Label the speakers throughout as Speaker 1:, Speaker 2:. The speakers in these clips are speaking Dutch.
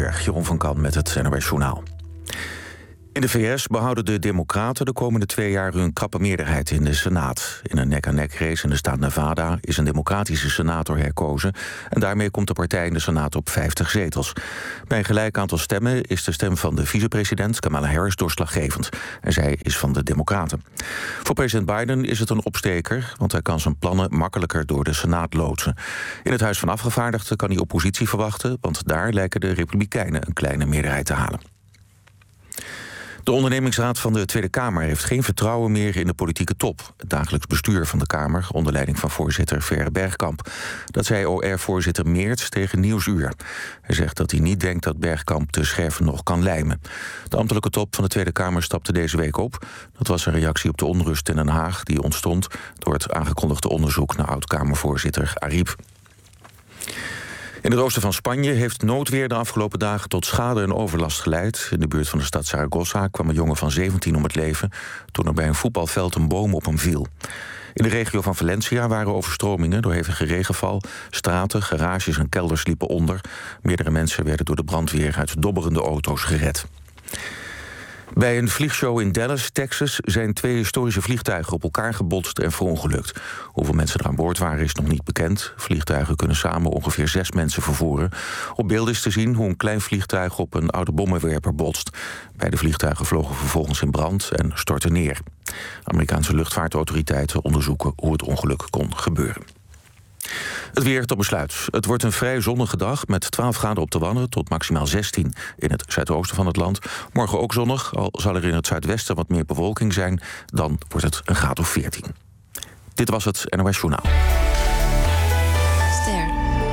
Speaker 1: Zuckerberg. Jeroen van Kan met het NOS Journaal. In de VS behouden de Democraten de komende 2 jaar hun krappe meerderheid in de Senaat. In een nek-aan-nek race in de staat Nevada is een democratische senator herkozen en daarmee komt de partij in de Senaat op 50 zetels. Bij een gelijk aantal stemmen is de stem van de vicepresident Kamala Harris doorslaggevend. En zij is van de Democraten. Voor president Biden is het een opsteker, want hij kan zijn plannen makkelijker door de Senaat loodsen. In het Huis van Afgevaardigden kan hij oppositie verwachten, want daar lijken de Republikeinen een kleine meerderheid te halen. De ondernemingsraad van de Tweede Kamer heeft geen vertrouwen meer in de politieke top. Het dagelijks bestuur van de Kamer, onder leiding van voorzitter Verre Bergkamp. Dat zei OR-voorzitter Meerts tegen Nieuwsuur. Hij zegt dat hij niet denkt dat Bergkamp de scherven nog kan lijmen. De ambtelijke top van de Tweede Kamer stapte deze week op. Dat was een reactie op de onrust in Den Haag die ontstond door het aangekondigde onderzoek naar oud-Kamervoorzitter Ariep. In het oosten van Spanje heeft noodweer de afgelopen dagen tot schade en overlast geleid. In de buurt van de stad Zaragoza kwam een jongen van 17 om het leven toen er bij een voetbalveld een boom op hem viel. In de regio van Valencia waren overstromingen door hevige regenval. Straten, garages en kelders liepen onder. Meerdere mensen werden door de brandweer uit dobberende auto's gered. Bij een vliegshow in Dallas, Texas, zijn 2 historische vliegtuigen op elkaar gebotst en verongelukt. Hoeveel mensen er aan boord waren is nog niet bekend. Vliegtuigen kunnen samen ongeveer 6 mensen vervoeren. Op beeld is te zien hoe een klein vliegtuig op een oude bommenwerper botst. Beide vliegtuigen vlogen vervolgens in brand en stortten neer. Amerikaanse luchtvaartautoriteiten onderzoeken hoe het ongeluk kon gebeuren. Het weer tot besluit. Het wordt een vrij zonnige dag met 12 graden op de Wadden tot maximaal 16 in het zuidoosten van het land. Morgen ook zonnig, al zal er in het zuidwesten wat meer bewolking zijn. Dan wordt het een graad of 14. Dit was het NOS Journaal.
Speaker 2: Ster.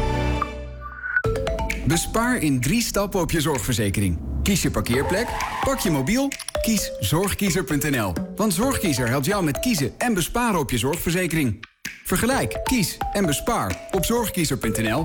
Speaker 3: Bespaar in 3 stappen op je zorgverzekering. Kies je parkeerplek, pak je mobiel, kies zorgkiezer.nl. Want Zorgkiezer helpt jou met kiezen en besparen op je zorgverzekering. Vergelijk, kies en bespaar op zorgkiezer.nl.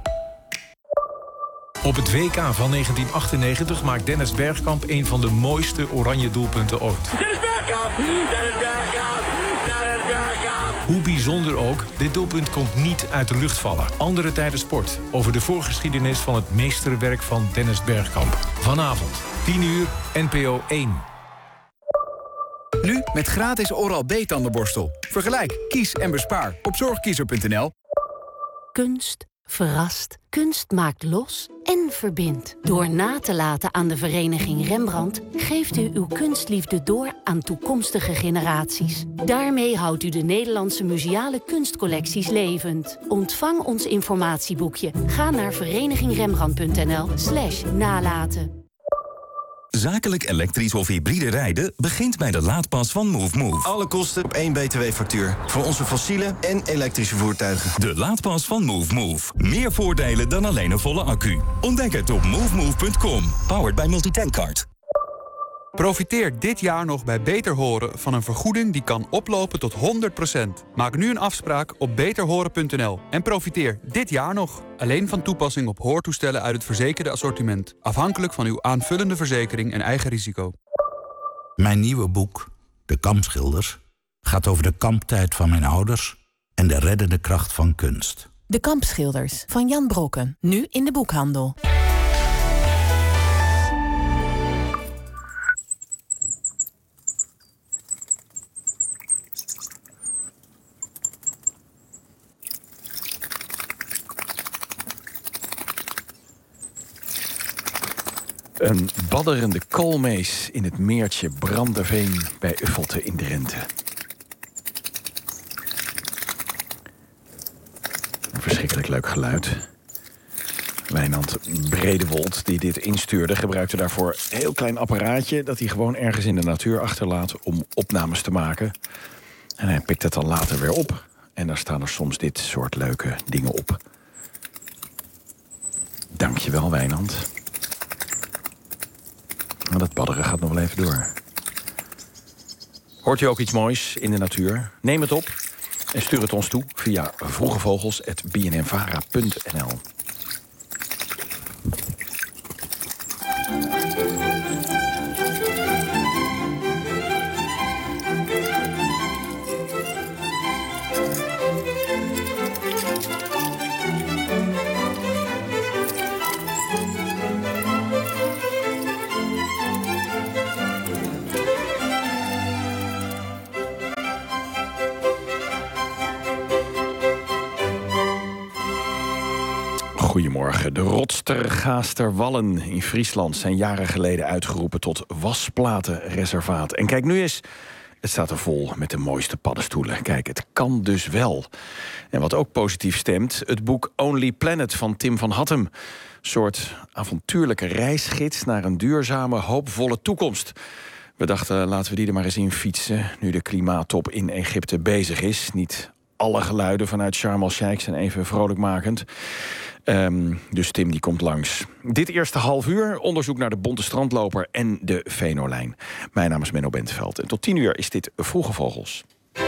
Speaker 4: Op het WK van 1998 maakt Dennis Bergkamp een van de mooiste oranje doelpunten ooit.
Speaker 5: Dennis Bergkamp! Dennis Bergkamp! Dennis Bergkamp!
Speaker 4: Hoe bijzonder ook, dit doelpunt komt niet uit de lucht vallen. Andere tijden sport, over de voorgeschiedenis van het meesterwerk van Dennis Bergkamp. Vanavond, 10 uur, NPO 1.
Speaker 3: Nu met gratis Oral-B tandenborstel. Vergelijk, kies en bespaar op zorgkiezer.nl.
Speaker 6: Kunst verrast, kunst maakt los en verbindt. Door na te laten aan de vereniging Rembrandt geeft u uw kunstliefde door aan toekomstige generaties. Daarmee houdt u de Nederlandse museale kunstcollecties levend. Ontvang ons informatieboekje. Ga naar verenigingrembrandt.nl/nalaten.
Speaker 7: Zakelijk elektrisch of hybride rijden begint bij de laadpas van Move.
Speaker 8: Alle kosten op 1 btw-factuur. Voor onze fossiele en elektrische voertuigen.
Speaker 7: De laadpas van Move. Meer voordelen dan alleen een volle accu. Ontdek het op movemove.com. Powered by Multitankcard.
Speaker 9: Profiteer dit jaar nog bij Beter Horen van een vergoeding die kan oplopen tot 100%. Maak nu een afspraak op beterhoren.nl en profiteer dit jaar nog. Alleen van toepassing op hoortoestellen uit het verzekerde assortiment. Afhankelijk van uw aanvullende verzekering en eigen risico.
Speaker 10: Mijn nieuwe boek, De Kampschilders, gaat over de kamptijd van mijn ouders en de reddende kracht van kunst.
Speaker 2: De Kampschilders van Jan Brokken. Nu in de boekhandel.
Speaker 11: Een badderende koolmees in het meertje Branderveen bij Uffelte in Drenthe. Een verschrikkelijk leuk geluid. Wijnand Bredewold, die dit instuurde, gebruikte daarvoor een heel klein apparaatje dat hij gewoon ergens in de natuur achterlaat om opnames te maken. En hij pikt het dan later weer op. En daar staan er soms dit soort leuke dingen op. Dankjewel, Wijnand. Maar dat badderen gaat nog wel even door. Hoort u ook iets moois in de natuur? Neem het op en stuur het ons toe via vroegevogels@bnnvara.nl. Goedemorgen. De Rotstergaasterwallen in Friesland zijn jaren geleden uitgeroepen tot wasplatenreservaat. En kijk nu eens, het staat er vol met de mooiste paddenstoelen. Kijk, het kan dus wel. En wat ook positief stemt, het boek Only Planet van Tim van Hattem. Een soort avontuurlijke reisgids naar een duurzame, hoopvolle toekomst. We dachten, laten we die er maar eens in fietsen, nu de klimaattop in Egypte bezig is. Niet alle geluiden vanuit Sharm el-Sheikh zijn even vrolijkmakend. Dus Tim die komt langs. Dit eerste half uur onderzoek naar de bonte strandloper en de Venolijn. Mijn naam is Menno Bentveld en tot 10 uur is dit Vroege Vogels.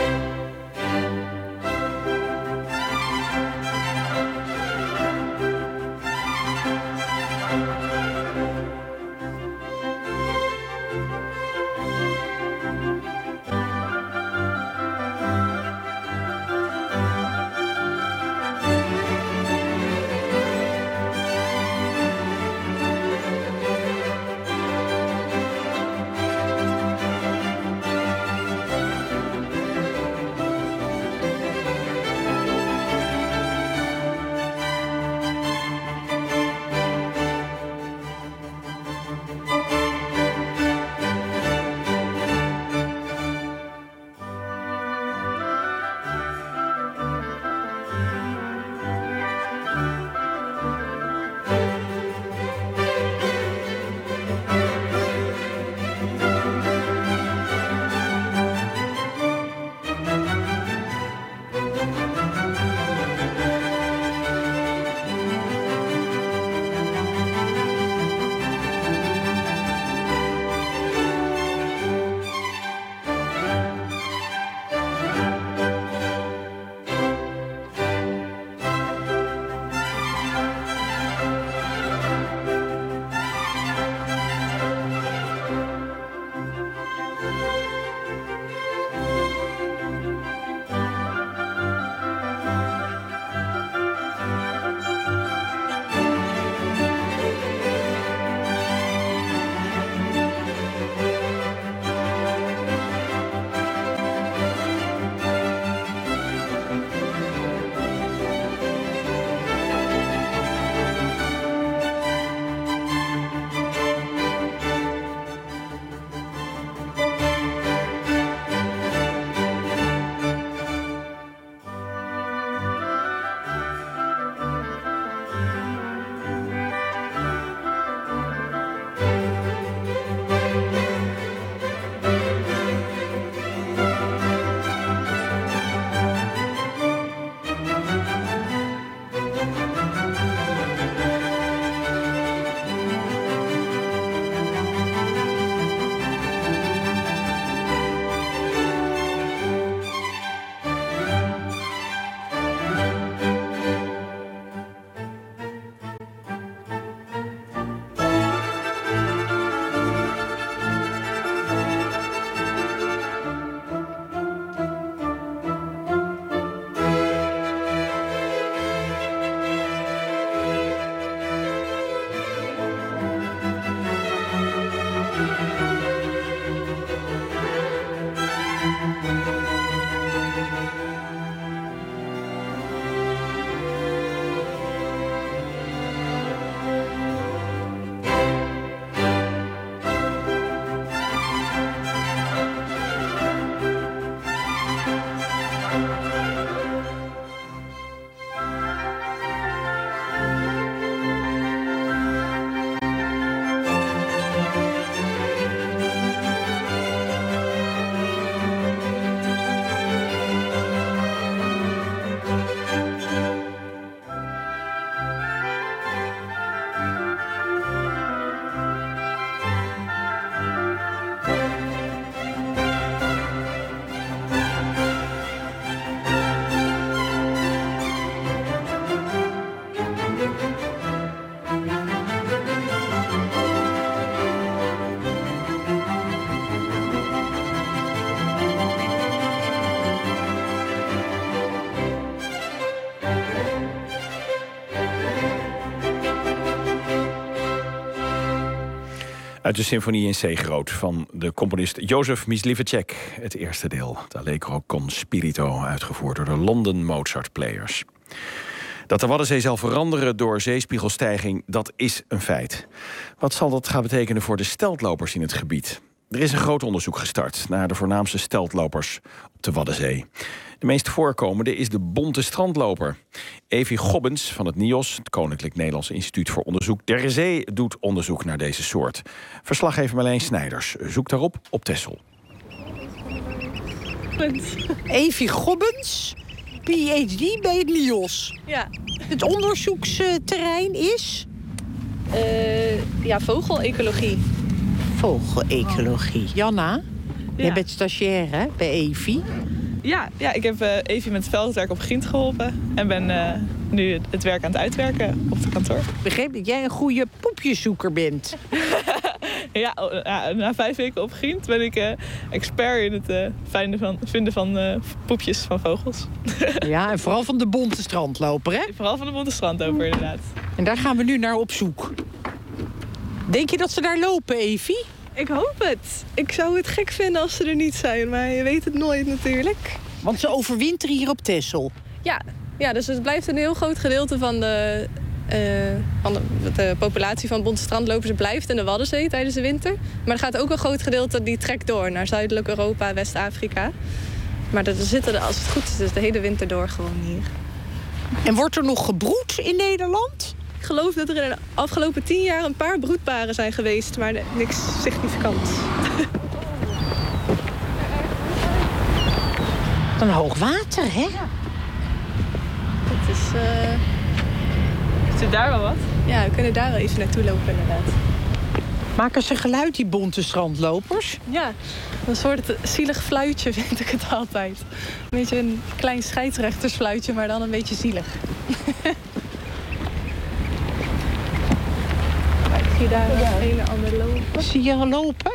Speaker 11: Uit de symfonie in C groot van de componist Jozef Myslivecek. Het eerste deel, het Allegro con Spirito, uitgevoerd door de London Mozart Players. Dat de Waddenzee zal veranderen door zeespiegelstijging, dat is een feit. Wat zal dat gaan betekenen voor de steltlopers in het gebied? Er is een groot onderzoek gestart naar de voornaamste steltlopers op de Waddenzee. De meest voorkomende is de bonte strandloper. Evie Gobbens van het NIOS, het Koninklijk Nederlands Instituut voor Onderzoek der Zee, doet onderzoek naar deze soort. Verslaggever Marleen Snijders zoekt daarop op Texel.
Speaker 12: Evie Gobbens, PhD bij het NIOS.
Speaker 13: Ja.
Speaker 12: Het onderzoeksterrein is?
Speaker 13: Vogelecologie.
Speaker 12: Vogelecologie. Janna, jij bent stagiair hè, bij Evie.
Speaker 13: Ja, ik heb Evie met het veldwerk op Grient geholpen. En ben nu het werk aan het uitwerken op het kantoor.
Speaker 12: Ik begreep dat jij een goede poepjezoeker bent.
Speaker 13: Na 5 weken op Grient ben ik expert in het vinden van poepjes van vogels.
Speaker 12: Ja, en vooral van de bonte strandloper, hè?
Speaker 13: Vooral van de bonte strandloper, inderdaad.
Speaker 12: En daar gaan we nu naar op zoek. Denk je dat ze daar lopen, Evie?
Speaker 13: Ik hoop het. Ik zou het gek vinden als ze er niet zijn, maar je weet het nooit natuurlijk.
Speaker 12: Want ze overwinteren hier op Texel.
Speaker 13: Ja, dus het blijft een heel groot gedeelte van de populatie van bonte strandlopers blijft in de Waddenzee tijdens de winter. Maar er gaat ook een groot gedeelte die trekt door naar Zuidelijk Europa, West-Afrika. Maar er zitten, als het goed is, dus de hele winter door gewoon hier.
Speaker 12: En wordt er nog gebroed in Nederland?
Speaker 13: Ik geloof dat er in de afgelopen 10 jaar een paar broedparen zijn geweest, maar niks significants.
Speaker 12: Een hoog water, hè?
Speaker 13: Het is... Zit daar wel wat? Ja, we kunnen daar wel even naartoe lopen, inderdaad.
Speaker 12: Maken ze geluid, die bonte strandlopers?
Speaker 13: Ja, een soort zielig fluitje vind ik het altijd. Een beetje een klein scheidsrechtersfluitje, maar dan een beetje zielig. Ik zie daar een en ander lopen.
Speaker 12: Zie je lopen?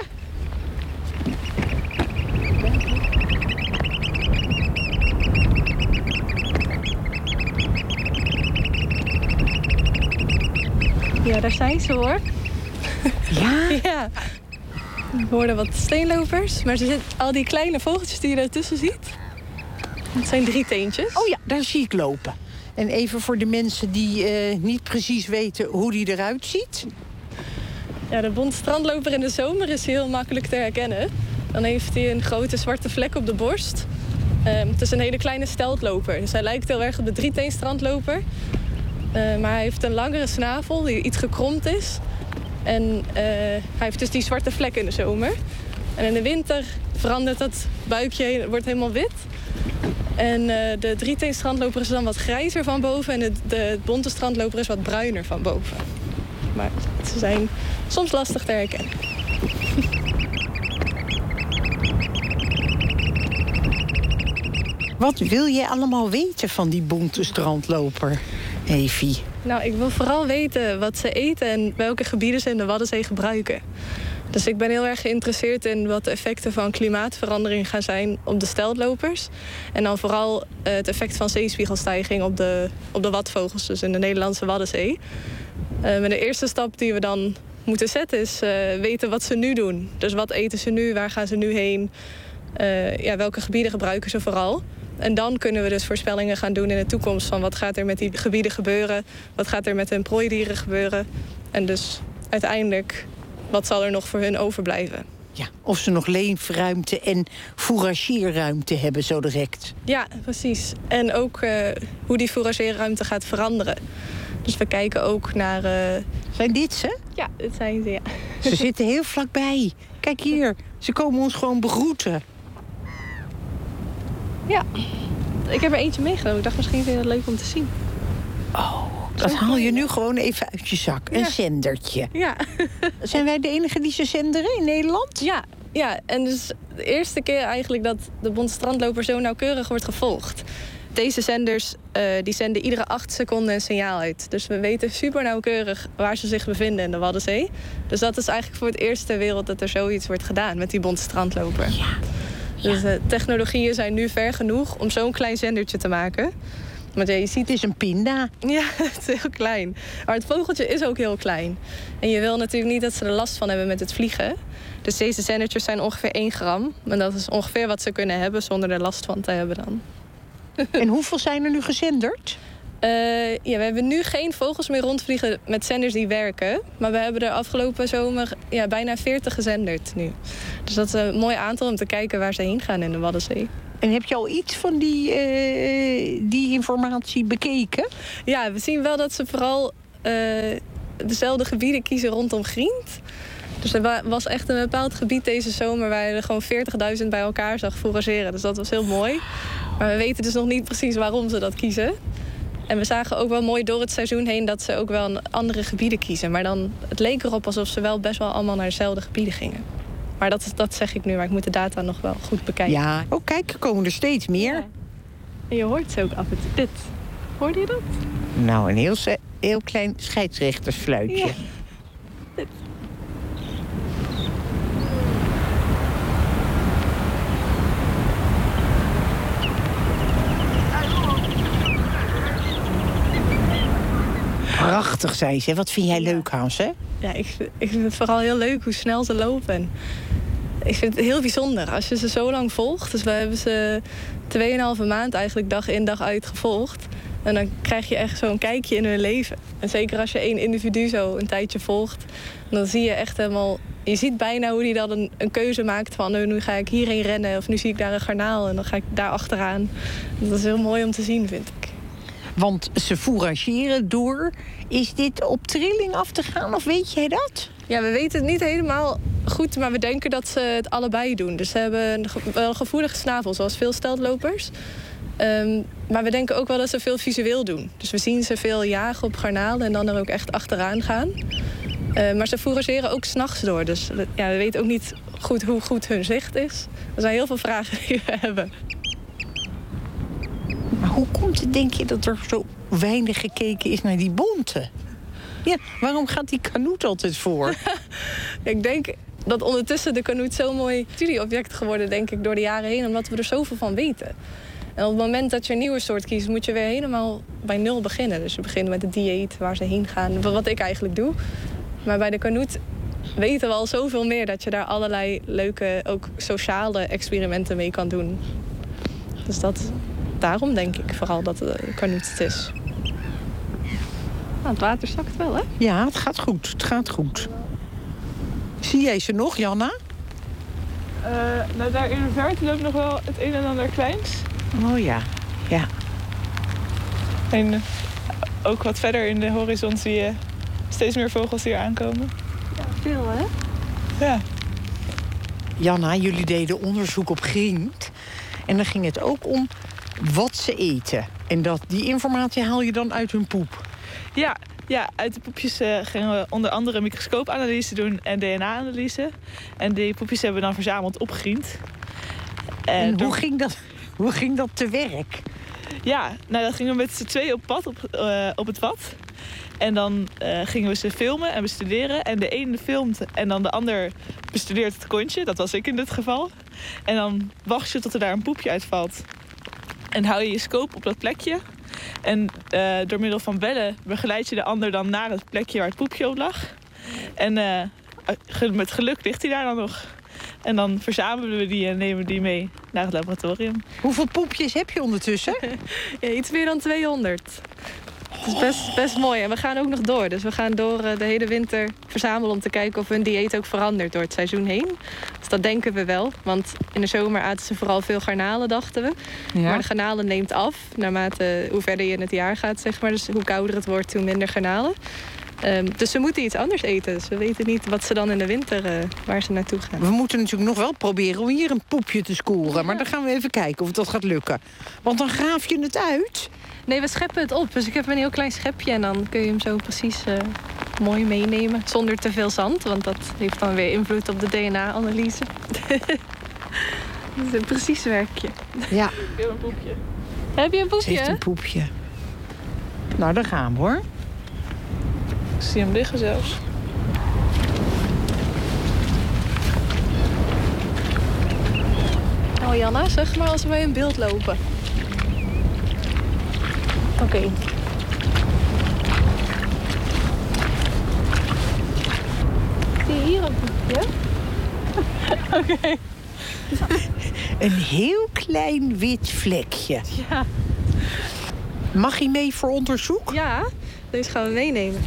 Speaker 13: Ja, daar zijn ze hoor.
Speaker 12: Ja?
Speaker 13: Ja. We hoorden wat steenlopers, maar al die kleine vogeltjes die je daartussen ziet, dat zijn 3 teentjes.
Speaker 12: Oh ja, daar zie ik lopen. En even voor de mensen die niet precies weten hoe die eruit ziet.
Speaker 13: Ja, de bonte strandloper in de zomer is heel makkelijk te herkennen. Dan heeft hij een grote zwarte vlek op de borst. Het is een hele kleine steltloper. Dus hij lijkt heel erg op de 3-teen-strandloper. Maar hij heeft een langere snavel die iets gekromd is. En hij heeft dus die zwarte vlek in de zomer. En in de winter verandert dat buikje, wordt helemaal wit. En de 3-teen-strandloper is dan wat grijzer van boven. En de bonte strandloper is wat bruiner van boven. Maar ze zijn soms lastig te herkennen.
Speaker 12: Wat wil jij allemaal weten van die bonte strandloper, Evie?
Speaker 13: Nou, ik wil vooral weten wat ze eten en welke gebieden ze in de Waddenzee gebruiken. Dus ik ben heel erg geïnteresseerd in wat de effecten van klimaatverandering gaan zijn op de steltlopers. En dan vooral het effect van zeespiegelstijging op de watvogels, dus in de Nederlandse Waddenzee. Maar de eerste stap die we dan moeten zetten is weten wat ze nu doen. Dus wat eten ze nu, waar gaan ze nu heen, welke gebieden gebruiken ze vooral. En dan kunnen we dus voorspellingen gaan doen in de toekomst van wat gaat er met die gebieden gebeuren, wat gaat er met hun prooidieren gebeuren. En dus uiteindelijk, wat zal er nog voor hun overblijven?
Speaker 12: Ja, of ze nog leefruimte en fourageerruimte hebben zo direct.
Speaker 13: Ja, precies. En ook hoe die fourageerruimte gaat veranderen. Dus we kijken ook naar...
Speaker 12: Zijn dit ze?
Speaker 13: Ja, dit zijn ze, ja.
Speaker 12: Ze zitten heel vlakbij. Kijk hier, ze komen ons gewoon begroeten.
Speaker 13: Ja, ik heb er eentje meegenomen. Ik dacht, misschien vind je het leuk om te zien.
Speaker 12: Oh, dat haal je nu gewoon even uit je zak. Een zendertje.
Speaker 13: Ja.
Speaker 12: Zijn wij de enige die ze zenderen in Nederland?
Speaker 13: Ja, en dus de eerste keer eigenlijk dat de bonte strandloper zo nauwkeurig wordt gevolgd. Deze zenders die zenden iedere 8 seconden een signaal uit. Dus we weten super nauwkeurig waar ze zich bevinden in de Waddenzee. Dus dat is eigenlijk voor het eerst ter wereld dat er zoiets wordt gedaan met die bonte strandloper.
Speaker 12: Ja.
Speaker 13: Dus de technologieën zijn nu ver genoeg om zo'n klein zendertje te maken. Want je ziet,
Speaker 12: het is een pinda.
Speaker 13: Ja, het is heel klein. Maar het vogeltje is ook heel klein. En je wil natuurlijk niet dat ze er last van hebben met het vliegen. Dus deze zendertjes zijn ongeveer 1 gram. En dat is ongeveer wat ze kunnen hebben zonder er last van te hebben dan.
Speaker 12: En hoeveel zijn er nu gezenderd?
Speaker 13: We hebben nu geen vogels meer rondvliegen met zenders die werken. Maar we hebben er afgelopen zomer bijna 40 gezenderd nu. Dus dat is een mooi aantal om te kijken waar ze heen gaan in de Waddenzee.
Speaker 12: En heb je al iets van die informatie bekeken?
Speaker 13: Ja, we zien wel dat ze vooral dezelfde gebieden kiezen rondom Grient. Dus er was echt een bepaald gebied deze zomer waar je er gewoon 40.000 bij elkaar zag fourageren. Dus dat was heel mooi. Maar we weten dus nog niet precies waarom ze dat kiezen. En we zagen ook wel mooi door het seizoen heen dat ze ook wel andere gebieden kiezen. Maar dan, het leek erop alsof ze wel best wel allemaal naar dezelfde gebieden gingen. Maar dat zeg ik nu, maar ik moet de data nog wel goed bekijken.
Speaker 12: Ja, kijk, er komen er steeds meer. Ja.
Speaker 13: En je hoort ze ook af en toe. Dit. Hoorde je dat?
Speaker 12: Nou, een heel klein scheidsrechtersfluitje. Ja.
Speaker 13: Dit.
Speaker 12: Prachtig, zei ze. Wat vind jij leuk, Hans, hè?
Speaker 13: Ja, ik vind het vooral heel leuk hoe snel ze lopen. Ik vind het heel bijzonder als je ze zo lang volgt. Dus we hebben ze 2,5 maand eigenlijk dag in dag uit gevolgd. En dan krijg je echt zo'n kijkje in hun leven. En zeker als je 1 individu zo een tijdje volgt, dan zie je echt helemaal... Je ziet bijna hoe hij dan een keuze maakt van... nu ga ik hierheen rennen of nu zie ik daar een garnaal en dan ga ik daar achteraan. Dat is heel mooi om te zien, vind ik.
Speaker 12: Want ze fourageren door. Is dit op trilling af te gaan of weet jij dat?
Speaker 13: Ja, we weten het niet helemaal goed, maar we denken dat ze het allebei doen. Dus ze hebben wel een gevoelige snavel, zoals veel steltlopers. Maar we denken ook wel dat ze veel visueel doen. Dus we zien ze veel jagen op garnalen en dan er ook echt achteraan gaan. Maar ze fourageren ook 's nachts door. Dus ja, we weten ook niet goed hoe goed hun zicht is. Er zijn heel veel vragen die we hebben.
Speaker 12: Maar hoe komt het, denk je, dat er zo weinig gekeken is naar die bonte? Ja, waarom gaat die kanoet altijd voor?
Speaker 13: Ik denk dat ondertussen de kanoet zo'n mooi studieobject geworden, denk ik, door de jaren heen, omdat we er zoveel van weten. En op het moment dat je een nieuwe soort kiest, moet je weer helemaal bij nul beginnen. Dus je begint met het dieet, waar ze heen gaan, wat ik eigenlijk doe. Maar bij de kanoet weten we al zoveel meer dat je daar allerlei leuke, ook sociale experimenten mee kan doen. Dus daarom denk ik vooral dat de kanoet het is. Nou, het water zakt wel, hè?
Speaker 12: Ja, het gaat goed. Het gaat goed. Zie jij ze nog, Janna?
Speaker 14: Daar in de verte loopt nog wel het een en ander kleins.
Speaker 12: Oh ja, ja.
Speaker 14: En ook wat verder in de horizon zie je steeds meer vogels hier aankomen.
Speaker 13: Ja, veel, hè?
Speaker 14: Ja.
Speaker 12: Janna, jullie deden onderzoek op Grient. En dan ging het ook om wat ze eten. En die informatie haal je dan uit hun poep?
Speaker 14: Ja, uit de poepjes gingen we onder andere microscoopanalyse doen en DNA-analyse. En die poepjes hebben we dan verzameld op Grient.
Speaker 12: En hoe ging dat te werk?
Speaker 14: Ja, dan gingen we met z'n tweeën op pad op het wat. En dan gingen we ze filmen en bestuderen. En de ene filmt en dan de ander bestudeert het kontje. Dat was ik in dit geval. En dan wacht je tot er daar een poepje uitvalt. En hou je scope op dat plekje. En door middel van bellen begeleid je de ander dan naar het plekje waar het poepje op lag. En met geluk ligt hij daar dan nog. En dan verzamelen we die en nemen die mee naar het laboratorium.
Speaker 12: Hoeveel poepjes heb je ondertussen?
Speaker 13: Ja, iets meer dan 200. Het is best mooi. En we gaan ook nog door. Dus we gaan door de hele winter verzamelen om te kijken of hun dieet ook verandert door het seizoen heen. Dus dat denken we wel. Want in de zomer aten ze vooral veel garnalen, dachten we. Ja. Maar de garnalen neemt af naarmate hoe verder je in het jaar gaat, zeg maar. Dus hoe kouder het wordt, hoe minder garnalen. Dus ze moeten iets anders eten. Dus we weten niet wat ze dan in de winter, waar ze naartoe gaan.
Speaker 12: We moeten natuurlijk nog wel proberen om hier een poepje te scoren. Maar dan gaan we even kijken of dat gaat lukken. Want dan graaf je het uit.
Speaker 13: Nee, we scheppen het op. Dus ik heb een heel klein schepje en dan kun je hem zo precies mooi meenemen. Zonder te veel zand, want dat heeft dan weer invloed op de DNA-analyse. Dat is een precies werkje.
Speaker 12: Ja.
Speaker 14: Ik heb een poepje.
Speaker 13: Heb je een poepje?
Speaker 12: Ze heeft een poepje. Nou, daar gaan we, hoor.
Speaker 14: Ik zie hem liggen zelfs.
Speaker 13: Nou, Janna, zeg maar als we in beeld lopen. Oké. Zie je hier een poepje? Oké.
Speaker 12: Een heel klein wit vlekje.
Speaker 13: Ja.
Speaker 12: Mag hij mee voor onderzoek?
Speaker 13: Ja, deze gaan we meenemen.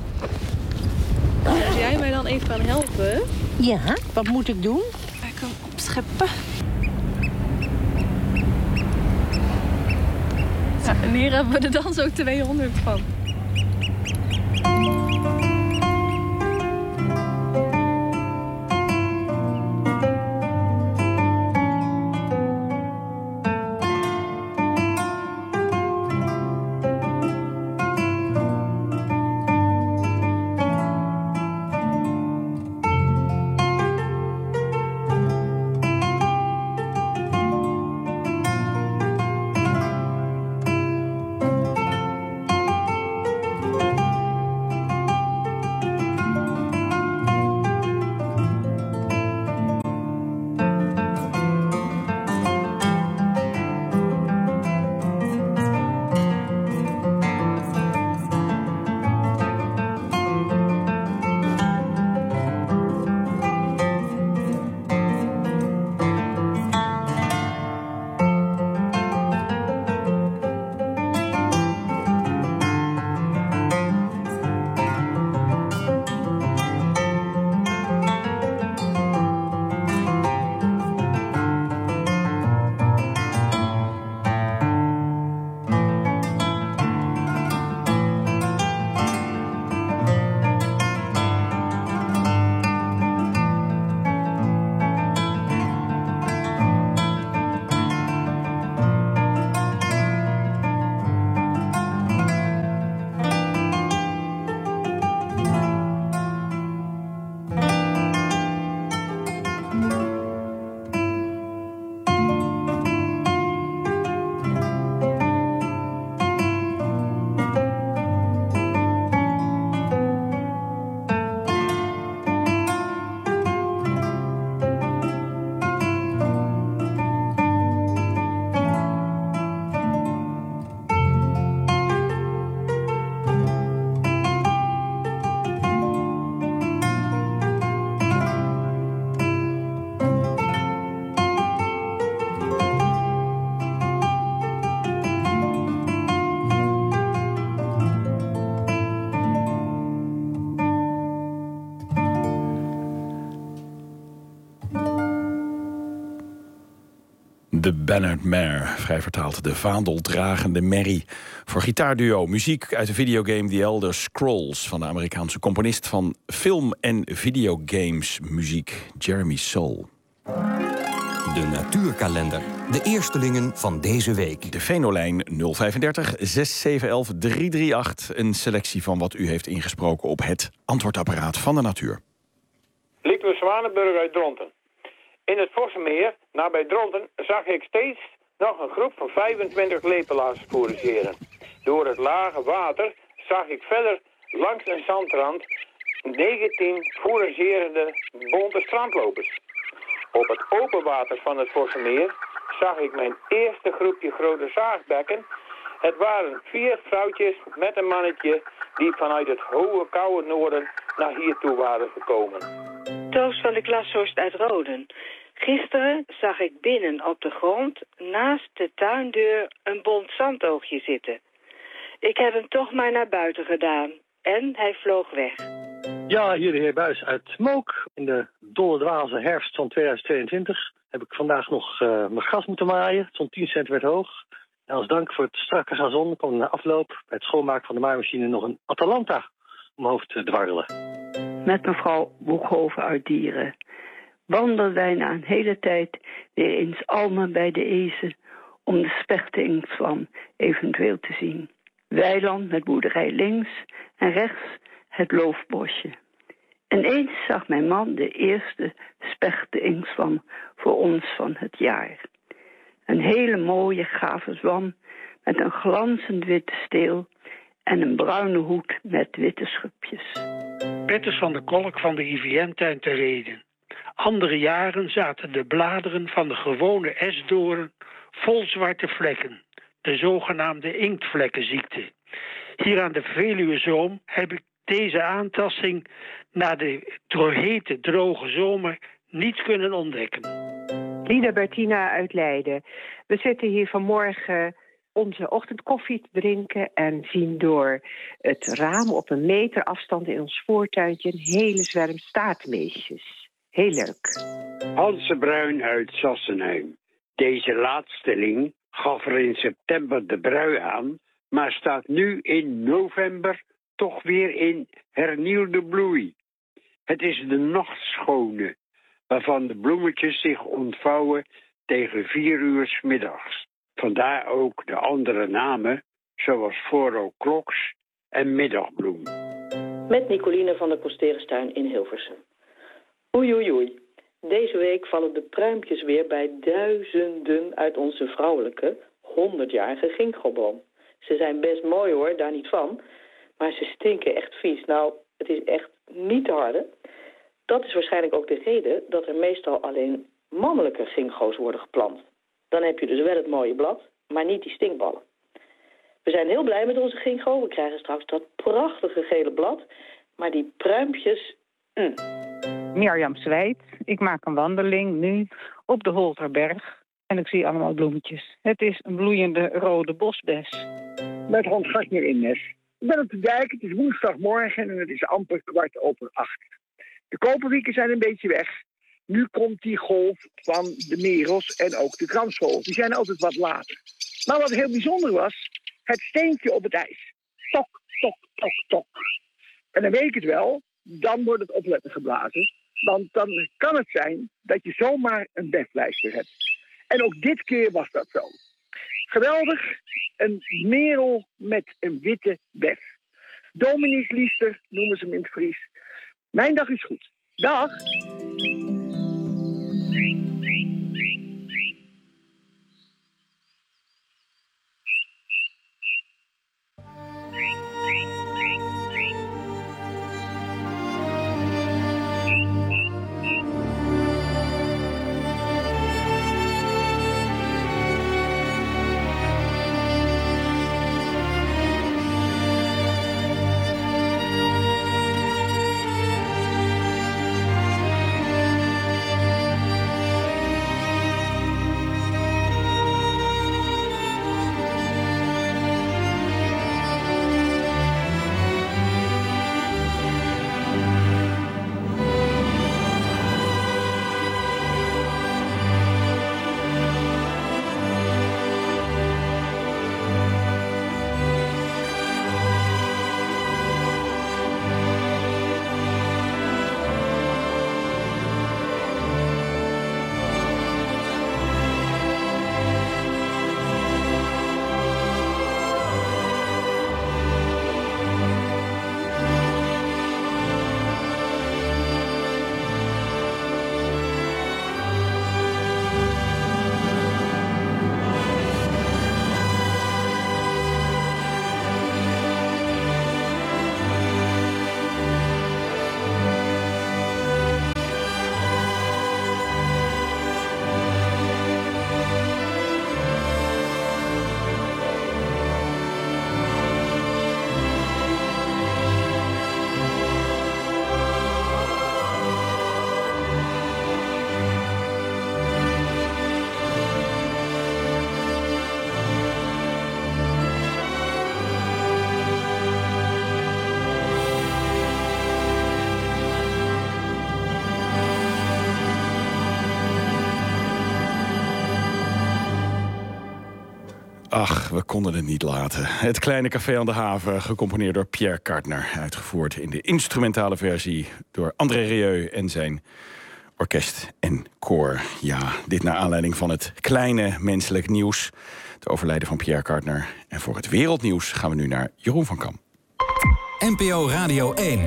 Speaker 13: Als jij mij dan even kan helpen.
Speaker 12: Ja, wat moet ik doen?
Speaker 13: Ik kan opscheppen. Ja, en hier hebben we er dan zo 200 van.
Speaker 11: De Bernard Mare, vrij vertaald de vaandeldragende merrie. Voor gitaarduo, muziek uit de videogame The Elder Scrolls van de Amerikaanse componist van film- en videogames muziek, Jeremy Soule.
Speaker 15: De natuurkalender. De eerstelingen van deze week.
Speaker 11: De Venolijn 035 6711 338. Een selectie van wat u heeft ingesproken op het antwoordapparaat van de natuur.
Speaker 16: Lieke Zwanenburg uit Dronten. In het Vossenmeer, nabij Dronten, zag ik steeds nog een groep van 25 lepelaars fourageren. Door het lage water zag ik verder langs een zandrand 19 fouragerende bonte strandlopers. Op het open water van het Vossenmeer zag ik mijn eerste groepje grote zaagbekken. Het waren 4 vrouwtjes met een mannetje die vanuit het hoge koude noorden naar hier toe waren gekomen.
Speaker 17: Toos van de Glashorst uit Roden. Gisteren zag ik binnen op de grond naast de tuindeur een bont zandoogje zitten. Ik heb hem toch maar naar buiten gedaan en hij vloog weg.
Speaker 18: Ja, hier de heer Buijs uit Mook. In de dolle dwaze herfst van 2022 heb ik vandaag nog mijn gras moeten maaien. Zo'n 10 centimeter hoog. En als dank voor het strakke gazon kwam na afloop bij het schoonmaken van de maaimachine nog een Atalanta omhoog te dwarrelen.
Speaker 19: Met mevrouw Boekhoven uit Dieren wandelden wij na een hele tijd weer eens Almen bij de Ezen om de spechteringsvlam eventueel te zien. Weiland met boerderij links en rechts het loofbosje. En eens zag mijn man de eerste spechteringsvlam voor ons van het jaar. Een hele mooie gave zwam met een glanzend witte steel en een bruine hoed met witte schubjes.
Speaker 20: Petters van de Kolk van de IVN-tuin te Reden. Andere jaren zaten de bladeren van de gewone esdoorn vol zwarte vlekken, de zogenaamde inktvlekkenziekte. Hier aan de Veluwezoom heb ik deze aantasting na de hete, droge zomer niet kunnen ontdekken.
Speaker 21: Lida Bertina uit Leiden. We zitten hier vanmorgen onze ochtendkoffie te drinken en zien door het raam op een meter afstand in ons voortuintje een hele zwerm staartmeesjes. Heel leuk.
Speaker 22: Hanse Bruin uit Sassenheim. Deze laatsteling gaf er in september de brui aan, maar staat nu in november toch weer in hernieuwde bloei. Het is de nachtschone, waarvan de bloemetjes zich ontvouwen tegen 4 uur 's middags. Vandaar ook de andere namen, zoals Voorokloks en Middagbloem.
Speaker 23: Met Nicoline van de Kosterenstuin in Hilversum. Oei, oei, oei. Deze week vallen de pruimpjes weer bij duizenden uit onze vrouwelijke 100-jarige ginkgoboom. Ze zijn best mooi hoor, daar niet van. Maar ze stinken echt vies. Nou, het is echt niet te harde. Dat is waarschijnlijk ook de reden dat er meestal alleen mannelijke ginkgo's worden geplant. Dan heb je dus wel het mooie blad, maar niet die stinkballen. We zijn heel blij met onze ginkgo. We krijgen straks dat prachtige gele blad. Maar die pruimpjes...
Speaker 24: Mirjam Zwijt. Ik maak een wandeling nu op de Holterberg. En ik zie allemaal bloemetjes. Het is een bloeiende rode bosbes.
Speaker 25: Met Hans Gartner in Nes. Ik ben op de dijk, het is woensdagmorgen en het is amper 7:15. De koperwieken zijn een beetje weg. Nu komt die golf van de merels en ook de kramsvogels. Die zijn altijd wat later. Maar wat heel bijzonder was, het steentje op het ijs. Tok, tok, tok, tok. En dan weet ik het wel, dan wordt het opletten geblazen. Want dan kan het zijn dat je zomaar een beflijster hebt. En ook dit keer was dat zo. Geweldig, een merel met een witte bef. Dominicliester noemen ze hem in het Fries. Mijn dag is goed. Dag!
Speaker 11: Ach, we konden het niet laten. Het kleine café aan de haven, gecomponeerd door Pierre Cardin. Uitgevoerd in de instrumentale versie door André Rieu en zijn orkest en koor. Ja, dit naar aanleiding van het kleine menselijk nieuws. Het overlijden van Pierre Cardin. En voor het wereldnieuws gaan we nu naar Jeroen van Kam.
Speaker 26: NPO Radio 1.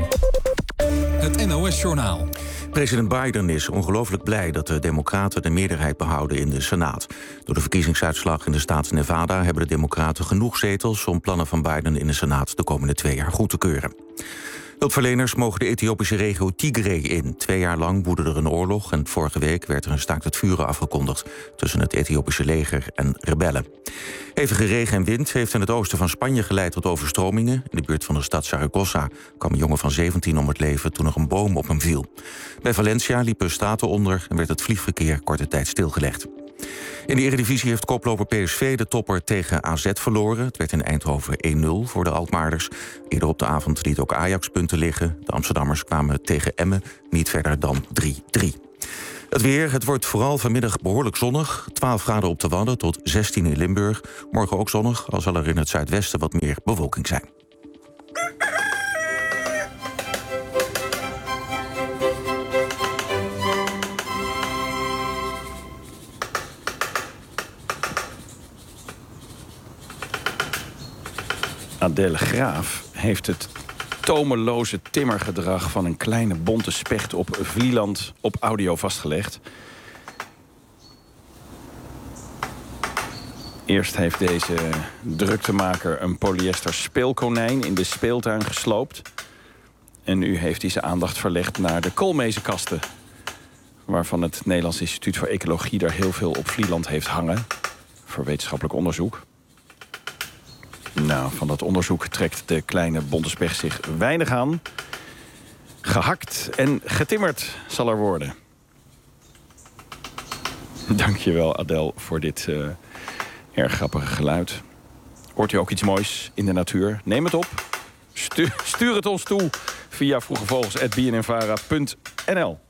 Speaker 26: Het NOS-journaal.
Speaker 1: President Biden is ongelooflijk blij dat de Democraten de meerderheid behouden in de Senaat. Door de verkiezingsuitslag in de staat Nevada hebben de Democraten genoeg zetels om plannen van Biden in de Senaat de komende 2 jaar goed te keuren. Hulpverleners mogen de Ethiopische regio Tigray in. 2 jaar lang woedde er een oorlog en vorige week werd er een staakt het vuren afgekondigd tussen het Ethiopische leger en rebellen. Hevige regen en wind heeft in het oosten van Spanje geleid tot overstromingen. In de buurt van de stad Zaragoza kwam een jongen van 17 om het leven toen er een boom op hem viel. Bij Valencia liepen straten onder en werd het vliegverkeer korte tijd stilgelegd. In de Eredivisie heeft koploper PSV de topper tegen AZ verloren. Het werd in Eindhoven 1-0 voor de Alkmaarders. Eerder op de avond liet ook Ajax punten liggen. De Amsterdammers kwamen tegen Emmen niet verder dan 3-3. Het weer, het wordt vooral vanmiddag behoorlijk zonnig. 12 graden op de Wadden tot 16 in Limburg. Morgen ook zonnig, al zal er in het zuidwesten wat meer bewolking zijn.
Speaker 11: Adèle Graaf heeft het tomeloze timmergedrag van een kleine bonte specht op Vlieland op audio vastgelegd. Eerst heeft deze druktemaker een polyester speelkonijn in de speeltuin gesloopt. En nu heeft hij zijn aandacht verlegd naar de koolmezenkasten, waarvan het Nederlands Instituut voor Ecologie er heel veel op Vlieland heeft hangen voor wetenschappelijk onderzoek. Nou, van dat onderzoek trekt de kleine bonte specht zich weinig aan. Gehakt en getimmerd zal er worden. Dankjewel, Adèle, voor dit erg grappige geluid. Hoort u ook iets moois in de natuur? Neem het op. Stuur het ons toe via vroegevogels@bnnvara.nl.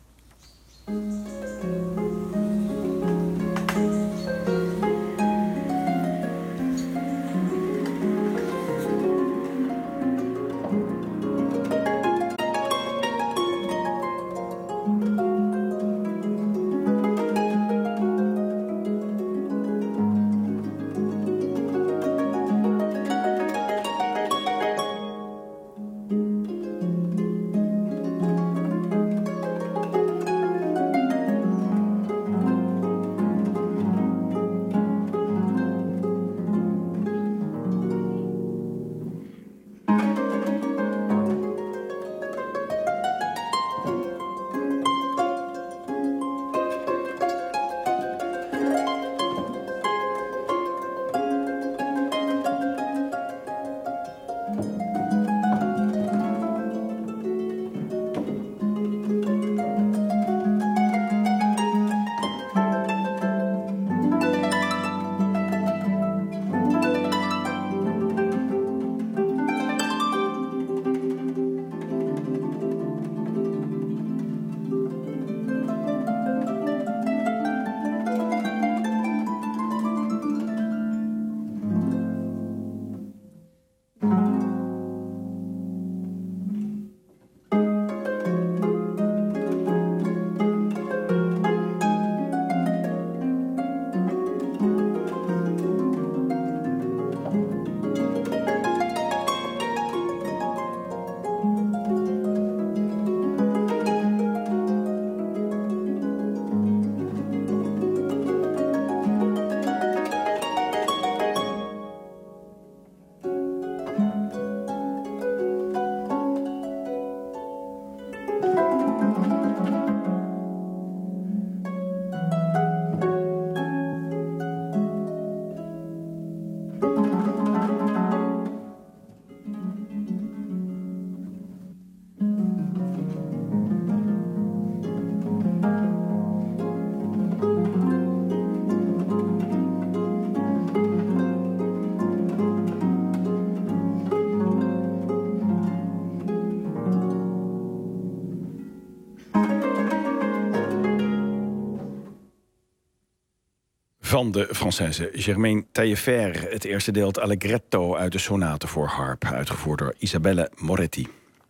Speaker 11: Van de Française Germaine Taillefer. Het eerste deel, het Allegretto uit de sonate voor harp, uitgevoerd door Isabelle Moretti.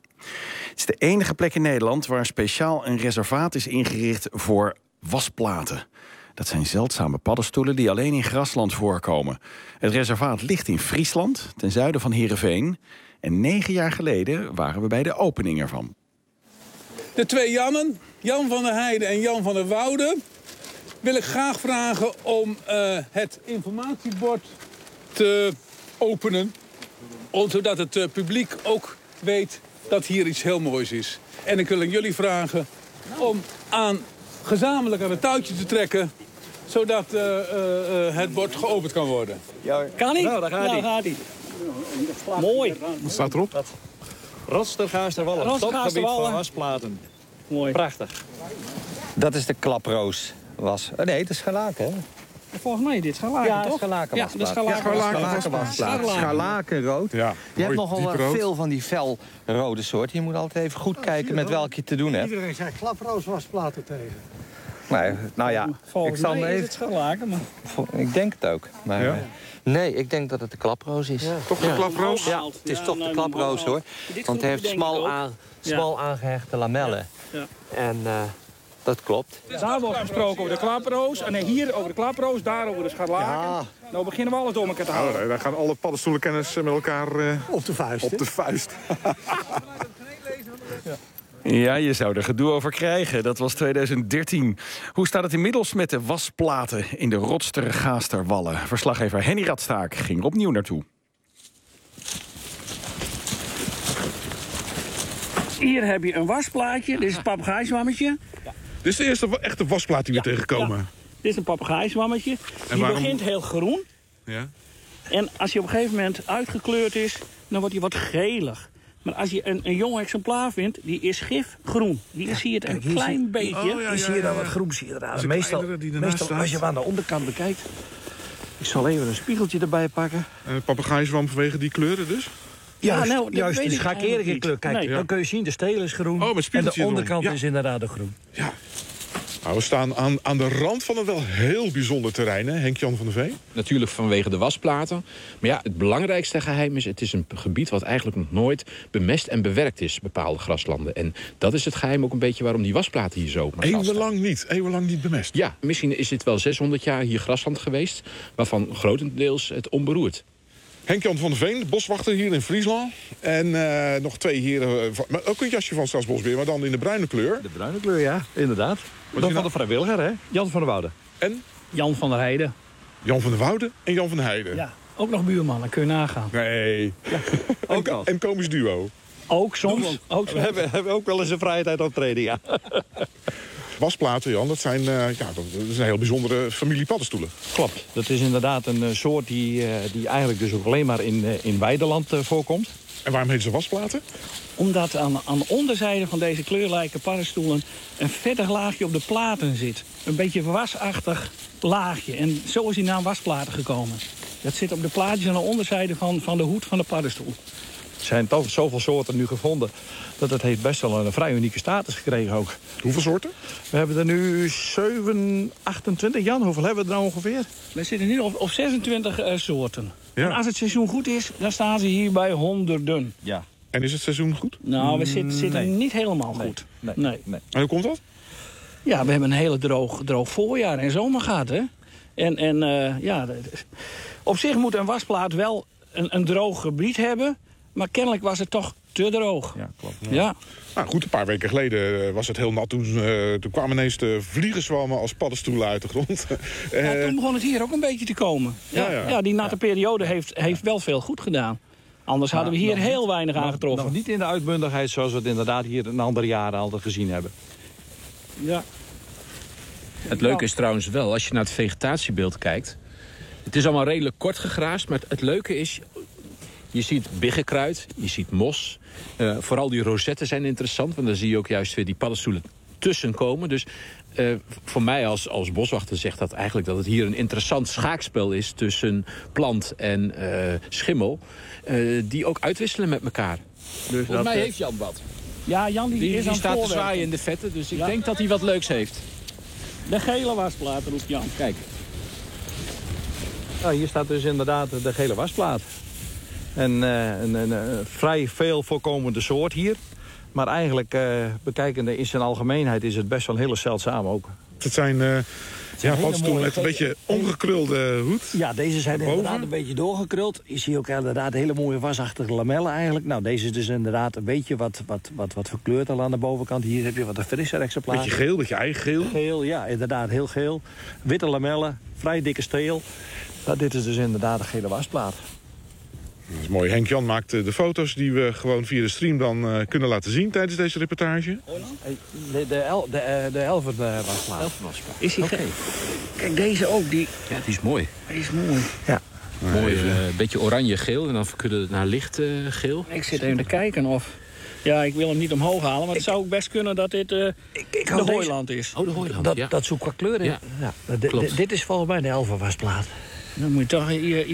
Speaker 11: Het is de enige plek in Nederland waar speciaal een reservaat is ingericht voor wasplaten. Dat zijn zeldzame paddenstoelen die alleen in grasland voorkomen. Het reservaat ligt in Friesland, ten zuiden van Heerenveen. En 9 jaar geleden waren we bij de opening ervan.
Speaker 3: De twee Jannen, Jan van der Heijden en Jan van der Woude, wil ik graag vragen om het informatiebord te openen. Zodat het publiek ook weet dat hier iets heel moois is. En ik wil jullie vragen om gezamenlijk aan het touwtje te trekken, zodat het bord geopend kan worden.
Speaker 4: Ja,
Speaker 3: kan niet?
Speaker 4: Nou, daar gaat hij. Mooi.
Speaker 3: Wat staat erop?
Speaker 4: Rotstergaasterwallen, topgebied van wasplaten. Mooi. Prachtig. Dat is de klaproos.
Speaker 5: was. Nee, het is Scharlaken, hè?
Speaker 4: Volgens mij dit Scharlaken,
Speaker 5: ja,
Speaker 4: toch?
Speaker 5: Scharlakenwasplaat.
Speaker 4: Ja, de
Speaker 5: Scharlakenwasplaat. Scharlakenrood. Ja, je hebt nogal veel van die felrode soorten. Je moet altijd even goed kijken met welke je te doen hebt.
Speaker 4: Iedereen zegt klaprooswasplaten tegen.
Speaker 5: Nou ja,
Speaker 4: volgens mij is het Scharlaken, maar...
Speaker 5: Ik denk het ook. Maar,
Speaker 4: ja.
Speaker 5: Nee, ik denk dat het de klaproos is.
Speaker 4: Ja.
Speaker 5: Toch de
Speaker 4: klaproos?
Speaker 5: Ja, het is toch de klaproos, hoor. Want hij heeft smal aangehechte lamellen.
Speaker 4: Ja.
Speaker 5: En dat klopt.
Speaker 4: Daar wordt gesproken over de klaproos. En hier over de klaproos, daar over de scharlaken. Ja. Nou beginnen we alles door elkaar te houden.
Speaker 6: Nee, daar gaan alle paddenstoelenkenners met elkaar
Speaker 4: op de vuist.
Speaker 6: Op de vuist.
Speaker 11: Ja, je zou er gedoe over krijgen. Dat was 2013. Hoe staat het inmiddels met de wasplaten in de Rotster-Gaasterwallen? Verslaggever Henny Radstaak ging opnieuw naartoe.
Speaker 4: Hier heb je een wasplaatje. Dit is een papegaaizwammetje.
Speaker 6: Dit is de eerste echte wasplaat die we tegenkomen.
Speaker 4: Ja. Dit is een papegaaizwammetje. Die begint heel groen.
Speaker 6: Ja.
Speaker 4: En als hij op een gegeven moment uitgekleurd is, dan wordt hij wat gelig. Maar als je een jong exemplaar vindt, die is gifgroen. Hier zie je het een klein beetje.
Speaker 7: Hier zie je dan wat groen. Zie je eraan. Meestal als je hem aan de onderkant bekijkt. Ik zal even een spiegeltje erbij pakken.
Speaker 6: Een papegaaizwam vanwege die kleuren dus?
Speaker 7: Juist, dus ga ik eerder in kleur. Kijk, dan kun je zien, de steel is groen. En de onderkant is inderdaad de groen.
Speaker 6: Ja. Nou, we staan aan de rand van een wel heel bijzonder terrein, hè, Henk-Jan van der Veen?
Speaker 8: Natuurlijk vanwege de wasplaten. Maar ja, het belangrijkste geheim is, het is een gebied wat eigenlijk nog nooit bemest en bewerkt is, bepaalde graslanden. En dat is het geheim ook een beetje waarom die wasplaten hier zo
Speaker 6: Eeuwenlang niet bemest?
Speaker 8: Ja, misschien is dit wel 600 jaar hier grasland geweest, waarvan grotendeels het onberoerd.
Speaker 6: Henk-Jan van der Veen, boswachter hier in Friesland. En nog 2 heren, maar ook een jasje van Straatsbosbeheer, maar dan in de bruine kleur.
Speaker 7: De bruine kleur, ja, inderdaad. Dan van de vrijwilliger, hè? Jan van der Woude.
Speaker 6: En?
Speaker 4: Jan van der Heijden.
Speaker 6: Jan van der Woude en Jan van der Heijden.
Speaker 4: Ja, ook nog buurman, dan kun je nagaan.
Speaker 6: Nee. Ja. Ook en komisch duo.
Speaker 4: Ook soms.
Speaker 7: We hebben ook wel eens een vrije tijd optreden, ja.
Speaker 6: Wasplaten, Jan, dat zijn dat is een heel bijzondere familie paddenstoelen.
Speaker 7: Klopt. Dat is inderdaad een soort die eigenlijk dus ook alleen maar in weideland voorkomt.
Speaker 6: En waarom heet ze wasplaten?
Speaker 4: Omdat aan de onderzijde van deze kleurrijke paddenstoelen een vettig laagje op de platen zit. Een beetje wasachtig laagje. En zo is die naam wasplaten gekomen. Dat zit op de plaatjes aan de onderzijde van de hoed van de paddenstoel.
Speaker 7: Er zijn toch zoveel soorten nu gevonden dat het heeft best wel een vrij unieke status gekregen ook.
Speaker 6: Hoeveel soorten?
Speaker 7: We hebben er nu 28. Jan, hoeveel hebben we er nou ongeveer?
Speaker 4: We zitten nu op 26 soorten.
Speaker 6: Ja.
Speaker 4: En als het seizoen goed is, dan staan ze hier bij honderden.
Speaker 7: Ja.
Speaker 6: En is het seizoen goed?
Speaker 4: Nou, we zitten niet helemaal goed. Nee.
Speaker 6: En hoe komt dat?
Speaker 4: Ja, we hebben een hele droog voorjaar en zomer gehad, hè. Op zich moet een wasplaat wel een droog gebied hebben. Maar kennelijk was het toch te droog.
Speaker 7: Ja, klopt.
Speaker 4: Ja.
Speaker 6: Nou goed, een paar weken geleden was het heel nat. Toen kwamen ineens de vliegenzwammen als paddenstoelen uit de grond.
Speaker 4: Toen begon het hier ook een beetje te komen. Ja, die natte periode heeft wel veel goed gedaan. Anders hadden we hier heel weinig aangetroffen.
Speaker 7: Nog niet in de uitbundigheid zoals we het inderdaad hier een andere jaren altijd gezien hebben.
Speaker 4: Ja.
Speaker 8: Het leuke is trouwens wel, als je naar het vegetatiebeeld kijkt. Het is allemaal redelijk kort gegraasd, maar het leuke is, je ziet biggekruid, je ziet mos. Vooral die rosetten zijn interessant, want dan zie je ook juist weer die paddenstoelen tussen komen. Dus voor mij als boswachter zegt dat eigenlijk dat het hier een interessant schaakspel is tussen plant en schimmel. Die ook uitwisselen met elkaar. Dus volgens mij heeft Jan wat.
Speaker 4: Ja, Jan die is aan
Speaker 8: staat te
Speaker 4: voorwerpen.
Speaker 8: zwaaien in de vetten, dus ik denk dat hij wat leuks heeft.
Speaker 4: De gele wasplaat roept Jan.
Speaker 8: Kijk.
Speaker 7: Nou, hier staat dus inderdaad de gele wasplaat. En een vrij veel voorkomende soort hier. Maar eigenlijk, bekijkende in zijn algemeenheid, is het best wel een hele zeldzaam ook.
Speaker 6: Het zijn paddenstoelen met een beetje ongekrulde hoed.
Speaker 7: Ja, deze zijn inderdaad een beetje doorgekruld. Je ziet ook inderdaad hele mooie wasachtige lamellen eigenlijk. Nou, deze is dus inderdaad een beetje wat verkleurd al aan de bovenkant. Hier heb je wat een frisser exemplaar.
Speaker 6: Beetje geel, beetje eigengeel.
Speaker 7: Geel, ja, inderdaad, heel geel. Witte lamellen, vrij dikke steel. Nou, dit is dus inderdaad een gele wasplaat.
Speaker 6: Dat is mooi. Henk-Jan maakt de foto's die we gewoon via de stream dan kunnen laten zien tijdens deze reportage.
Speaker 7: De elfenwasplaat.
Speaker 4: Is die geel? Kijk, deze ook.
Speaker 8: Ja, die is mooi.
Speaker 4: Die is mooi.
Speaker 7: Ja.
Speaker 8: Mooi, een beetje oranje-geel en dan verkudde het naar lichtgeel.
Speaker 4: Ik zit even te kijken of Ja, ik wil hem niet omhoog halen, maar het zou ook best kunnen dat dit de hooiland is.
Speaker 8: Oh, de hooiland,
Speaker 2: Dat zoekt qua kleur in.
Speaker 8: Ja.
Speaker 2: Dit is volgens mij de elfenwasplaat.
Speaker 4: Dan moet je toch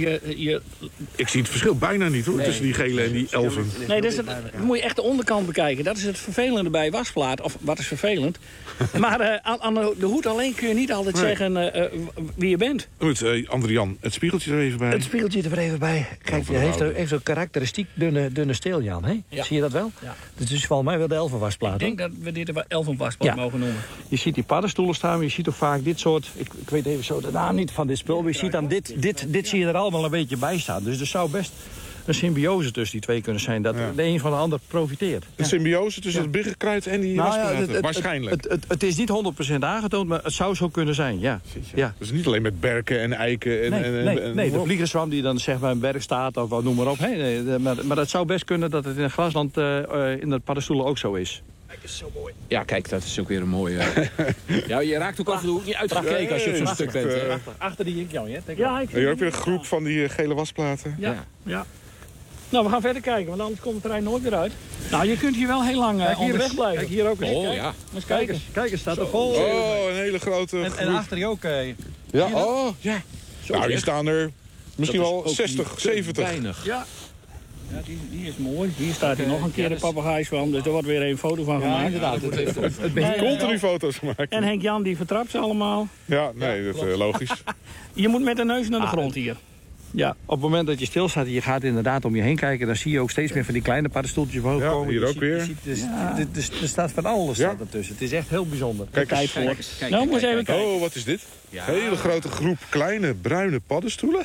Speaker 6: Ik zie het verschil bijna niet, hoor, tussen die gele en die elfen.
Speaker 4: Nee, dan moet je echt de onderkant bekijken. Dat is het vervelende bij wasplaat. Of wat is vervelend? Maar aan de hoed alleen kun je niet altijd zeggen wie je bent.
Speaker 6: Goed, Andrian, het spiegeltje er even bij.
Speaker 2: Het spiegeltje er even bij. Kijk, hij heeft zo'n karakteristiek dunne steel, Jan. Hè?
Speaker 4: Ja.
Speaker 2: Zie je dat wel?
Speaker 4: Ja.
Speaker 2: Dus is volgens mij wel de elfenwasplaat.
Speaker 4: Ik denk dat we dit de elfenwasplaat mogen noemen.
Speaker 7: Je ziet die paddenstoelen staan, maar je ziet ook vaak dit soort... Ik weet even zo de naam niet van dit spul, maar je ziet dan dit zie je er allemaal een beetje bij staan. Dus er zou best een symbiose tussen die twee kunnen zijn. Dat de een van de ander profiteert.
Speaker 6: Een symbiose tussen het biggekruid en die wasplaten? Waarschijnlijk.
Speaker 7: Het is niet 100% aangetoond, maar het zou zo kunnen zijn, ja.
Speaker 6: Dus niet alleen met berken en eiken.
Speaker 7: Nee, de vliegerswam die dan zeg maar een berg staat of wat, noem maar op. Maar het zou best kunnen dat het in het grasland in de paddenstoelen ook zo is.
Speaker 8: Kijk, dat is zo mooi. Ja, kijk, dat is ook weer een mooie... Ja, je raakt ook af en toe niet uitgekeken als je op zo'n stuk bent.
Speaker 2: Achter die ink, Jan.
Speaker 6: Ja, ik hier ook weer een groep van die gele wasplaten.
Speaker 4: Ja. Nou, we gaan verder kijken, want anders komt het terrein nooit weer uit. Nou, je kunt hier wel heel lang onderweg blijven.
Speaker 7: Kijk, hier ook eens.
Speaker 8: Oh, ja.
Speaker 4: Eens kijken.
Speaker 7: Kijk eens, staat er vol.
Speaker 6: Oh, een hele grote groep.
Speaker 7: En achter die ook.
Speaker 6: Ja, ja. Nou, die staan er misschien wel 60, 70.
Speaker 8: Weinig.
Speaker 4: Ja. Ja, die is mooi. Hier staat hij nog een keer de papegaaiswam, dus er wordt weer een foto van gemaakt.
Speaker 7: Inderdaad.
Speaker 6: Het begint continu foto's gemaakt.
Speaker 4: En Henk Jan die vertrapt ze allemaal.
Speaker 6: Ja, nee, dat is logisch.
Speaker 4: Je moet met de neus naar de grond hier. Ja.
Speaker 7: Op het moment dat je stilstaat en je gaat inderdaad om je heen kijken... dan zie je ook steeds meer van die kleine paddenstoeltjes omhoog komen.
Speaker 6: Hier ook weer.
Speaker 7: Er staat van alles ertussen. Het is echt heel bijzonder.
Speaker 6: Kijk eens.
Speaker 4: Nou, moet even kijken.
Speaker 6: Oh, wat is dit? Een hele grote groep kleine bruine paddenstoelen.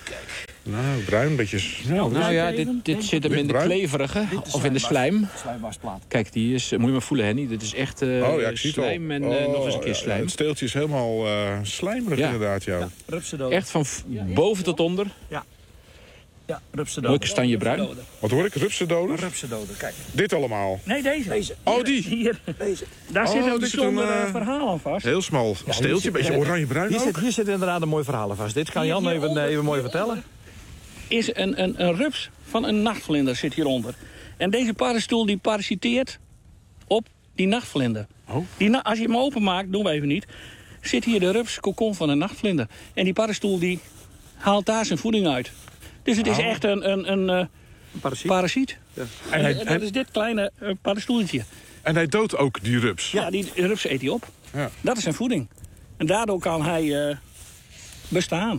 Speaker 6: Nou, bruin, een beetje...
Speaker 8: Nou ja, dit zit hem in de kleverige, of in de slijm. Kijk, die is... Moet je maar voelen, Henny. Dit is echt slijm en nog eens een keer slijm.
Speaker 6: Het steeltje is helemaal slijmerig inderdaad, ja.
Speaker 8: Echt van boven tot onder.
Speaker 2: Ja, rupsendoder.
Speaker 8: Mooi kastanjebruin.
Speaker 6: Wat hoor ik? Rupsendoder?
Speaker 2: Rupsendoder, kijk.
Speaker 6: Dit allemaal?
Speaker 4: Nee, deze.
Speaker 6: Oh, die?
Speaker 4: Hier.
Speaker 2: Deze.
Speaker 4: Daar zit een bijzonder verhaal aan vast.
Speaker 6: Heel smal steeltje, een beetje oranje-bruin
Speaker 7: Hier zit inderdaad een mooi verhaal aan vast. Dit kan Jan even mooi vertellen.
Speaker 4: Is een rups van een nachtvlinder zit hieronder. En deze paddenstoel die parasiteert op die nachtvlinder. Oh. Als je hem openmaakt, doen we even niet, zit hier de rupskokon van een nachtvlinder. En die paddenstoel die haalt daar zijn voeding uit. Dus het is echt een parasiet. Ja. En dat is dit kleine paddenstoeltje.
Speaker 6: En hij doodt ook die rups?
Speaker 4: Ja, die rups eet hij op. Ja. Dat is zijn voeding. En daardoor kan hij bestaan.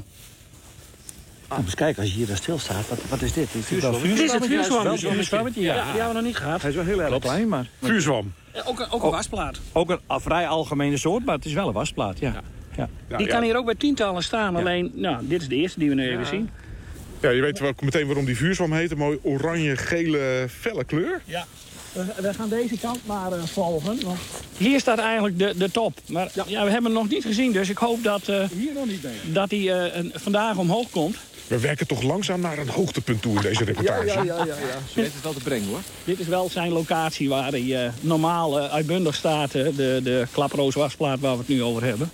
Speaker 2: Eens kijken, als je hier daar stilstaat, wat is dit?
Speaker 4: Dit is het vuurzwammetje. Ja, die hebben we nog niet gehad.
Speaker 7: Hij is wel heel erg klein, maar...
Speaker 6: Vuurzwam.
Speaker 4: Ook een wasplaat.
Speaker 7: Ook een vrij algemene soort, maar het is wel een wasplaat, ja.
Speaker 4: Die kan hier ook bij tientallen staan. Alleen, dit is de eerste die we nu even zien.
Speaker 6: Ja, je weet wel meteen waarom die vuurzwam heet. Een mooi oranje-gele felle kleur.
Speaker 4: Ja. We gaan deze kant maar volgen. Want hier staat eigenlijk de top. Maar we hebben hem nog niet gezien, dus ik hoop dat hij vandaag omhoog komt.
Speaker 6: We werken toch langzaam naar een hoogtepunt toe in deze reportage.
Speaker 8: Ja. Ze weet het wel te brengen, hoor.
Speaker 4: Dit is wel zijn locatie waar hij normaal uitbundig staat. De klaprooswasplaat waar we het nu over hebben.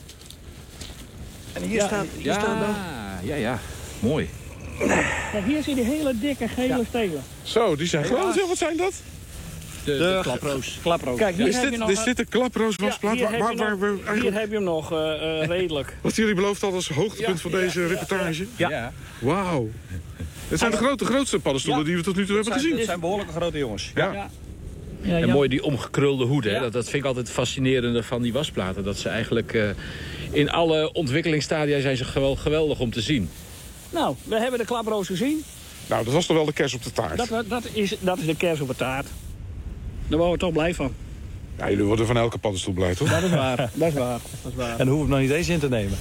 Speaker 2: En hier staat dan...
Speaker 8: Ja. Mooi.
Speaker 4: Kijk, hier zie je die hele dikke gele stelen.
Speaker 6: Zo, die zijn groot. Wat zijn dat?
Speaker 8: De klaproos.
Speaker 4: Kijk, hier
Speaker 6: is dit een klaprooswasplaat?
Speaker 4: Hier heb je hem nog redelijk.
Speaker 6: Wat jullie beloofd hadden als hoogtepunt van deze reportage?
Speaker 4: Ja.
Speaker 6: Wauw. Het zijn de grootste paddenstoelen die we tot nu toe hebben gezien.
Speaker 7: Het zijn behoorlijke grote jongens.
Speaker 6: Ja.
Speaker 8: En mooi die omgekrulde hoed. Hè? Dat vind ik altijd het fascinerende van die wasplaten. Dat ze eigenlijk in alle ontwikkelingsstadia zijn ze geweldig om te zien.
Speaker 4: Nou, we hebben de klaproos gezien.
Speaker 6: Nou, dat was toch wel de kers op de taart?
Speaker 4: Dat is de kers op de taart. Daar waren we toch blij van.
Speaker 6: Ja, jullie worden van elke paddenstoel blij, toch?
Speaker 4: Dat is waar.
Speaker 7: En dan hoef ik nog niet eens in te nemen.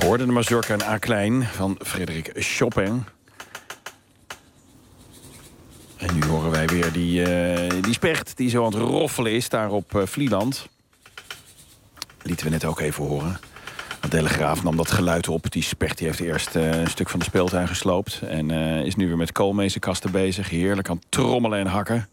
Speaker 11: hoorde de mazurka en A klein van Frédéric Chopin. En nu horen wij weer die specht die zo aan het roffelen is daar op Vlieland. Lieten we net ook even horen. De Telegraaf nam dat geluid op. Die specht die heeft eerst een stuk van de speeltuin gesloopt. En is nu weer met koolmezenkasten bezig. Heerlijk aan het trommelen en hakken.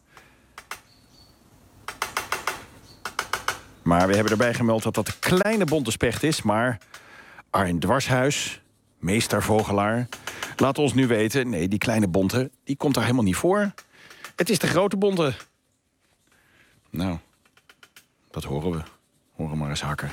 Speaker 11: Maar we hebben erbij gemeld dat dat een kleine bonte specht is. Maar Arjen Dwarshuis, meestervogelaar, laat ons nu weten... nee, die kleine bonte, die komt daar helemaal niet voor. Het is de grote bonte. Nou, dat horen we. Horen maar eens hakken.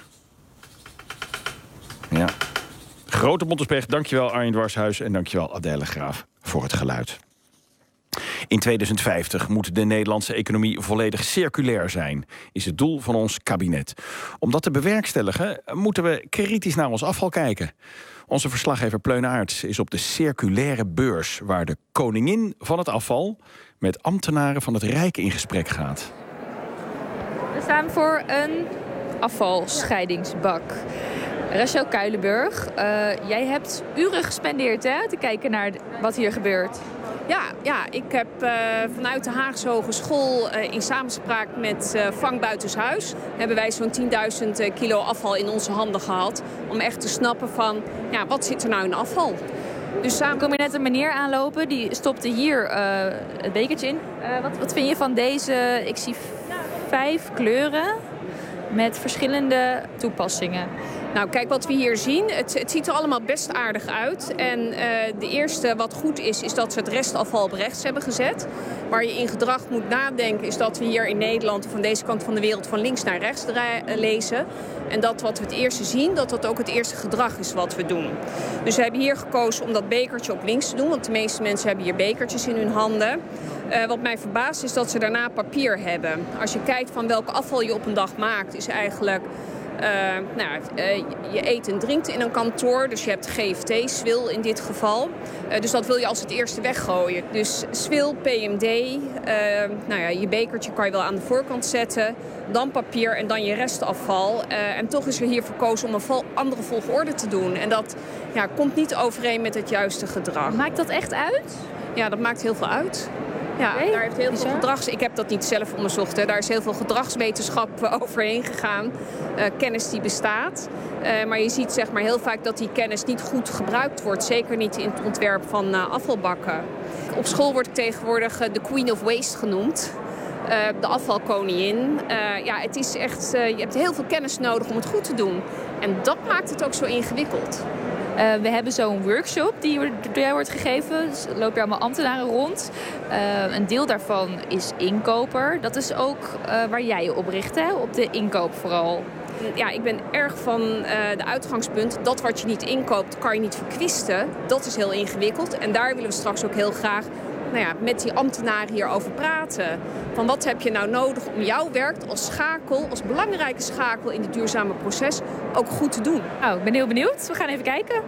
Speaker 11: Ja. Grote bonte specht, dankjewel Arjen Dwarshuis... en dankjewel Adèle Graaf voor het geluid. In 2050 moet de Nederlandse economie volledig circulair zijn, is het doel van ons kabinet. Om dat te bewerkstelligen moeten we kritisch naar ons afval kijken. Onze verslaggever Pleun Aerts is op de circulaire beurs, waar de koningin van het afval met ambtenaren van het Rijk in gesprek gaat.
Speaker 9: We staan voor een afvalscheidingsbak. Rachel Kuilenburg, jij hebt uren gespendeerd te kijken naar wat hier gebeurt.
Speaker 10: Ja, ik heb vanuit de Haagse Hogeschool in samenspraak met Vang Buitenshuis... hebben wij zo'n 10.000 kilo afval in onze handen gehad... om echt te snappen van, ja, wat zit er nou in afval?
Speaker 9: Dus samen kom je net een meneer aanlopen, die stopte hier het bekertje in. Wat vind je van deze, ik zie 5 kleuren met verschillende toepassingen?
Speaker 10: Nou, kijk wat we hier zien. Het ziet er allemaal best aardig uit. En de eerste wat goed is dat ze het restafval op rechts hebben gezet. Waar je in gedrag moet nadenken is dat we hier in Nederland... of van deze kant van de wereld van links naar rechts lezen. En dat wat we het eerste zien, dat ook het eerste gedrag is wat we doen. Dus we hebben hier gekozen om dat bekertje op links te doen. Want de meeste mensen hebben hier bekertjes in hun handen. Wat mij verbaast is dat ze daarna papier hebben. Als je kijkt van welk afval je op een dag maakt, is eigenlijk... je eet en drinkt in een kantoor, dus je hebt GFT, zwil in dit geval. Dus dat wil je als het eerste weggooien. Dus zwil, PMD, je bekertje kan je wel aan de voorkant zetten. Dan papier en dan je restafval. En toch is er hier verkozen om een andere volgorde te doen. En dat komt niet overeen met het juiste gedrag.
Speaker 9: Maakt dat echt uit?
Speaker 10: Ja, dat maakt heel veel uit. Ja, daar heeft heel veel gedrags... Ik heb dat niet zelf onderzocht. Daar is heel veel gedragswetenschap overheen gegaan. Kennis die bestaat. Maar je ziet zeg maar heel vaak dat die kennis niet goed gebruikt wordt. Zeker niet in het ontwerp van afvalbakken. Op school wordt tegenwoordig de Queen of Waste genoemd. De afvalkoningin. Het is echt... je hebt heel veel kennis nodig om het goed te doen. En dat maakt het ook zo ingewikkeld.
Speaker 9: We hebben zo'n workshop die door jou wordt gegeven. Dus er lopen allemaal ambtenaren rond. Een deel daarvan is inkoper. Dat is ook waar jij je op richt, hè? Op de inkoop vooral.
Speaker 10: Ja, ik ben erg van de uitgangspunt. Dat wat je niet inkoopt, kan je niet verkwisten. Dat is heel ingewikkeld. En daar willen we straks ook heel graag met die ambtenaren hierover praten. Van wat heb je nou nodig om jouw werk als schakel, als belangrijke schakel in het duurzame proces, ook goed te doen.
Speaker 9: Nou, ik ben heel benieuwd. We gaan even kijken.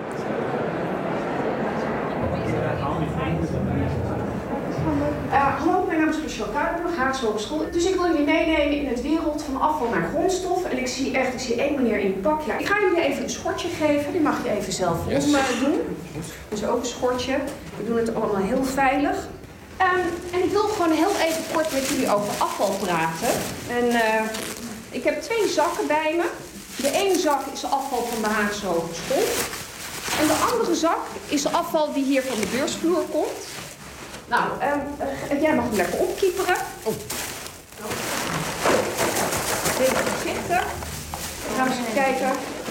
Speaker 10: Hallo, mijn naam is Rachel Kuilenburg, Haagse Hogeschool. Dus ik wil jullie meenemen in het wereld van afval naar grondstof. En ik zie één meneer in het pak. Ja, ik ga jullie even een schortje geven. Die mag je even zelf doen. Dus ook een schortje. We doen het allemaal heel veilig. En ik wil gewoon heel even kort met jullie over afval praten. En ik heb 2 zakken bij me. De ene zak is afval van de Haagse Hogeschool. En de andere zak is afval die hier van de beursvloer komt. Nou, jij mag hem lekker opkieperen. Even voorzichtig. Dan gaan we eens kijken.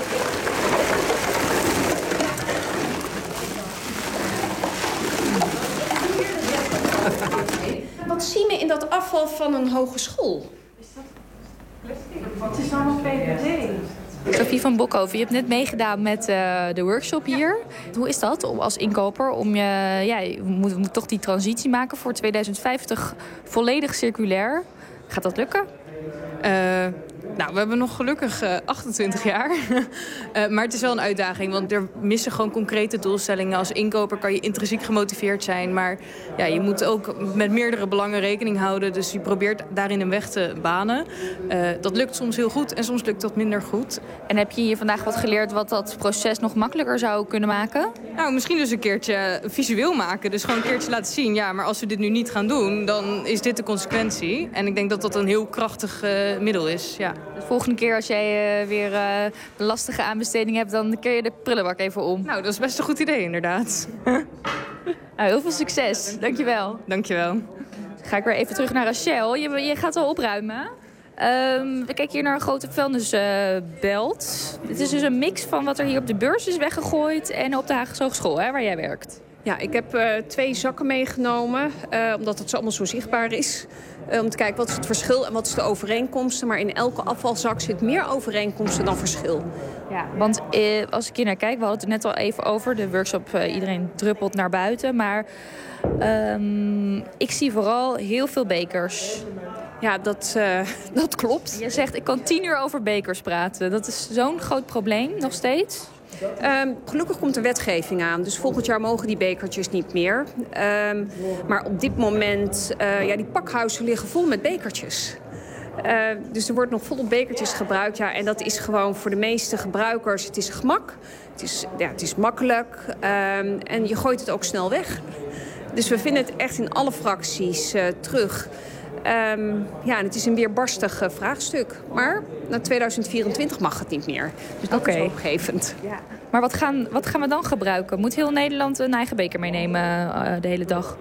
Speaker 10: Wat zien we in dat afval van een hogeschool?
Speaker 9: Het is allemaal PVD. Sophie van Bokhoven, je hebt net meegedaan met de workshop hier. Hoe is dat als inkoper? Je moet toch die transitie maken voor 2050 volledig circulair. Gaat dat lukken?
Speaker 12: Nou, we hebben nog gelukkig 28 jaar. Maar het is wel een uitdaging, want er missen gewoon concrete doelstellingen. Als inkoper kan je intrinsiek gemotiveerd zijn. Maar ja, je moet ook met meerdere belangen rekening houden. Dus je probeert daarin een weg te banen. Dat lukt soms heel goed en soms lukt dat minder goed.
Speaker 9: En heb je hier vandaag wat geleerd wat dat proces nog makkelijker zou kunnen maken?
Speaker 12: Nou, misschien dus een keertje visueel maken. Dus gewoon een keertje laten zien. Ja, maar als we dit nu niet gaan doen, dan is dit de consequentie. En ik denk dat dat een heel krachtig middel is, ja.
Speaker 9: De volgende keer als jij weer een lastige aanbesteding hebt, dan keer je de prullenbak even om.
Speaker 12: Nou, dat is best een goed idee, inderdaad.
Speaker 9: Nou, heel veel succes. Dankjewel.
Speaker 12: Dankjewel.
Speaker 9: Dan ga ik weer even terug naar Rachel. Je gaat al opruimen. We kijken hier naar een grote vuilnisbelt. Het is dus een mix van wat er hier op de beurs is weggegooid en op de Haagse Hogeschool, hè, waar jij werkt.
Speaker 10: Ja, ik heb 2 zakken meegenomen, omdat het allemaal zo zichtbaar is. Om te kijken wat is het verschil en wat is de overeenkomsten. Maar in elke afvalzak zit meer overeenkomsten dan verschil.
Speaker 9: Ja, want als ik hier naar kijk, we hadden het er net al even over. De workshop, iedereen druppelt naar buiten. Maar ik zie vooral heel veel bekers.
Speaker 10: Ja, dat klopt.
Speaker 9: Je zegt, ik kan 10 uur over bekers praten. Dat is zo'n groot probleem, nog steeds.
Speaker 10: Gelukkig komt er wetgeving aan. Dus volgend jaar mogen die bekertjes niet meer. Maar op dit moment, die pakhuizen liggen vol met bekertjes. Dus er wordt nog volop bekertjes gebruikt. Ja, en dat is gewoon voor de meeste gebruikers, het is gemak. Het is makkelijk. En je gooit het ook snel weg. Dus we vinden het echt in alle fracties terug. En het is een weerbarstig vraagstuk. Maar na 2024 mag het niet meer. Dus dat is hoopgevend.
Speaker 9: Ja. Maar wat gaan we dan gebruiken? Moet heel Nederland een eigen beker meenemen de hele dag?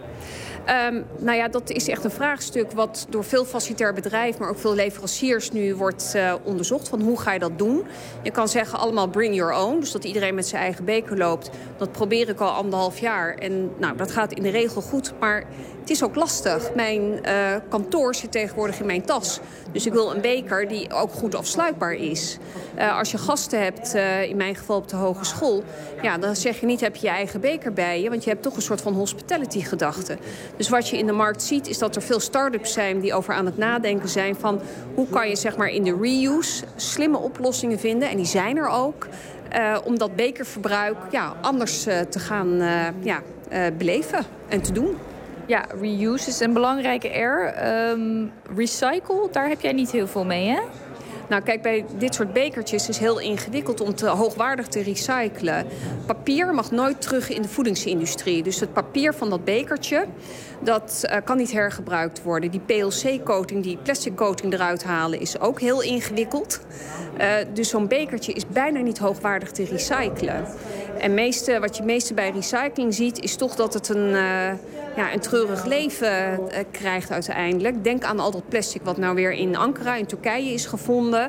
Speaker 10: Dat is echt een vraagstuk wat door veel facilitair bedrijven, maar ook veel leveranciers nu wordt onderzocht. Van hoe ga je dat doen? Je kan zeggen allemaal bring your own. Dus dat iedereen met zijn eigen beker loopt. Dat probeer ik al 1,5 jaar. En dat gaat in de regel goed. Maar het is ook lastig. Mijn kantoor zit tegenwoordig in mijn tas. Dus ik wil een beker die ook goed afsluitbaar is. Als je gasten hebt, in mijn geval op de hogeschool, dan zeg je niet heb je eigen beker bij je. Want je hebt toch een soort van hospitality gedachte. Dus wat je in de markt ziet is dat er veel start-ups zijn die over aan het nadenken zijn van hoe kan je zeg maar in de reuse slimme oplossingen vinden. En die zijn er ook. Om dat bekerverbruik anders te gaan beleven en te doen.
Speaker 9: Ja, reuse is een belangrijke R. Recycle, daar heb jij niet heel veel mee, hè?
Speaker 10: Nou, kijk, bij dit soort bekertjes is het heel ingewikkeld om te hoogwaardig te recyclen. Papier mag nooit terug in de voedingsindustrie. Dus het papier van dat bekertje, dat kan niet hergebruikt worden. Die PLC-coating, die plastic coating eruit halen, is ook heel ingewikkeld. Dus zo'n bekertje is bijna niet hoogwaardig te recyclen. En wat je meeste bij recycling ziet, is toch dat het een treurig leven krijgt uiteindelijk. Denk aan al dat plastic wat nou weer in Ankara in Turkije is gevonden.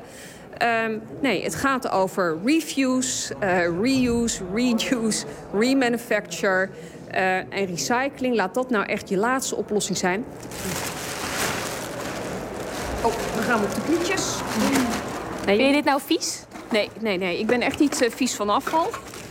Speaker 10: Het gaat over refuse, reuse, reduce, remanufacture en recycling. Laat dat nou echt je laatste oplossing zijn. Dan gaan we op de knietjes.
Speaker 9: Vind je dit nou vies?
Speaker 10: Nee. Ik ben echt niet vies van afval.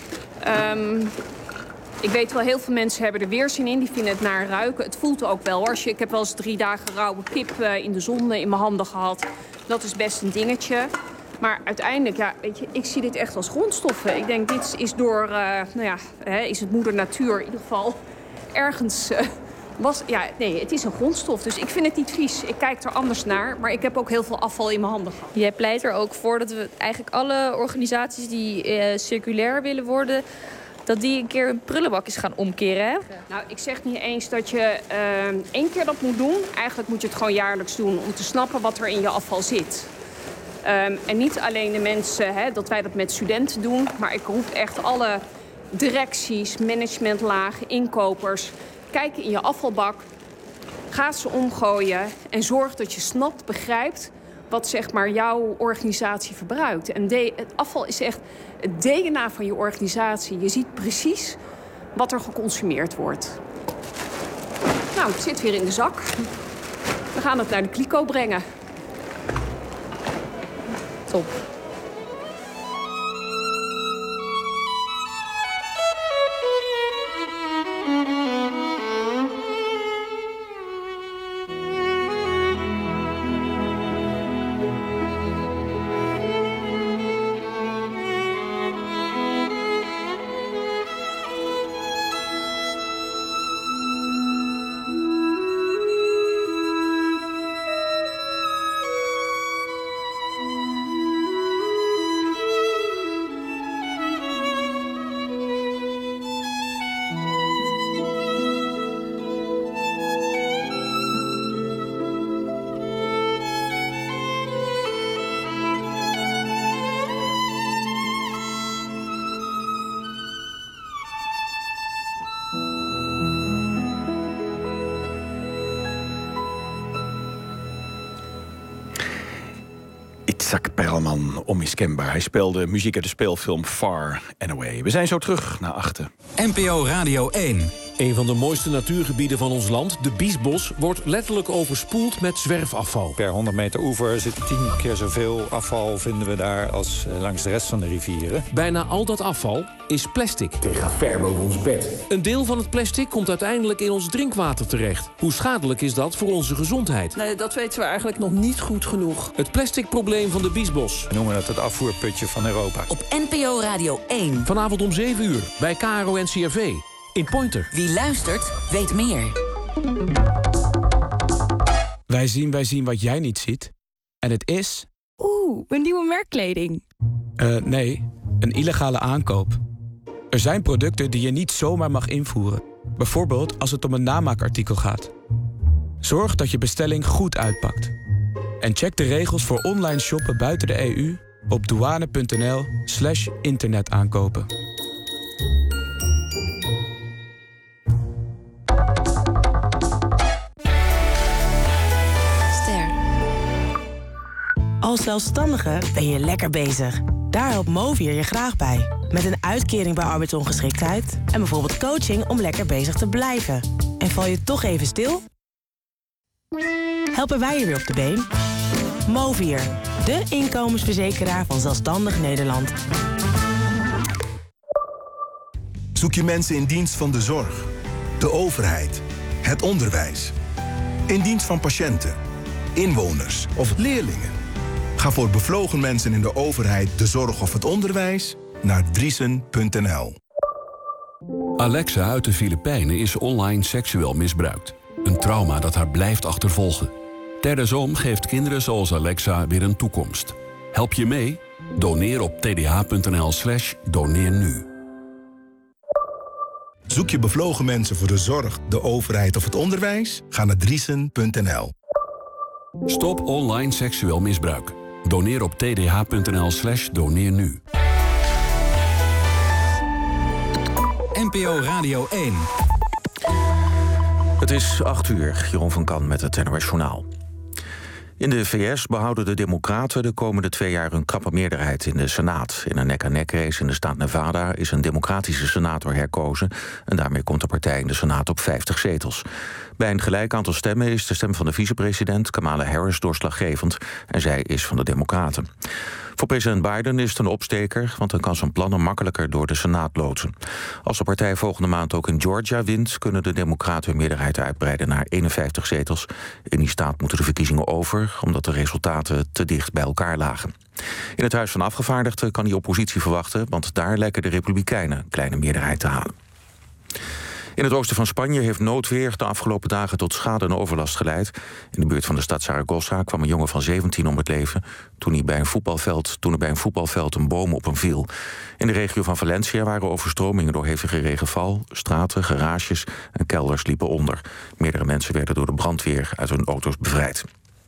Speaker 10: Ik weet wel, heel veel mensen hebben er weerzin in. Die vinden het naar ruiken. Het voelt ook wel, hoor. Ik heb wel eens 3 dagen rauwe kip in de zon in mijn handen gehad. Dat is best een dingetje. Maar uiteindelijk, ik zie dit echt als grondstoffen. Ik denk, dit is door, is het moeder natuur in ieder geval ergens... het is een grondstof, dus ik vind het niet vies. Ik kijk er anders naar, maar ik heb ook heel veel afval in mijn handen gehad.
Speaker 9: Jij pleit er ook voor dat we eigenlijk alle organisaties die circulair willen worden, dat die een keer hun prullenbak eens gaan omkeren, hè?
Speaker 10: Nou, ik zeg niet eens dat je 1 keer dat moet doen. Eigenlijk moet je het gewoon jaarlijks doen om te snappen wat er in je afval zit. En niet alleen de mensen, dat wij dat met studenten doen, maar ik roep echt alle directies, managementlagen, inkopers. Kijk in je afvalbak, ga ze omgooien en zorg dat je snapt, begrijpt wat zeg maar jouw organisatie verbruikt. En het afval is echt het DNA van je organisatie. Je ziet precies wat er geconsumeerd wordt. Nou, het zit weer in de zak. We gaan het naar de kliko brengen.
Speaker 9: Top.
Speaker 11: Itzhak Perlman, onmiskenbaar. Hij speelde muziek uit de speelfilm Far and Away. We zijn zo terug naar 8.
Speaker 26: NPO Radio 1.
Speaker 13: Een van de mooiste natuurgebieden van ons land, de Biesbos, wordt letterlijk overspoeld met zwerfafval.
Speaker 14: Per 100 meter oever zit 10 keer zoveel afval vinden we daar als langs de rest van de rivieren.
Speaker 13: Bijna al dat afval is plastic.
Speaker 14: Het gaat ver boven ons bed.
Speaker 13: Een deel van het plastic komt uiteindelijk in ons drinkwater terecht. Hoe schadelijk is dat voor onze gezondheid?
Speaker 15: Nee, dat weten we eigenlijk nog niet goed genoeg.
Speaker 13: Het plasticprobleem van de Biesbos.
Speaker 14: We noemen dat het afvoerputje van Europa.
Speaker 16: Op NPO Radio 1.
Speaker 13: Vanavond om 7 uur bij KRO NCRV. In Pointer.
Speaker 16: Wie luistert, weet meer.
Speaker 17: Wij zien wat jij niet ziet. En het is...
Speaker 18: een nieuwe merkkleding.
Speaker 17: Nee, een illegale aankoop. Er zijn producten die je niet zomaar mag invoeren. Bijvoorbeeld als het om een namaakartikel gaat. Zorg dat je bestelling goed uitpakt. En check de regels voor online shoppen buiten de EU op douane.nl/internetaankopen.
Speaker 27: Als zelfstandige ben je lekker bezig. Daar helpt Movier je graag bij. Met een uitkering bij arbeidsongeschiktheid en bijvoorbeeld coaching om lekker bezig te blijven. En val je toch even stil? Helpen wij je weer op de been? Movier, de inkomensverzekeraar van zelfstandig Nederland.
Speaker 28: Zoek je mensen in dienst van de zorg, de overheid, het onderwijs. In dienst van patiënten, inwoners of leerlingen. Ga voor bevlogen mensen in de overheid, de zorg of het onderwijs naar Driesen.nl.
Speaker 29: Alexa uit de Filipijnen is online seksueel misbruikt. Een trauma dat haar blijft achtervolgen. Terdesom geeft kinderen zoals Alexa weer een toekomst. Help je mee? Doneer op tdh.nl/doneer nu.
Speaker 28: Zoek je bevlogen mensen voor de zorg, de overheid of het onderwijs? Ga naar Driesen.nl.
Speaker 29: Stop online seksueel misbruik. Doneer op tdh.nl/doneer nu.
Speaker 26: NPO Radio 1.
Speaker 1: Het is 8 uur. Jeroen van Kan met het NOS Journaal. In de VS behouden de Democraten de komende 2 jaar hun krappe meerderheid in de Senaat. In een nek-aan-nek race in de staat Nevada is een democratische senator herkozen en daarmee komt de partij in de Senaat op 50 zetels. Bij een gelijk aantal stemmen is de stem van de vicepresident Kamala Harris doorslaggevend en zij is van de Democraten. Voor president Biden is het een opsteker, want dan kan zijn plannen makkelijker door de Senaat loodsen. Als de partij volgende maand ook in Georgia wint, kunnen de Democraten hun meerderheid uitbreiden naar 51 zetels. In die staat moeten de verkiezingen over, omdat de resultaten te dicht bij elkaar lagen. In het Huis van Afgevaardigden kan die oppositie verwachten, want daar lijken de Republikeinen een kleine meerderheid te halen. In het oosten van Spanje heeft noodweer de afgelopen dagen tot schade en overlast geleid. In de buurt van de stad Zaragoza kwam een jongen van 17 om het leven toen er bij een voetbalveld een boom op hem viel. In de regio van Valencia waren overstromingen door hevige regenval. Straten, garages en kelders liepen onder. Meerdere mensen werden door de brandweer uit hun auto's bevrijd.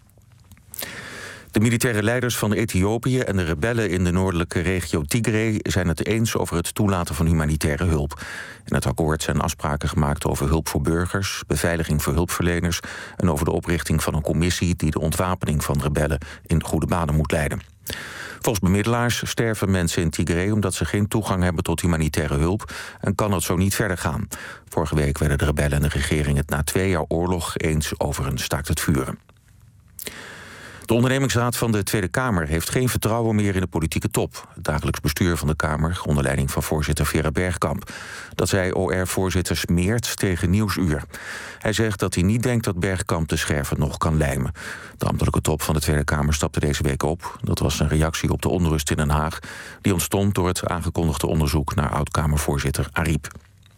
Speaker 1: De militaire leiders van Ethiopië en de rebellen in de noordelijke regio Tigray zijn het eens over het toelaten van humanitaire hulp. In het akkoord zijn afspraken gemaakt over hulp voor burgers, beveiliging voor hulpverleners en over de oprichting van een commissie die de ontwapening van rebellen in goede banen moet leiden. Volgens bemiddelaars sterven mensen in Tigray omdat ze geen toegang hebben tot humanitaire hulp en kan het zo niet verder gaan. Vorige week werden de rebellen en de regering het na 2 jaar oorlog eens over een staakt het vuren. De ondernemingsraad van de Tweede Kamer heeft geen vertrouwen meer in de politieke top. Het dagelijks bestuur van de Kamer, onder leiding van voorzitter Vera Bergkamp. Dat zei OR-voorzitter Smeert tegen Nieuwsuur. Hij zegt dat hij niet denkt dat Bergkamp de scherven nog kan lijmen. De ambtelijke top van de Tweede Kamer stapte deze week op. Dat was een reactie op de onrust in Den Haag. Die ontstond door het aangekondigde onderzoek naar oud-Kamervoorzitter Ariep.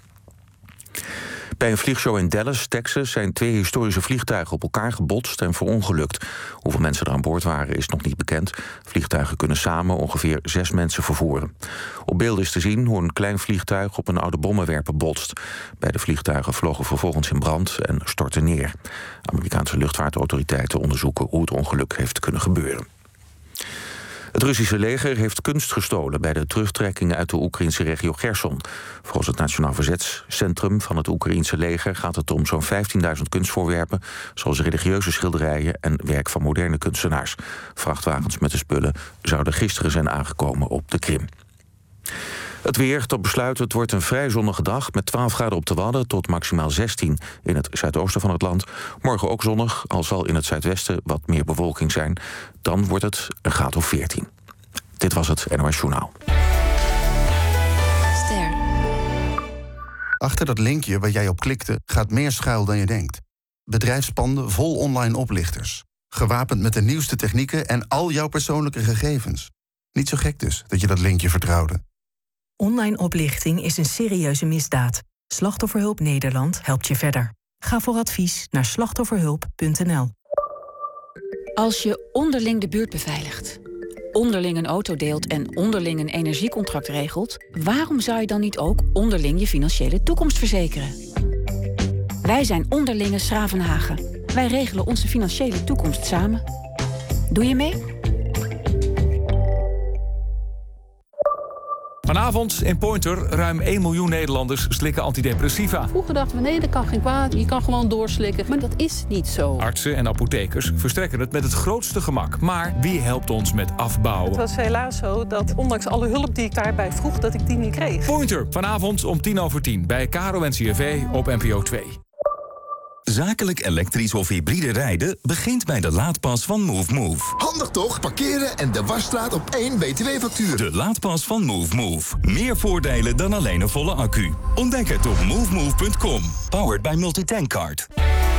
Speaker 1: Bij een vliegshow in Dallas, Texas, zijn 2 historische vliegtuigen op elkaar gebotst en verongelukt. Hoeveel mensen er aan boord waren is nog niet bekend. Vliegtuigen kunnen samen ongeveer 6 mensen vervoeren. Op beelden is te zien hoe een klein vliegtuig op een oude bommenwerper botst. Beide vliegtuigen vlogen vervolgens in brand en stortten neer. Amerikaanse luchtvaartautoriteiten onderzoeken hoe het ongeluk heeft kunnen gebeuren. Het Russische leger heeft kunst gestolen bij de terugtrekking uit de Oekraïnse regio Gerson. Volgens het Nationaal Verzetscentrum van het Oekraïnse leger gaat het om zo'n 15.000 kunstvoorwerpen, zoals religieuze schilderijen en werk van moderne kunstenaars. Vrachtwagens met de spullen zouden gisteren zijn aangekomen op de Krim. Het weer, tot besluit, het wordt een vrij zonnige dag met 12 graden op de Wadden tot maximaal 16 in het zuidoosten van het land. Morgen ook zonnig, al zal in het zuidwesten wat meer bewolking zijn. Dan wordt het een graad of 14. Dit was het NOS Journaal.
Speaker 3: Ster. Achter dat linkje waar jij op klikte gaat meer schuil dan je denkt. Bedrijfspanden vol online oplichters. Gewapend met de nieuwste technieken en al jouw persoonlijke gegevens. Niet zo gek dus dat je dat linkje vertrouwde.
Speaker 5: Online oplichting is een serieuze misdaad. Slachtofferhulp Nederland helpt je verder. Ga voor advies naar slachtofferhulp.nl.
Speaker 19: Als je onderling de buurt beveiligt, onderling een auto deelt en onderling een energiecontract regelt, waarom zou je dan niet ook onderling je financiële toekomst verzekeren? Wij zijn Onderlinge Schravenhagen. Wij regelen onze financiële toekomst samen. Doe je mee?
Speaker 13: Vanavond in Pointer, ruim 1 miljoen Nederlanders slikken antidepressiva.
Speaker 15: Vroeger dachten we, nee, dat kan geen kwaad. Je kan gewoon doorslikken. Maar dat is niet zo.
Speaker 13: Artsen en apothekers verstrekken het met het grootste gemak. Maar wie helpt ons met afbouwen?
Speaker 15: Het was helaas zo dat ondanks alle hulp die ik daarbij vroeg, dat ik die niet kreeg.
Speaker 13: Pointer, vanavond om 10:10 bij KRO-NCRV op NPO 2.
Speaker 20: Zakelijk elektrisch of hybride rijden begint bij de laadpas van Move.
Speaker 21: Handig toch? Parkeren en de wasstraat op 1 BTW-factuur.
Speaker 20: De laadpas van Move. Meer voordelen dan alleen een volle accu. Ontdek het op movemove.com. Powered by Multitankcard.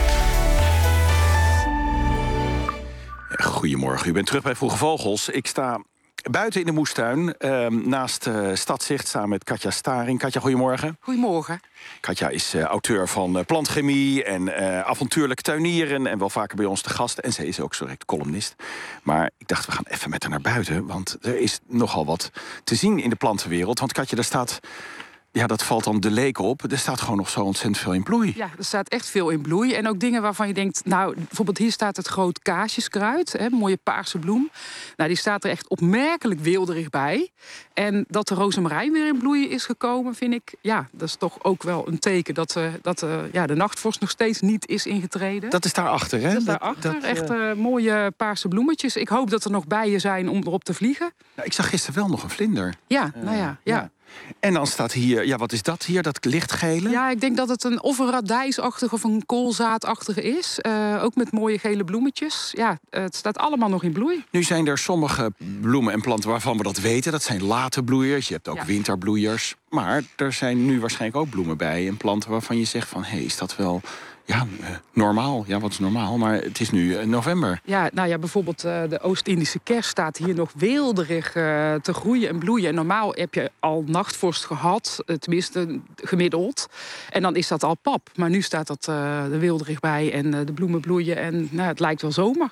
Speaker 22: Goedemorgen, u bent terug bij Vroege Vogels. Ik sta buiten in de moestuin, naast Stadzicht, samen met Katja Staring. Katja, goedemorgen.
Speaker 23: Goedemorgen.
Speaker 22: Katja is auteur van Plantchemie en Avontuurlijk Tuinieren en wel vaker bij ons te gast. En ze is ook zo direct columnist. Maar ik dacht, we gaan even met haar naar buiten, want er is nogal wat te zien in de plantenwereld. Want Katja, daar staat... Ja, dat valt dan de leek op. Er staat gewoon nog zo ontzettend veel in bloei.
Speaker 23: Ja, er staat echt veel in bloei. En ook dingen waarvan je denkt... Nou, bijvoorbeeld hier staat het groot kaasjeskruid. Hè, mooie paarse bloem. Nou, die staat er echt opmerkelijk weelderig bij. En dat de rozemarijn weer in bloei is gekomen, vind ik... Ja, dat is toch ook wel een teken dat de nachtvorst nog steeds niet is ingetreden.
Speaker 22: Dat is daarachter, hè?
Speaker 23: Dat is daarachter. Echt mooie paarse bloemetjes. Ik hoop dat er nog bijen zijn om erop te vliegen.
Speaker 22: Nou, ik zag gisteren wel nog een vlinder.
Speaker 23: Ja, ja.
Speaker 22: En dan staat hier, ja, wat is dat hier, dat lichtgele?
Speaker 23: Ja, ik denk dat het of een radijsachtige of een koolzaadachtige is. Ook met mooie gele bloemetjes. Ja, het staat allemaal nog in bloei.
Speaker 22: Nu zijn er sommige bloemen en planten waarvan we dat weten. Dat zijn late bloeiers, je hebt ook winterbloeiers. Maar er zijn nu waarschijnlijk ook bloemen bij en planten waarvan je zegt van... hé, is dat wel... Ja, normaal. Ja, wat is normaal? Maar het is nu november.
Speaker 23: Ja, nou ja, bijvoorbeeld de Oost-Indische kers staat hier nog weelderig te groeien en bloeien. En normaal heb je al nachtvorst gehad, tenminste gemiddeld. En dan is dat al pap. Maar nu staat dat er weelderig bij en de bloemen bloeien. En nou, het lijkt wel zomer.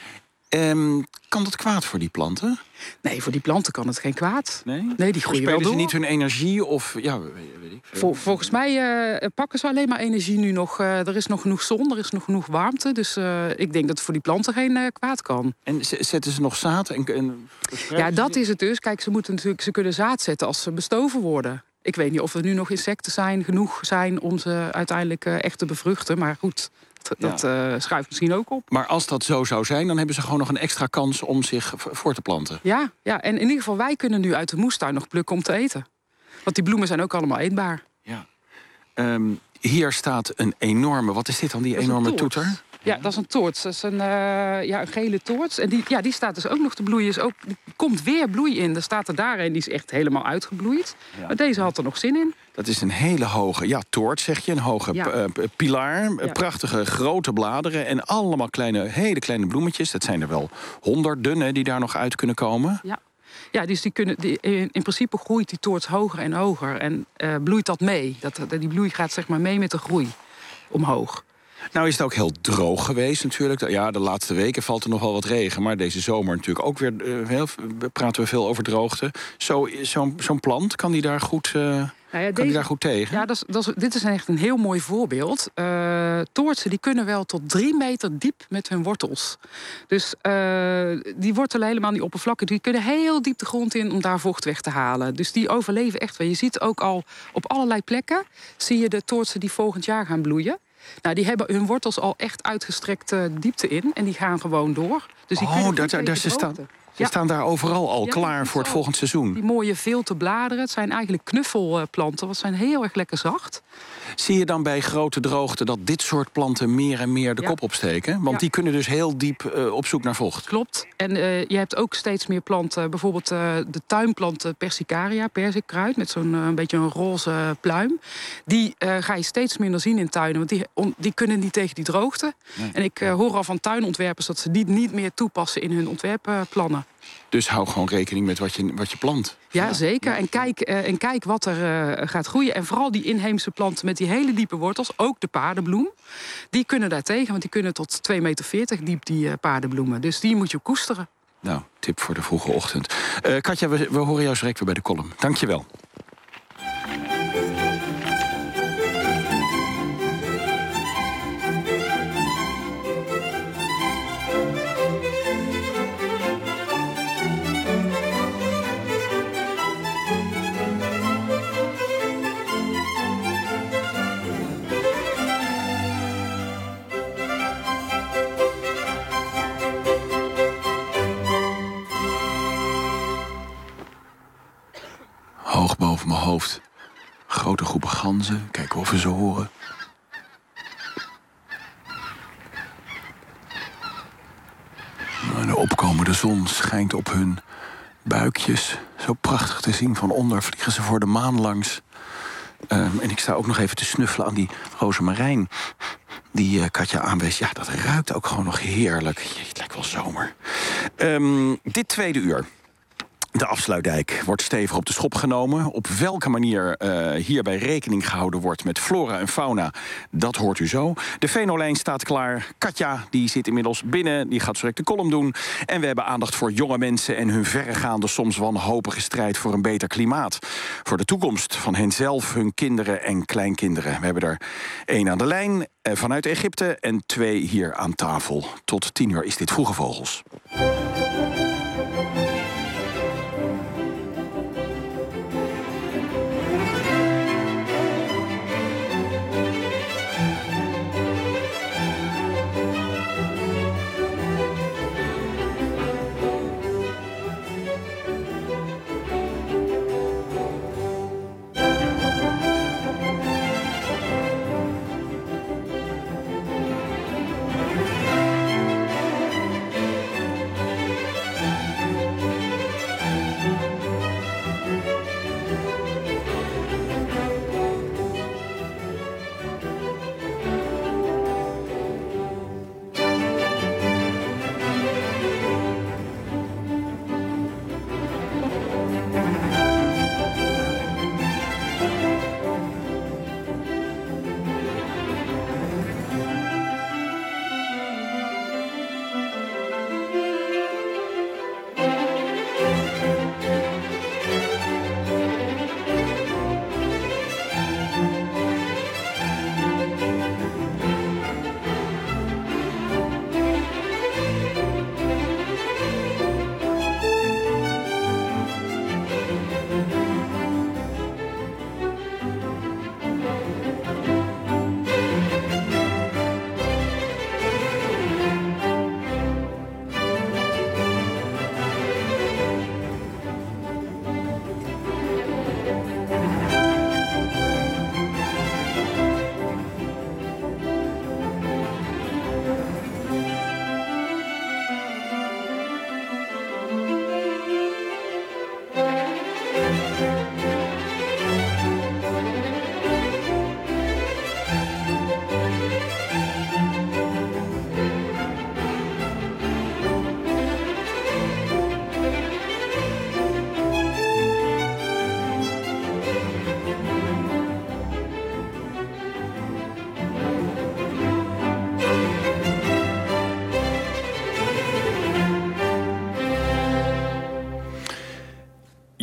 Speaker 22: Kan dat kwaad voor die planten?
Speaker 23: Nee, voor die planten kan het geen kwaad.
Speaker 22: Nee,
Speaker 23: die groeien wel door.
Speaker 22: Spelen ze niet hun energie of... Ja, weet ik veel.
Speaker 23: Volgens mij pakken ze alleen maar energie nu nog. Er is nog genoeg zon, er is nog genoeg warmte. Dus ik denk dat het voor die planten geen kwaad kan.
Speaker 22: En zetten ze nog zaad?
Speaker 23: Ja, dat is het dus. Kijk, ze kunnen zaad zetten als ze bestoven worden. Ik weet niet of er nu nog insecten genoeg zijn om ze uiteindelijk echt te bevruchten. Maar goed... Dat schuift misschien ook op.
Speaker 22: Maar als dat zo zou zijn, dan hebben ze gewoon nog een extra kans om zich voor te planten.
Speaker 23: Ja, en in ieder geval wij kunnen nu uit de moestuin nog plukken om te eten. Want die bloemen zijn ook allemaal eetbaar.
Speaker 22: Ja. Hier staat een enorme, wat is dit dan, die enorme toeter?
Speaker 23: Ja, dat is een toorts. Dat is een gele toorts. En die staat dus ook nog te bloeien. Er komt weer bloei in. Er staat er daar een, die is echt helemaal uitgebloeid. Ja. Maar deze had er nog zin in.
Speaker 22: Dat is een hele hoge, toorts zeg je, een hoge pilaar. Ja. Prachtige grote bladeren en allemaal hele kleine bloemetjes. Dat zijn er wel honderden die daar nog uit kunnen komen.
Speaker 23: Ja, dus in principe groeit die toorts hoger en hoger. En bloeit dat mee. Die bloei gaat zeg maar mee met de groei omhoog.
Speaker 22: Nou is het ook heel droog geweest natuurlijk. Ja, de laatste weken valt er nog wel wat regen. Maar deze zomer natuurlijk ook weer praten we veel over droogte. Zo'n plant, kan die daar goed... Kan die daar goed tegen?
Speaker 23: Ja, dit is echt een heel mooi voorbeeld. Toortsen die kunnen wel tot 3 meter diep met hun wortels. Dus die wortelen helemaal niet oppervlakkig. Die kunnen heel diep de grond in om daar vocht weg te halen. Dus die overleven echt wel. Je ziet ook al op allerlei plekken... zie je de toortsen die volgend jaar gaan bloeien. Nou, die hebben hun wortels al echt uitgestrekte diepte in. En die gaan gewoon door. Dus die
Speaker 22: Ze staan daar overal al klaar voor het volgend seizoen.
Speaker 23: Die mooie veelte bladeren. Het zijn eigenlijk knuffelplanten. Want ze zijn heel erg lekker zacht.
Speaker 22: Zie je dan bij grote droogte dat dit soort planten meer en meer de kop opsteken? Want die kunnen dus heel diep op zoek naar vocht.
Speaker 23: Klopt. En je hebt ook steeds meer planten. Bijvoorbeeld de tuinplant Persicaria, perzikkruid, met zo'n beetje een roze pluim. Die ga je steeds minder zien in tuinen. Want die kunnen niet tegen die droogte. Nee. En ik hoor al van tuinontwerpers dat ze die niet meer toepassen in hun ontwerpplannen.
Speaker 22: Dus hou gewoon rekening met wat je plant.
Speaker 23: Ja, zeker. En kijk wat er gaat groeien. En vooral die inheemse planten met die hele diepe wortels, ook de paardenbloem, die kunnen daar tegen. Want die kunnen tot 2,40 meter diep, die paardenbloemen. Dus die moet je koesteren.
Speaker 22: Nou, tip voor de vroege ochtend. Katja, we horen jou direct weer bij de column. Dank je wel. Hoog boven mijn hoofd. Grote groepen ganzen. Kijken of we ze horen. De opkomende zon schijnt op hun buikjes. Zo prachtig te zien. Van onder vliegen ze voor de maan langs. En ik sta ook nog even te snuffelen aan die rozemarijn die Katja aanwees. Ja, dat ruikt ook gewoon nog heerlijk. Het lijkt wel zomer. Dit tweede uur. De afsluitdijk wordt stevig op de schop genomen. Op welke manier hierbij rekening gehouden wordt met flora en fauna, dat hoort u zo. De Venolijn staat klaar. Katja, die zit inmiddels binnen. Die gaat zo direct de column doen. En we hebben aandacht voor jonge mensen en hun verregaande, soms wanhopige strijd voor een beter klimaat. Voor de toekomst van henzelf, hun kinderen en kleinkinderen. We hebben er 1 aan de lijn vanuit Egypte en 2 hier aan tafel. Tot 10 uur is dit Vroege Vogels.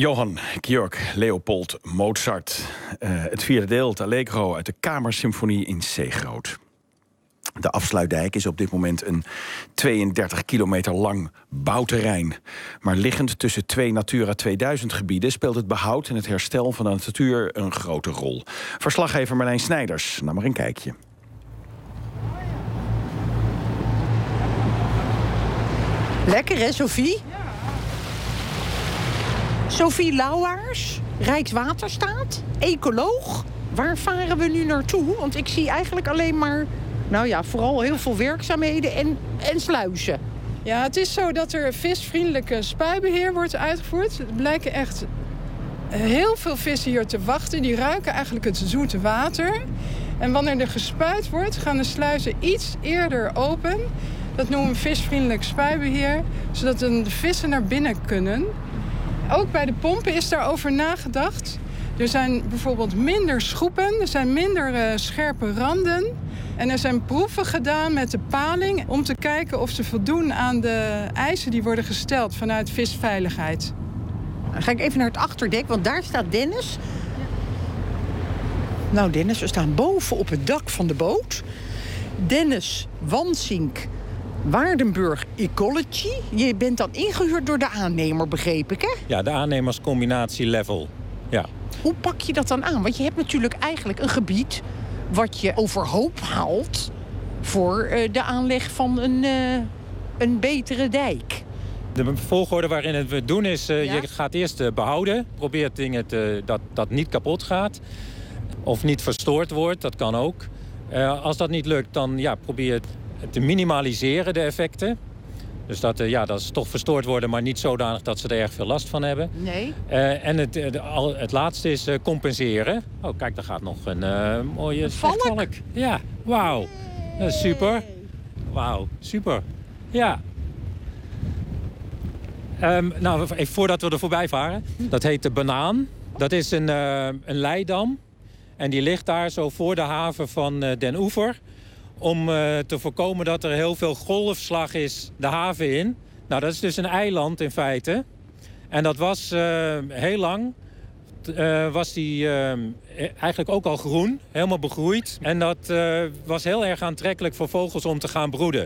Speaker 22: Johann Georg Leopold Mozart. Het vierde deel, het Allegro uit de Kamersymfonie in C-groot. De afsluitdijk is op dit moment een 32 kilometer lang bouwterrein. Maar liggend tussen 2 Natura 2000 gebieden speelt het behoud en het herstel van de natuur een grote rol. Verslaggever Marlijn Snijders, nou maar een kijkje.
Speaker 2: Lekker hè, Sophie? Sophie Lauwaers, Rijkswaterstaat, ecoloog. Waar varen we nu naartoe? Want ik zie eigenlijk alleen maar, vooral heel veel werkzaamheden en sluizen.
Speaker 15: Ja, het is zo dat er visvriendelijke spuibeheer wordt uitgevoerd. Er blijken echt heel veel vissen hier te wachten. Die ruiken eigenlijk het zoete water. En wanneer er gespuit wordt, gaan de sluizen iets eerder open. Dat noemen we visvriendelijk spuibeheer, zodat de vissen naar binnen kunnen. Ook bij de pompen is daarover nagedacht. Er zijn bijvoorbeeld minder schoepen, er zijn minder scherpe randen. En er zijn proeven gedaan met de paling om te kijken of ze voldoen aan de eisen die worden gesteld vanuit visveiligheid.
Speaker 2: Dan ga ik even naar het achterdek, want daar staat Dennis. Nou Dennis, we staan boven op het dak van de boot. Dennis Wansink, Waardenburg Ecology. Je bent dan ingehuurd door de aannemer, begreep ik, hè?
Speaker 14: Ja, de aannemerscombinatie Level. Ja.
Speaker 2: Hoe pak je dat dan aan? Want je hebt natuurlijk eigenlijk een gebied wat je overhoop haalt voor de aanleg van een betere dijk.
Speaker 14: De volgorde waarin we het doen is, je gaat eerst behouden. Probeert dingen dat niet kapot gaat. Of niet verstoord wordt, dat kan ook. Als dat niet lukt, dan probeer je te minimaliseren, de effecten. Dus dat ze toch verstoord worden, maar niet zodanig dat ze er erg veel last van hebben.
Speaker 2: Nee.
Speaker 14: En het laatste is compenseren. Oh, kijk, daar gaat nog een mooie valk. Ja, wauw. Super. Wauw, super. Ja. Even voordat we er voorbij varen. Dat heet de Banaan. Dat is een leidam. En die ligt daar zo voor de haven van Den Oever. Om te voorkomen dat er heel veel golfslag is de haven in. Nou, dat is dus een eiland in feite. En dat was heel lang. Was die eigenlijk ook al groen, helemaal begroeid. En dat was heel erg aantrekkelijk voor vogels om te gaan broeden.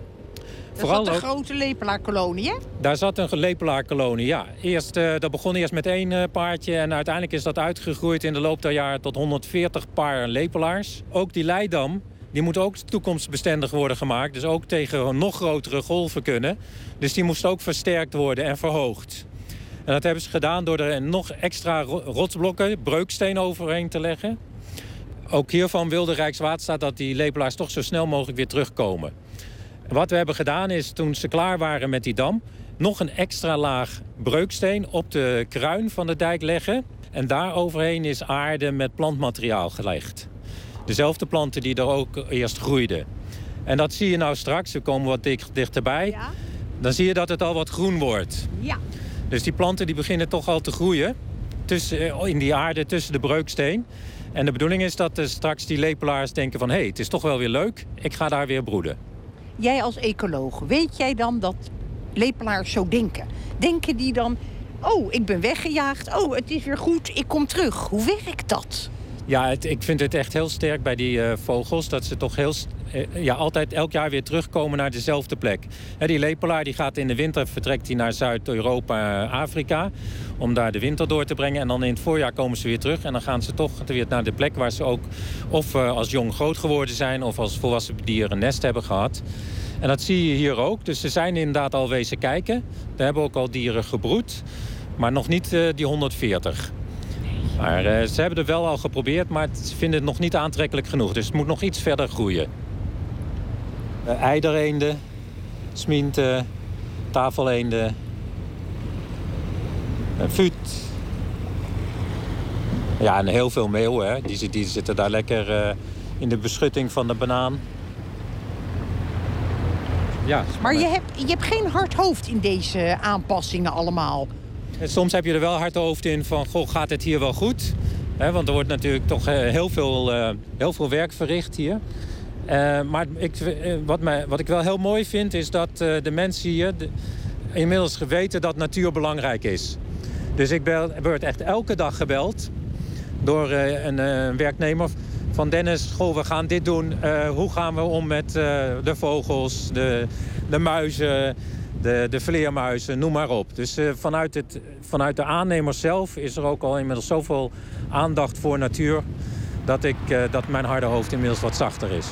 Speaker 2: Dat zat een grote lepelaarkolonie, hè?
Speaker 14: Daar zat een lepelaarkolonie, ja. Dat begon eerst met 1 paardje en uiteindelijk is dat uitgegroeid in de loop der jaren tot 140 paar lepelaars. Ook die leidam, die moet ook toekomstbestendig worden gemaakt. Dus ook tegen nog grotere golven kunnen. Dus die moest ook versterkt worden en verhoogd. En dat hebben ze gedaan door er nog extra rotsblokken, breuksteen overheen te leggen. Ook hiervan wilde Rijkswaterstaat dat die lepelaars toch zo snel mogelijk weer terugkomen. Wat we hebben gedaan is, toen ze klaar waren met die dam, nog een extra laag breuksteen op de kruin van de dijk leggen. En daar overheen is aarde met plantmateriaal gelegd. Dezelfde planten die er ook eerst groeiden. En dat zie je nou straks, we komen wat dichterbij. Ja. Dan zie je dat het al wat groen wordt.
Speaker 2: Ja.
Speaker 14: Dus die planten die beginnen toch al te groeien in die aarde tussen de breuksteen. En de bedoeling is dat straks die lepelaars denken van, het is toch wel weer leuk, ik ga daar weer broeden.
Speaker 2: Jij als ecoloog, weet jij dan dat lepelaars zo denken? Denken die dan, ik ben weggejaagd, het is weer goed, ik kom terug. Hoe werkt dat?
Speaker 14: Ja, ik vind het echt heel sterk bij die vogels, dat ze toch altijd elk jaar weer terugkomen naar dezelfde plek. Die lepelaar die gaat in de winter, vertrekt naar Zuid-Europa, Afrika, om daar de winter door te brengen. En dan in het voorjaar komen ze weer terug en dan gaan ze toch weer naar de plek waar ze ook of als jong groot geworden zijn of als volwassen dieren een nest hebben gehad. En dat zie je hier ook. Dus ze zijn inderdaad al wezen kijken. Er hebben ook al dieren gebroed, maar nog niet die 140. Maar ze hebben het wel al geprobeerd, maar ze vinden het nog niet aantrekkelijk genoeg. Dus het moet nog iets verder groeien. Eidereenden, smienten, tafeleenden, vuut. Ja, en heel veel meeuwen, hè. Die zitten daar lekker in de beschutting van de banaan. Ja,
Speaker 2: maar je hebt geen hard hoofd in deze aanpassingen allemaal.
Speaker 14: Soms heb je er wel hard hoofd in van, gaat het hier wel goed? Want er wordt natuurlijk toch heel veel werk verricht hier. Maar wat ik wel heel mooi vind, is dat de mensen hier inmiddels weten dat natuur belangrijk is. Dus ik word echt elke dag gebeld door een werknemer van Dennis. Goh, we gaan dit doen. Hoe gaan we om met de vogels, de muizen, de vleermuizen, noem maar op. Dus vanuit de aannemers zelf is er ook al inmiddels zoveel aandacht voor natuur dat mijn harde hoofd inmiddels wat zachter is.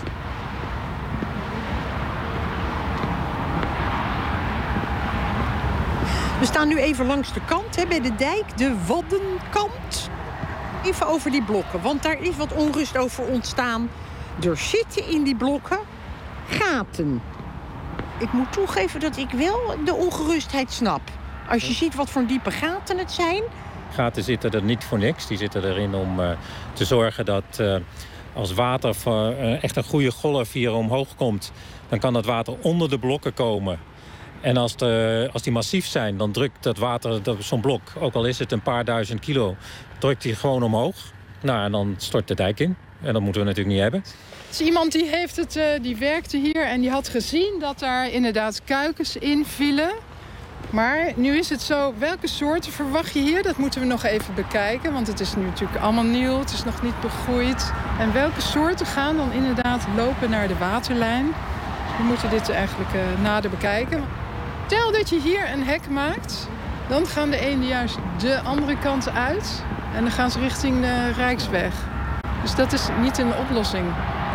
Speaker 2: We staan nu even langs de kant, bij de dijk, de Waddenkant. Even over die blokken, want daar is wat onrust over ontstaan. Er zitten in die blokken gaten. Ik moet toegeven dat ik wel de ongerustheid snap. Als je ziet wat voor diepe gaten het zijn.
Speaker 14: Gaten zitten er niet voor niks. Die zitten erin om te zorgen dat als water echt een goede golf hier omhoog komt, dan kan dat water onder de blokken komen. En als die massief zijn, dan drukt dat water zo'n blok, ook al is het een paar duizend kilo, drukt die gewoon omhoog. Nou, en dan stort de dijk in. En dat moeten we natuurlijk niet hebben.
Speaker 15: Het is iemand die werkte hier en die had gezien dat daar inderdaad kuikens in vielen. Maar nu is het zo, welke soorten verwacht je hier? Dat moeten we nog even bekijken, want het is nu natuurlijk allemaal nieuw. Het is nog niet begroeid. En welke soorten gaan dan inderdaad lopen naar de waterlijn? We moeten dit eigenlijk nader bekijken. Stel dat je hier een hek maakt, dan gaan de eenden juist de andere kant uit. En dan gaan ze richting de Rijksweg. Dus dat is niet een oplossing.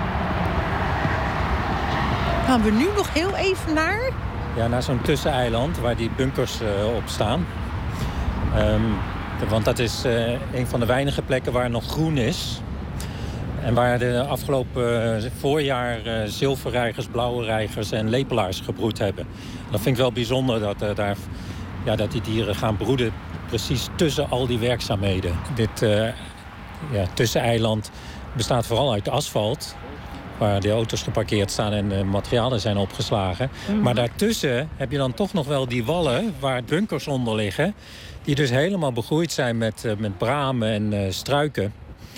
Speaker 2: Gaan we nu nog heel even naar?
Speaker 14: Ja, naar zo'n tusseneiland waar die bunkers op staan. Want dat is een van de weinige plekken waar nog groen is. En waar de afgelopen voorjaar zilverreigers, blauwe reigers en lepelaars gebroed hebben. Dat vind ik wel bijzonder dat die dieren gaan broeden precies tussen al die werkzaamheden. Dit tusseneiland bestaat vooral uit asfalt, waar de auto's geparkeerd staan en de materialen zijn opgeslagen. Mm-hmm. Maar daartussen heb je dan toch nog wel die wallen waar bunkers onder liggen, die dus helemaal begroeid zijn met bramen en struiken.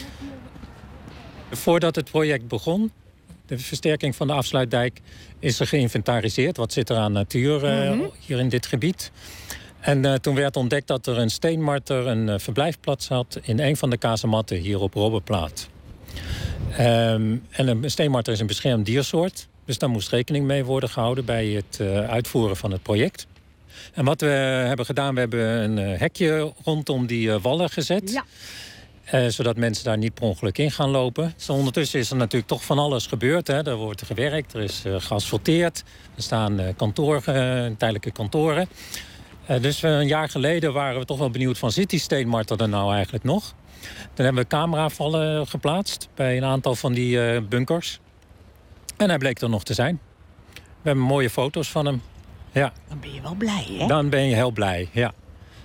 Speaker 14: Voordat het project begon, de versterking van de afsluitdijk, is er geïnventariseerd. Wat zit er aan natuur hier in dit gebied? En toen werd ontdekt dat er een steenmarter een verblijfplaats had in een van de kazematten hier op Robbenplaat. En een steenmarter is een beschermd diersoort. Dus daar moest rekening mee worden gehouden bij het uitvoeren van het project. En wat we hebben gedaan, we hebben een hekje rondom die wallen gezet. Ja. Zodat mensen daar niet per ongeluk in gaan lopen. Dus ondertussen is er natuurlijk toch van alles gebeurd. Hè. Er wordt gewerkt, er is geasfalteerd. Er staan tijdelijke kantoren. Dus een jaar geleden waren we toch wel benieuwd van, zit die steenmarter er nou eigenlijk nog? Dan hebben we cameravallen geplaatst bij een aantal van die bunkers. En hij bleek er nog te zijn. We hebben mooie foto's van hem. Ja.
Speaker 2: Dan ben je wel blij, hè?
Speaker 14: Dan ben je heel blij, ja.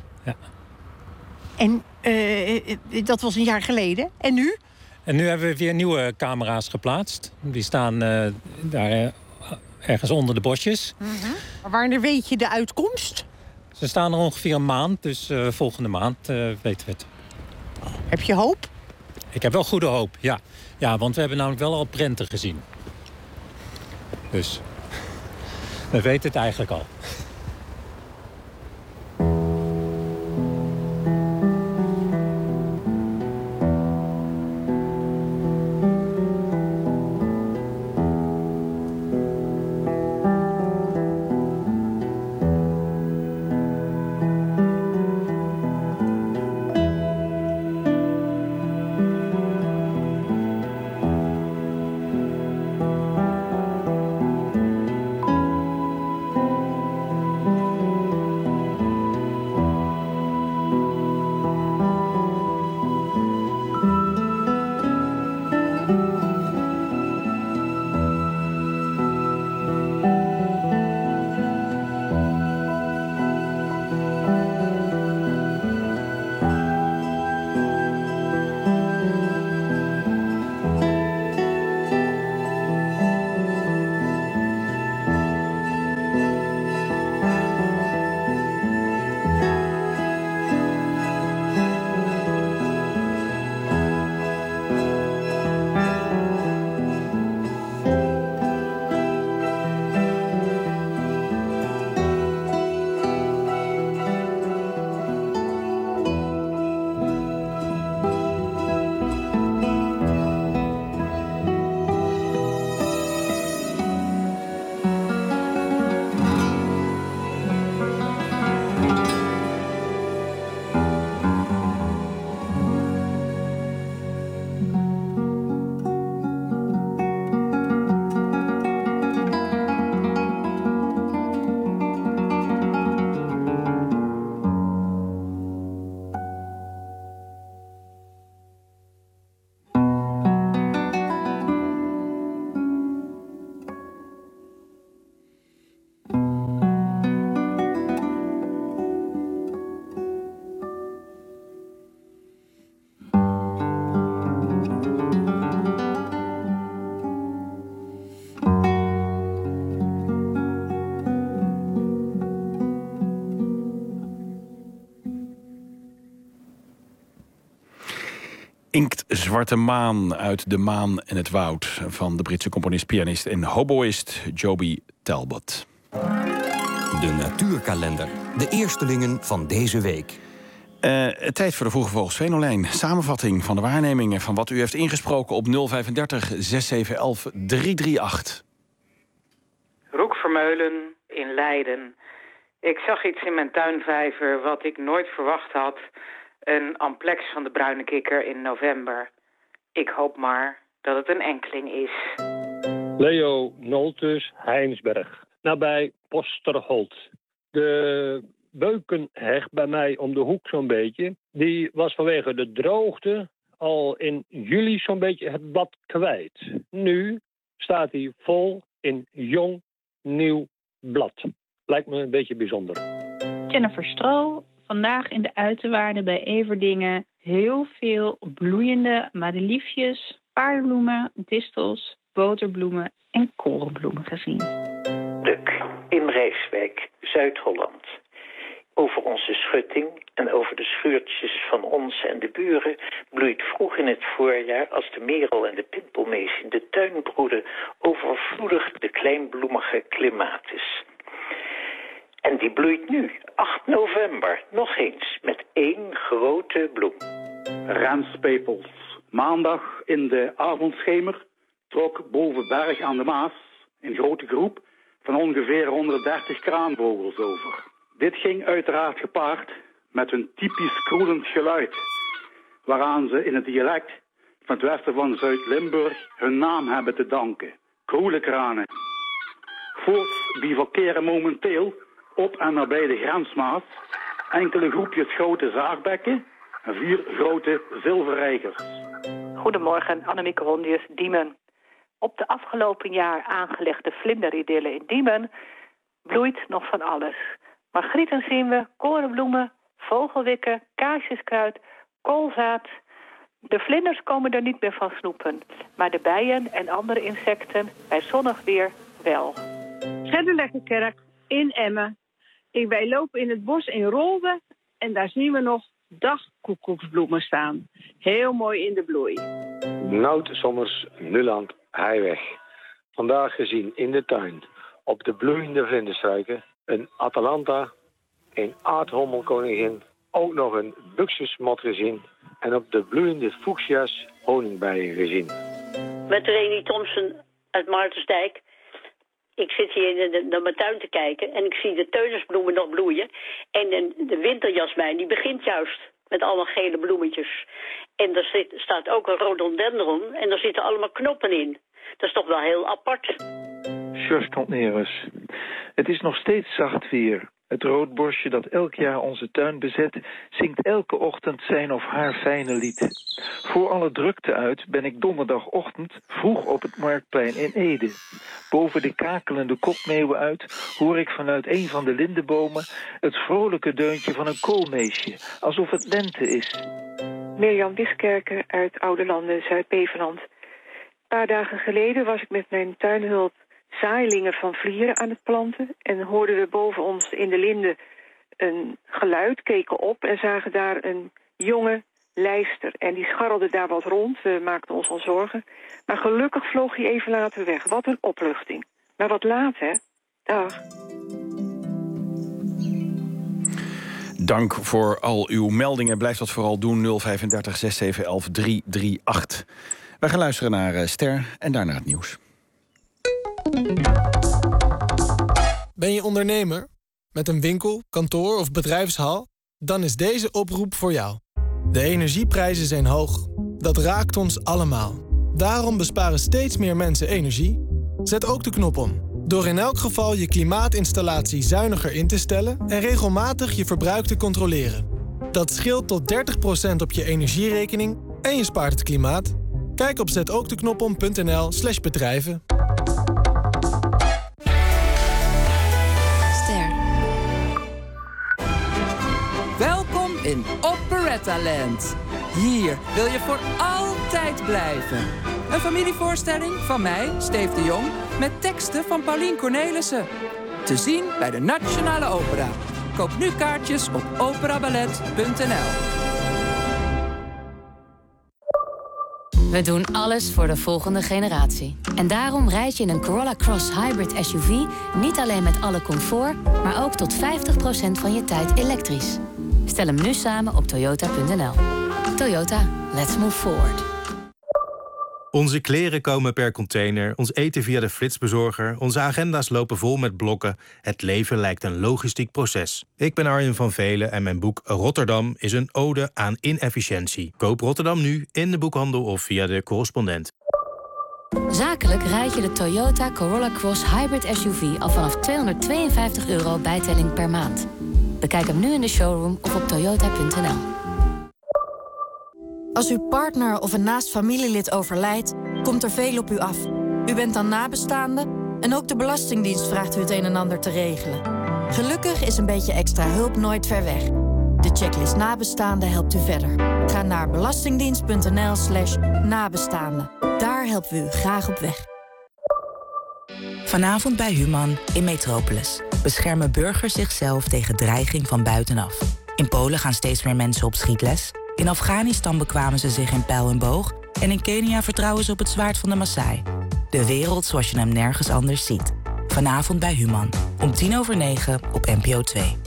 Speaker 2: En dat was een jaar geleden. En nu?
Speaker 14: En nu hebben we weer nieuwe camera's geplaatst. Die staan daar ergens onder de bosjes.
Speaker 2: Mm-hmm. Maar wanneer weet je de uitkomst?
Speaker 14: Ze staan er ongeveer een maand, dus volgende maand weten we het.
Speaker 2: Heb je hoop?
Speaker 14: Ik heb wel goede hoop, ja. Ja, want we hebben namelijk wel al prenten gezien. Dus we weten het eigenlijk al.
Speaker 22: Inktzwarte maan uit De Maan en het Woud van de Britse componist, pianist en hoboïst Joby Talbot.
Speaker 26: De natuurkalender. De eerstelingen van deze week.
Speaker 22: Tijd voor de Vroege Vogels Venolijn. Samenvatting van de waarnemingen van wat u heeft ingesproken op 035 6711 338.
Speaker 4: Roek Vermeulen in Leiden. Ik zag iets in mijn tuinvijver wat ik nooit verwacht had. Een amplex van de bruine kikker in november. Ik hoop maar dat het een enkeling is.
Speaker 6: Leo Noltus, Heinsberg, nabij Posterholt. De beukenheg bij mij om de hoek zo'n beetje, die was vanwege de droogte al in juli zo'n beetje het blad kwijt. Nu staat hij vol in jong, nieuw blad. Lijkt me een beetje bijzonder.
Speaker 7: Jennifer Stro, vandaag in de uiterwaarden bij Everdingen heel veel bloeiende madeliefjes, paardenbloemen, distels, boterbloemen en korenbloemen gezien.
Speaker 8: Druk in Rijswijk, Zuid-Holland. Over onze schutting en over de schuurtjes van ons en de buren bloeit vroeg in het voorjaar, als de merel en de pimpelmees in de tuin broeden, overvloedig de kleinbloemige clematis. En die bloeit nu, 8 november, nog eens, met 1 grote bloem.
Speaker 9: Renspepels. Maandag in de avondschemer trok boven Berg aan de Maas een grote groep van ongeveer 130 kraanvogels over. Dit ging uiteraard gepaard met een typisch kroelend geluid, waaraan ze in het dialect van het westen van Zuid-Limburg hun naam hebben te danken. Kroelenkranen. Voorts bivakeren momenteel op en nabij de grensmaas enkele groepjes grote zaagbekken en 4 grote zilverreigers.
Speaker 10: Goedemorgen, Annemieke Hondius, Diemen. Op de afgelopen jaar aangelegde vlinderidylle in Diemen bloeit nog van alles. Margrieten zien we, korenbloemen, vogelwikken, kaasjeskruid, koolzaad. De vlinders komen er niet meer van snoepen, maar de bijen en andere insecten bij zonnig weer wel.
Speaker 12: Schedderlekkerkerk in Emmen. Wij lopen in het bos in Rolde en daar zien we nog dagkoekoeksbloemen staan. Heel mooi in de bloei.
Speaker 24: Nout Sommers, Nuland, Heiweg. Vandaag gezien in de tuin op de bloeiende vlinderstruiken een Atalanta, een aardhommelkoningin, ook nog een buxusmot gezien en op de bloeiende fuchsia's honingbijen gezien.
Speaker 25: Met Reni Thompson uit Maartensdijk. Ik zit hier naar mijn tuin te kijken en ik zie de teunisbloemen nog bloeien. En de winterjasmijn die begint juist met allemaal gele bloemetjes. En er staat ook een rhododendron en daar zitten allemaal knoppen in. Dat is toch wel heel apart.
Speaker 30: Sjors Contnerus. Het is nog steeds zacht weer. Het roodborstje dat elk jaar onze tuin bezet, zingt elke ochtend zijn of haar fijne lied. Voor alle drukte uit ben ik donderdagochtend vroeg op het Marktplein in Ede. Boven de kakelende kopmeeuwen uit hoor ik vanuit een van de lindenbomen het vrolijke deuntje van een koolmeesje, alsof het lente is.
Speaker 31: Mirjam Wiskerker uit Oude Landen, Zuid-Beveland. Een paar dagen geleden was ik met mijn tuinhulp zaailingen van vlieren aan het planten en hoorden we boven ons in de linden een geluid, keken op en zagen daar een jonge lijster. En die scharrelde daar wat rond, we maakten ons al zorgen. Maar gelukkig vloog hij even later weg. Wat een opluchting. Maar wat laat, hè? Dag.
Speaker 22: Dank voor al uw meldingen. Blijf dat vooral doen. 035 6711 338. Wij gaan luisteren naar Ster en daarna het nieuws.
Speaker 32: Ben je ondernemer? Met een winkel, kantoor of bedrijfshal? Dan is deze oproep voor jou. De energieprijzen zijn hoog. Dat raakt ons allemaal. Daarom besparen steeds meer mensen energie. Zet ook de knop om. Door in elk geval je klimaatinstallatie zuiniger in te stellen en regelmatig je verbruik te controleren. Dat scheelt tot 30% op je energierekening en je spaart het klimaat. Kijk op zetookdeknopom.nl/bedrijven.
Speaker 33: Welkom in Operettaland. Hier wil je voor altijd blijven. Een familievoorstelling van mij, Steef de Jong, met teksten van Paulien Cornelissen. Te zien bij de Nationale Opera. Koop nu kaartjes op operaballet.nl.
Speaker 1: We doen alles voor de volgende generatie. En daarom rijd je in een Corolla Cross Hybrid SUV... niet alleen met alle comfort, maar ook tot 50% van je tijd elektrisch. Stel hem nu samen op toyota.nl. Toyota, let's move forward.
Speaker 3: Onze kleren komen per container, ons eten via de flitsbezorger... onze agenda's lopen vol met blokken. Het leven lijkt een logistiek proces. Ik ben Arjen van Velen en mijn boek Rotterdam is een ode aan inefficiëntie. Koop Rotterdam nu in de boekhandel of via de correspondent.
Speaker 1: Zakelijk rijd je de Toyota Corolla Cross Hybrid SUV... al vanaf €252 bijtelling per maand. Bekijk hem nu in de showroom of op toyota.nl.
Speaker 5: Als uw partner of een naast familielid overlijdt, komt er veel op u af. U bent dan nabestaande en ook de Belastingdienst vraagt u het een en ander te regelen. Gelukkig is een beetje extra hulp nooit ver weg. De checklist Nabestaanden helpt u verder. Ga naar belastingdienst.nl/nabestaanden. Daar helpen we u graag op weg.
Speaker 11: Vanavond bij Human in Metropolis beschermen burgers zichzelf tegen dreiging van buitenaf. In Polen gaan steeds meer mensen op schietles. In Afghanistan bekwamen ze zich in pijl en boog. En in Kenia vertrouwen ze op het zwaard van de Maasai. De wereld zoals je hem nergens anders ziet. Vanavond bij Human. Om 9:10 op NPO 2.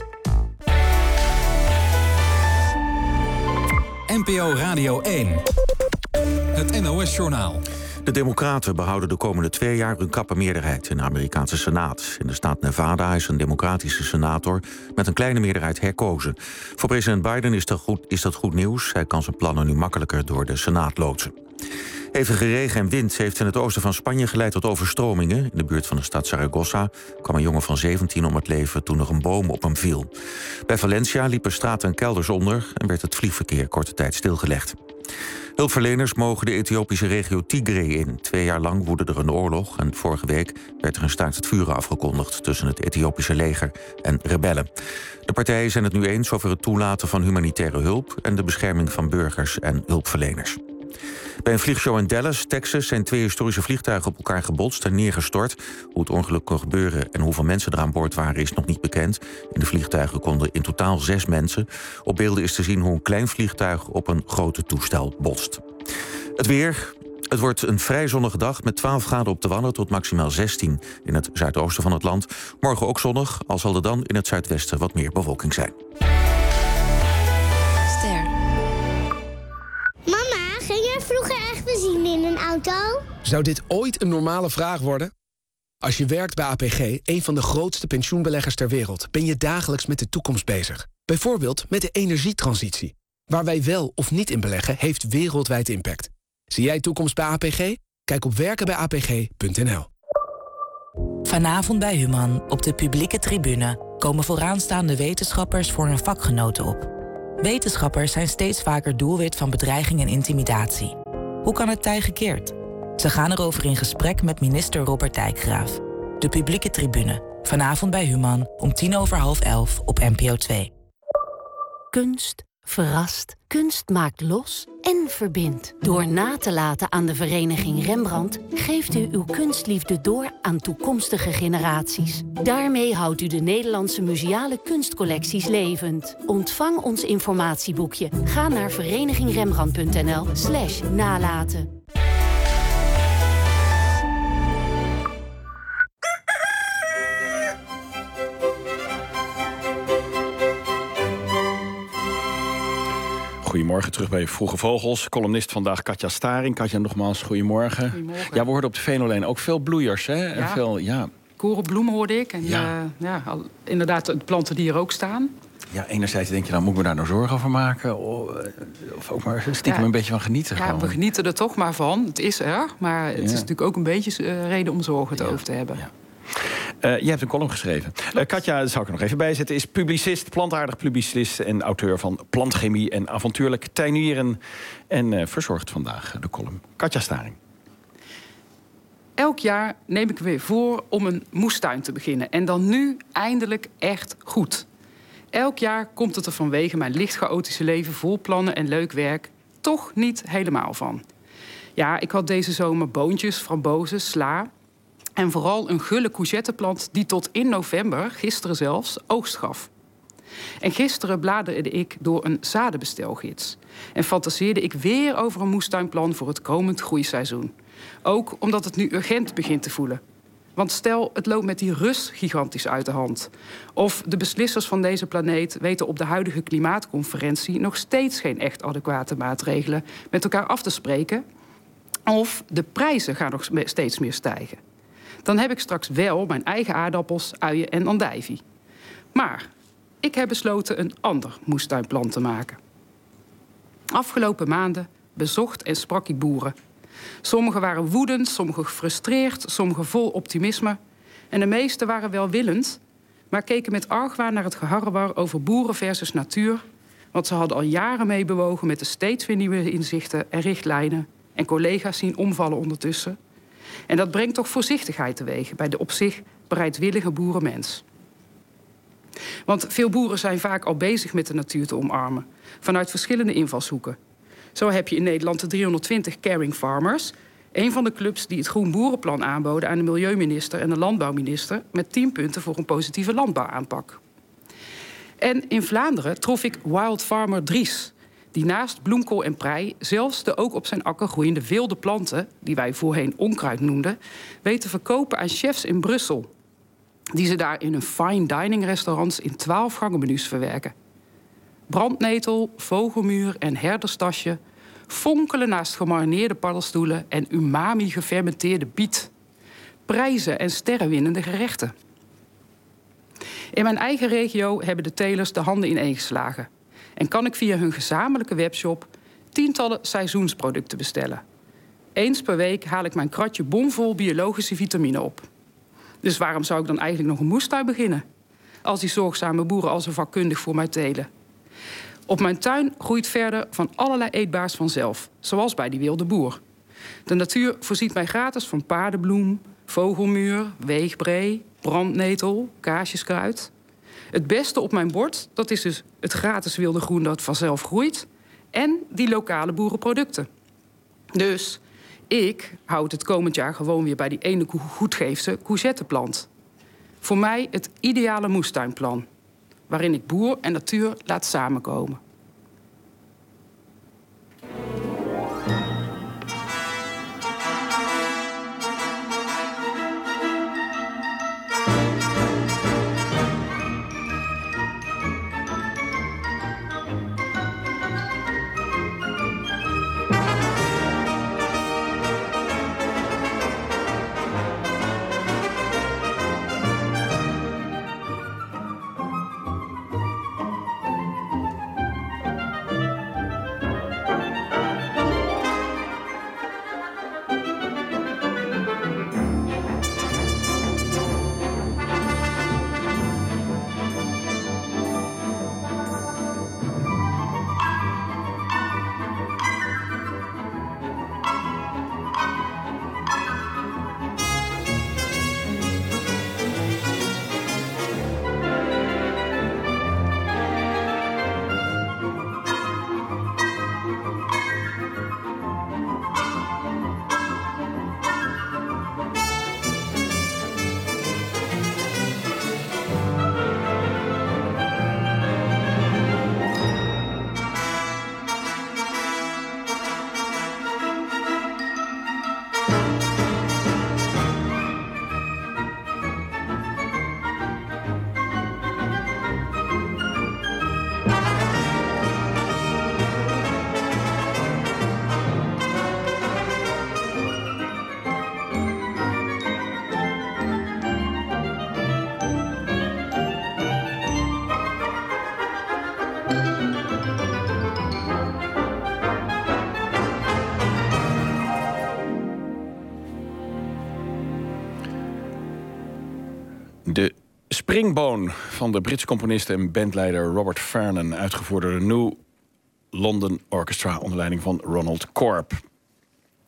Speaker 13: NPO Radio 1. Het NOS-journaal.
Speaker 16: De Democraten behouden de komende 2 jaar hun krappe meerderheid in de Amerikaanse Senaat. In de staat Nevada is een democratische senator met een kleine meerderheid herkozen. Voor president Biden is dat goed nieuws. Hij kan zijn plannen nu makkelijker door de Senaat loodsen. Hevige regen en wind heeft in het oosten van Spanje geleid tot overstromingen. In de buurt van de stad Zaragoza kwam een jongen van 17 om het leven toen er een boom op hem viel. Bij Valencia liepen straten en kelders onder en werd het vliegverkeer korte tijd stilgelegd. Hulpverleners mogen de Ethiopische regio Tigray in. 2 jaar lang woedde er een oorlog en vorige week werd er een staakt het vuren afgekondigd tussen het Ethiopische leger en rebellen. De partijen zijn het nu eens over het toelaten van humanitaire hulp en de bescherming van burgers en hulpverleners. Bij een vliegshow in Dallas, Texas, zijn 2 historische vliegtuigen op elkaar gebotst en neergestort. Hoe het ongeluk kon gebeuren en hoeveel mensen er aan boord waren is nog niet bekend. In de vliegtuigen konden in totaal 6 mensen. Op beelden is te zien hoe een klein vliegtuig op een grote toestel botst. Het weer. Het wordt een vrij zonnige dag met 12 graden op de Wadden tot maximaal 16 in het zuidoosten van het land. Morgen ook zonnig, al zal er dan in het zuidwesten wat meer bewolking zijn.
Speaker 17: Vroeger echt benzine in een auto?
Speaker 18: Zou dit ooit een normale vraag worden? Als je werkt bij APG, een van de grootste pensioenbeleggers ter wereld, ben je dagelijks met de toekomst bezig. Bijvoorbeeld met de energietransitie. Waar wij wel of niet in beleggen, heeft wereldwijd impact. Zie jij toekomst bij APG? Kijk op werkenbijapg.nl.
Speaker 11: Vanavond bij Human op de publieke tribune komen vooraanstaande wetenschappers voor hun vakgenoten op. Wetenschappers zijn steeds vaker doelwit van bedreiging en intimidatie. Hoe kan het tij gekeerd? Ze gaan erover in gesprek met minister Robert Dijkgraaf. De publieke tribune. Vanavond bij Human om 11:10 op NPO 2.
Speaker 1: Kunst verrast, kunst maakt los en verbindt. Door na te laten aan de vereniging Rembrandt geeft u uw kunstliefde door aan toekomstige generaties. Daarmee houdt u de Nederlandse museale kunstcollecties levend. Ontvang ons informatieboekje. Ga naar verenigingrembrandt.nl/nalaten.
Speaker 22: Goedemorgen, terug bij Vroege Vogels. Columnist vandaag Katja Staring. Katja, nogmaals, goedemorgen.
Speaker 23: Goedemorgen.
Speaker 22: Ja, we hoorden op de Venolijn ook veel bloeiers, hè?
Speaker 23: Ja.
Speaker 22: En veel,
Speaker 23: korenbloemen hoorde ik. En inderdaad, de planten die er ook staan.
Speaker 22: Ja, enerzijds denk je, nou moet ik me daar nou zorgen over maken? Of ook maar stiekem een beetje van genieten.
Speaker 23: Ja, we genieten er toch maar van. Het is er, maar het is natuurlijk ook een beetje reden om zorgen over te hebben. Ja.
Speaker 22: Je hebt een column geschreven. Katja, daar zal ik er nog even bij zetten, is publicist, plantaardig publicist en auteur van Plantchemie en Avontuurlijk Tuinieren. En verzorgt vandaag de column. Katja Staring.
Speaker 23: Elk jaar neem ik weer voor om een moestuin te beginnen. En dan nu eindelijk echt goed. Elk jaar komt het er vanwege mijn licht chaotische leven vol plannen en leuk werk toch niet helemaal van. Ja, ik had deze zomer boontjes, frambozen, sla en vooral een gulle courgetteplant die tot in november, gisteren zelfs, oogst gaf. En gisteren bladerde ik door een zadenbestelgids. En fantaseerde ik weer over een moestuinplan voor het komend groeiseizoen. Ook omdat het nu urgent begint te voelen. Want stel, het loopt met die Rus gigantisch uit de hand. Of de beslissers van deze planeet weten op de huidige klimaatconferentie nog steeds geen echt adequate maatregelen met elkaar af te spreken. Of de prijzen gaan nog steeds meer stijgen. Dan heb ik straks wel mijn eigen aardappels, uien en andijvie. Maar ik heb besloten een ander moestuinplan te maken. Afgelopen maanden bezocht en sprak ik boeren. Sommigen waren woedend, sommigen gefrustreerd, sommigen vol optimisme. En de meesten waren welwillend, maar keken met argwaan naar het geharrewar over boeren versus natuur. Want ze hadden al jaren meebewogen met de steeds weer nieuwe inzichten en richtlijnen. En collega's zien omvallen ondertussen. En dat brengt toch voorzichtigheid teweeg bij de op zich bereidwillige boerenmens. Want veel boeren zijn vaak al bezig met de natuur te omarmen. Vanuit verschillende invalshoeken. Zo heb je in Nederland de 320 Caring Farmers. Een van de clubs die het Groen Boerenplan aanboden aan de milieuminister en de landbouwminister. Met 10 punten voor een positieve landbouwaanpak. En in Vlaanderen trof ik Wild Farmer Dries. Die naast bloemkool en prei zelfs de ook op zijn akker groeiende wilde planten, die wij voorheen onkruid noemden, weet te verkopen aan chefs in Brussel. Die ze daar in hun fine dining restaurants in 12 gangenmenu's verwerken. Brandnetel, vogelmuur en herderstasje fonkelen naast gemarineerde paddenstoelen en umami gefermenteerde biet. Prijzen en sterrenwinnende gerechten. In mijn eigen regio hebben de telers de handen ineengeslagen. En kan ik via hun gezamenlijke webshop tientallen seizoensproducten bestellen. Eens per week haal ik mijn kratje bomvol biologische vitamine op. Dus waarom zou ik dan eigenlijk nog een moestuin beginnen? Als die zorgzame boeren al zo vakkundig voor mij telen. Op mijn tuin groeit verder van allerlei eetbaars vanzelf. Zoals bij die wilde boer. De natuur voorziet mij gratis van paardenbloem, vogelmuur, weegbree, brandnetel, kaasjeskruid. Het beste op mijn bord, dat is dus het gratis wilde groen dat vanzelf groeit. En die lokale boerenproducten. Dus ik houd het komend jaar gewoon weer bij die ene goedgeefse courgetteplant. Voor mij het ideale moestuinplan. Waarin ik boer en natuur laat samenkomen.
Speaker 22: De Springboon van de Britse componist en bandleider Robert Farnon, uitgevoerd door de New London Orchestra onder leiding van Ronald Corp.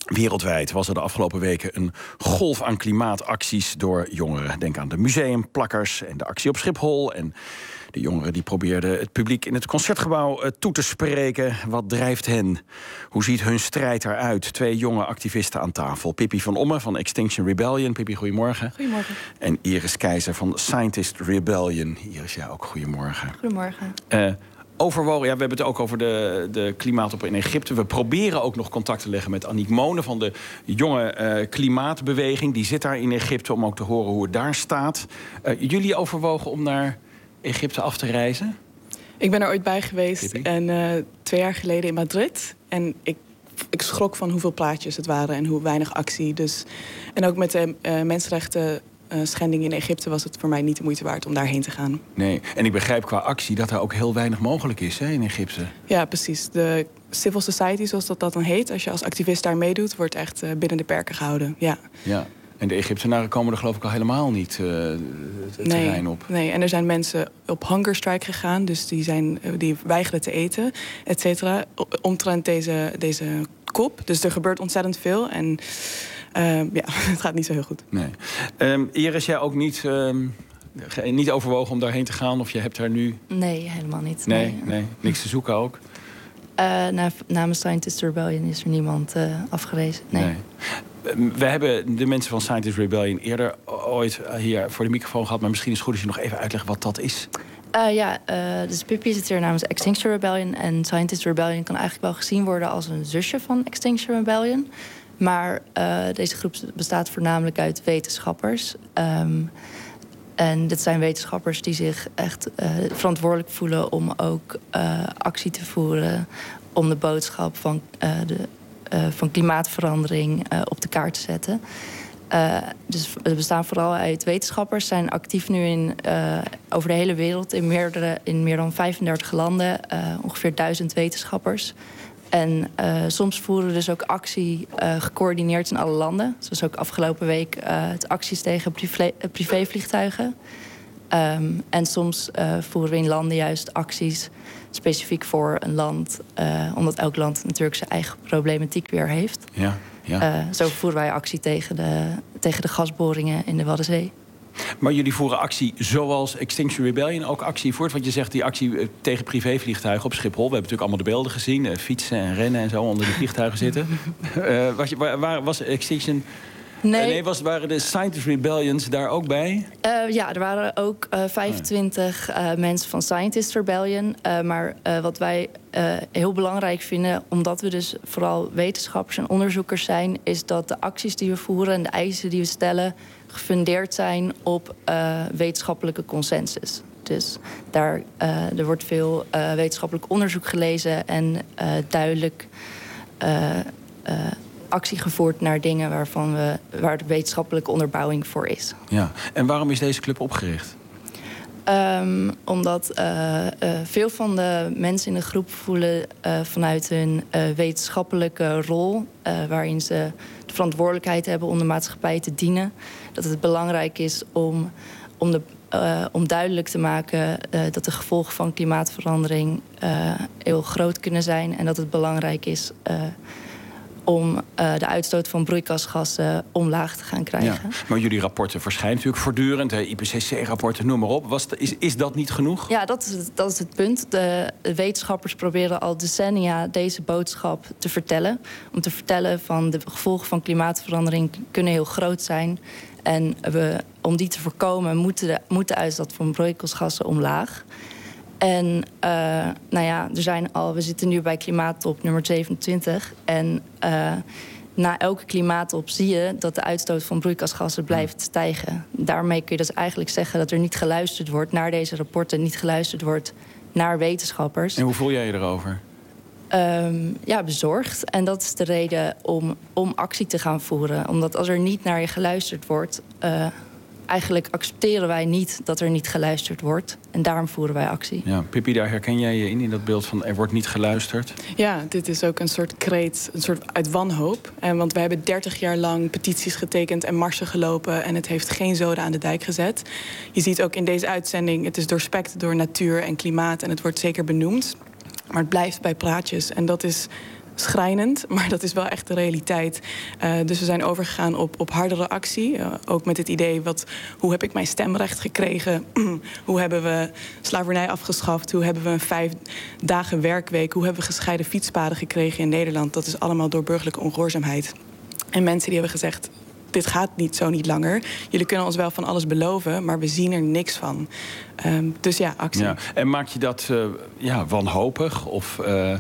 Speaker 22: Wereldwijd was er de afgelopen weken een golf aan klimaatacties door jongeren. Denk aan de museumplakkers en de actie op Schiphol. En de jongeren die probeerden het publiek in het Concertgebouw toe te spreken. Wat drijft hen? Hoe ziet hun strijd eruit? 2 jonge activisten aan tafel. Pippi van Omme van Extinction Rebellion. Pippi, goedemorgen.
Speaker 2: Goedemorgen.
Speaker 22: En Iris Keizer van Scientist Rebellion. Iris, ja, ook goedemorgen.
Speaker 2: Goedemorgen.
Speaker 22: Overwogen, ja, we hebben het ook over de klimaatop in Egypte. We proberen ook nog contact te leggen met Aniek Monen van de jonge klimaatbeweging. Die zit daar in Egypte om ook te horen hoe het daar staat. Jullie overwogen om naar Egypte af te reizen?
Speaker 2: Ik ben er ooit bij geweest en 2 jaar geleden in Madrid. En ik schrok van hoeveel plaatjes het waren en hoe weinig actie. Dus, en ook met de mensenrechten schendingen in Egypte was het voor mij niet de moeite waard om daarheen te gaan.
Speaker 22: Nee, en ik begrijp qua actie dat er ook heel weinig mogelijk is, hè, in Egypte.
Speaker 2: Ja, precies. De civil society, zoals dat dan heet, als je als activist daar meedoet, wordt echt binnen de perken gehouden. Ja.
Speaker 22: En de Egyptenaren komen er geloof ik al helemaal niet het terrein op.
Speaker 2: Nee, en er zijn mensen op hunger strike gegaan, dus die weigeren te eten, et cetera, omtrent deze kop. Dus er gebeurt ontzettend veel en het gaat niet zo heel goed.
Speaker 22: Nee. Iris, jij ook niet overwogen om daarheen te gaan? Of je hebt daar nu...
Speaker 2: Nee, helemaal niet.
Speaker 22: Nee, niks te zoeken ook?
Speaker 2: Namens Scientist Rebellion is er niemand afgewezen. Nee.
Speaker 22: We hebben de mensen van Scientist Rebellion eerder ooit hier voor de microfoon gehad. Maar misschien is het goed als je nog even uitlegt wat dat is.
Speaker 2: Dus Pippi zit hier namens Extinction Rebellion. En Scientist Rebellion kan eigenlijk wel gezien worden als een zusje van Extinction Rebellion. Maar deze groep bestaat voornamelijk uit wetenschappers. En dit zijn wetenschappers die zich echt verantwoordelijk voelen om ook actie te voeren om de boodschap van klimaatverandering op de kaart te zetten. Dus we bestaan vooral uit wetenschappers, zijn actief nu over de hele wereld in meer dan 35 landen, ongeveer 1000 wetenschappers. En soms voeren we dus ook actie gecoördineerd in alle landen. Zoals ook afgelopen week het acties tegen privévliegtuigen. En soms voeren we in landen juist acties specifiek voor een land. Omdat elk land natuurlijk zijn eigen problematiek weer heeft. Zo voeren wij actie tegen de gasboringen in de Waddenzee.
Speaker 22: Maar jullie voeren actie zoals Extinction Rebellion ook actie voert? Want je zegt die actie tegen privévliegtuigen op Schiphol. We hebben natuurlijk allemaal de beelden gezien. Fietsen en rennen en zo onder die vliegtuigen zitten. Was Extinction... waren de Scientist Rebellions daar ook bij?
Speaker 2: Er waren ook 25 mensen van Scientist Rebellion. Maar wat wij heel belangrijk vinden, omdat we dus vooral wetenschappers en onderzoekers zijn, is dat de acties die we voeren en de eisen die we stellen gefundeerd zijn op wetenschappelijke consensus. Dus er wordt veel wetenschappelijk onderzoek gelezen en duidelijk actie gevoerd naar dingen waar de wetenschappelijke onderbouwing voor is.
Speaker 22: Ja, en waarom is deze club opgericht?
Speaker 2: Omdat veel van de mensen in de groep voelen vanuit hun wetenschappelijke rol, waarin ze de verantwoordelijkheid hebben om de maatschappij te dienen, dat het belangrijk is om duidelijk te maken dat de gevolgen van klimaatverandering heel groot kunnen zijn en dat het belangrijk is om de uitstoot van broeikasgassen omlaag te gaan krijgen.
Speaker 22: Ja, maar jullie rapporten verschijnen natuurlijk voortdurend. IPCC-rapporten, noem maar op. Is dat niet genoeg?
Speaker 2: Ja, dat is het punt. De wetenschappers proberen al decennia deze boodschap te vertellen. Om te vertellen van de gevolgen van klimaatverandering kunnen heel groot zijn. En om die te voorkomen moet de uitstoot van broeikasgassen omlaag. En we zitten nu bij klimaattop nummer 27. En na elke klimaattop zie je dat de uitstoot van broeikasgassen blijft stijgen. Daarmee kun je dus eigenlijk zeggen dat er niet geluisterd wordt naar deze rapporten, niet geluisterd wordt naar wetenschappers.
Speaker 22: En hoe voel jij je erover?
Speaker 2: Bezorgd. En dat is de reden om actie te gaan voeren. Omdat als er niet naar je geluisterd wordt, eigenlijk accepteren wij niet dat er niet geluisterd wordt. En daarom voeren wij actie.
Speaker 22: Ja, Pippi, daar herken jij je in dat beeld van er wordt niet geluisterd?
Speaker 2: Ja, dit is ook een soort kreet, een soort uit wanhoop. Want we hebben 30 jaar lang petities getekend en marsen gelopen en het heeft geen zoden aan de dijk gezet. Je ziet ook in deze uitzending, het is doorspekt door natuur en klimaat en het wordt zeker benoemd. Maar het blijft bij praatjes. En dat is
Speaker 4: schrijnend, maar dat is wel echt de realiteit. Dus we zijn overgegaan op hardere actie. Ook met het idee, hoe heb ik mijn stemrecht gekregen? Hoe hebben we slavernij afgeschaft? Hoe hebben we een 5 dagen werkweek? Hoe hebben we gescheiden fietspaden gekregen in Nederland? Dat is allemaal door burgerlijke ongehoorzaamheid. En mensen die hebben gezegd, dit gaat niet langer. Jullie kunnen ons wel van alles beloven, maar we zien er niks van. Dus ja, actie. Ja.
Speaker 22: En maak je dat wanhopig of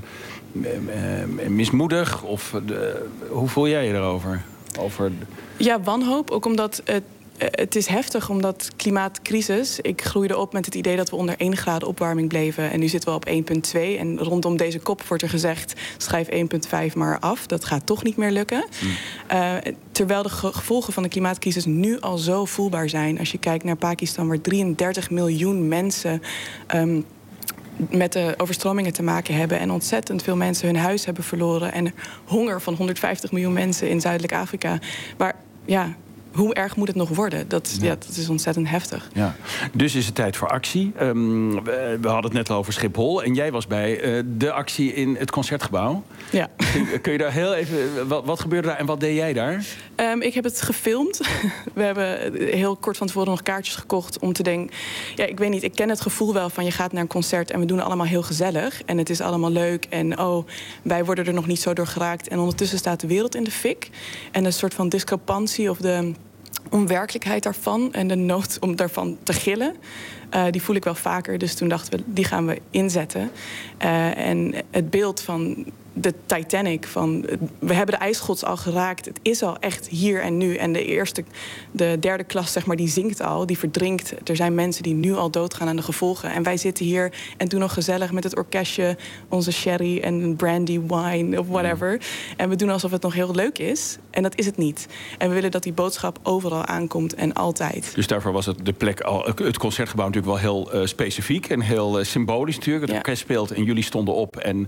Speaker 22: mismoedig? Of hoe voel jij je erover?
Speaker 4: Ja, wanhoop. Ook omdat het is heftig, omdat klimaatcrisis. Ik groeide op met het idee dat we onder 1 graden opwarming bleven. En nu zitten we op 1,2. En rondom deze kop wordt er gezegd, schrijf 1,5 maar af. Dat gaat toch niet meer lukken. Terwijl de gevolgen van de klimaatcrisis nu al zo voelbaar zijn. Als je kijkt naar Pakistan, waar 33 miljoen mensen met de overstromingen te maken hebben. En ontzettend veel mensen hun huis hebben verloren. En honger van 150 miljoen mensen in Zuidelijk Afrika. Maar ja, hoe erg moet het nog worden? Dat is ontzettend heftig. Ja.
Speaker 22: Dus is het tijd voor actie. We hadden het net al over Schiphol. En jij was bij de actie in het Concertgebouw. Ja. Kun je daar heel even... Wat gebeurde daar en wat deed jij daar?
Speaker 4: Ik heb het gefilmd. We hebben heel kort van tevoren nog kaartjes gekocht om te denken... Ja, ik weet niet, ik ken het gevoel wel van je gaat naar een concert en we doen allemaal heel gezellig. En het is allemaal leuk en wij worden er nog niet zo door geraakt. En ondertussen staat de wereld in de fik. En een soort van discrepantie of de onwerkelijkheid daarvan en de nood om daarvan te gillen, die voel ik wel vaker. Dus toen dachten we, die gaan we inzetten. En het beeld van de Titanic, we hebben de ijsgods al geraakt. Het is al echt hier en nu. En de derde klas, zeg maar, die zinkt al, die verdrinkt. Er zijn mensen die nu al doodgaan aan de gevolgen. En wij zitten hier en doen nog gezellig met het orkestje onze sherry en brandy, wine of whatever. En we doen alsof het nog heel leuk is. En dat is het niet. En we willen dat die boodschap overal aankomt en altijd.
Speaker 22: Dus daarvoor was het het Concertgebouw natuurlijk wel heel specifiek en heel symbolisch natuurlijk. Het orkest speelt en jullie stonden op en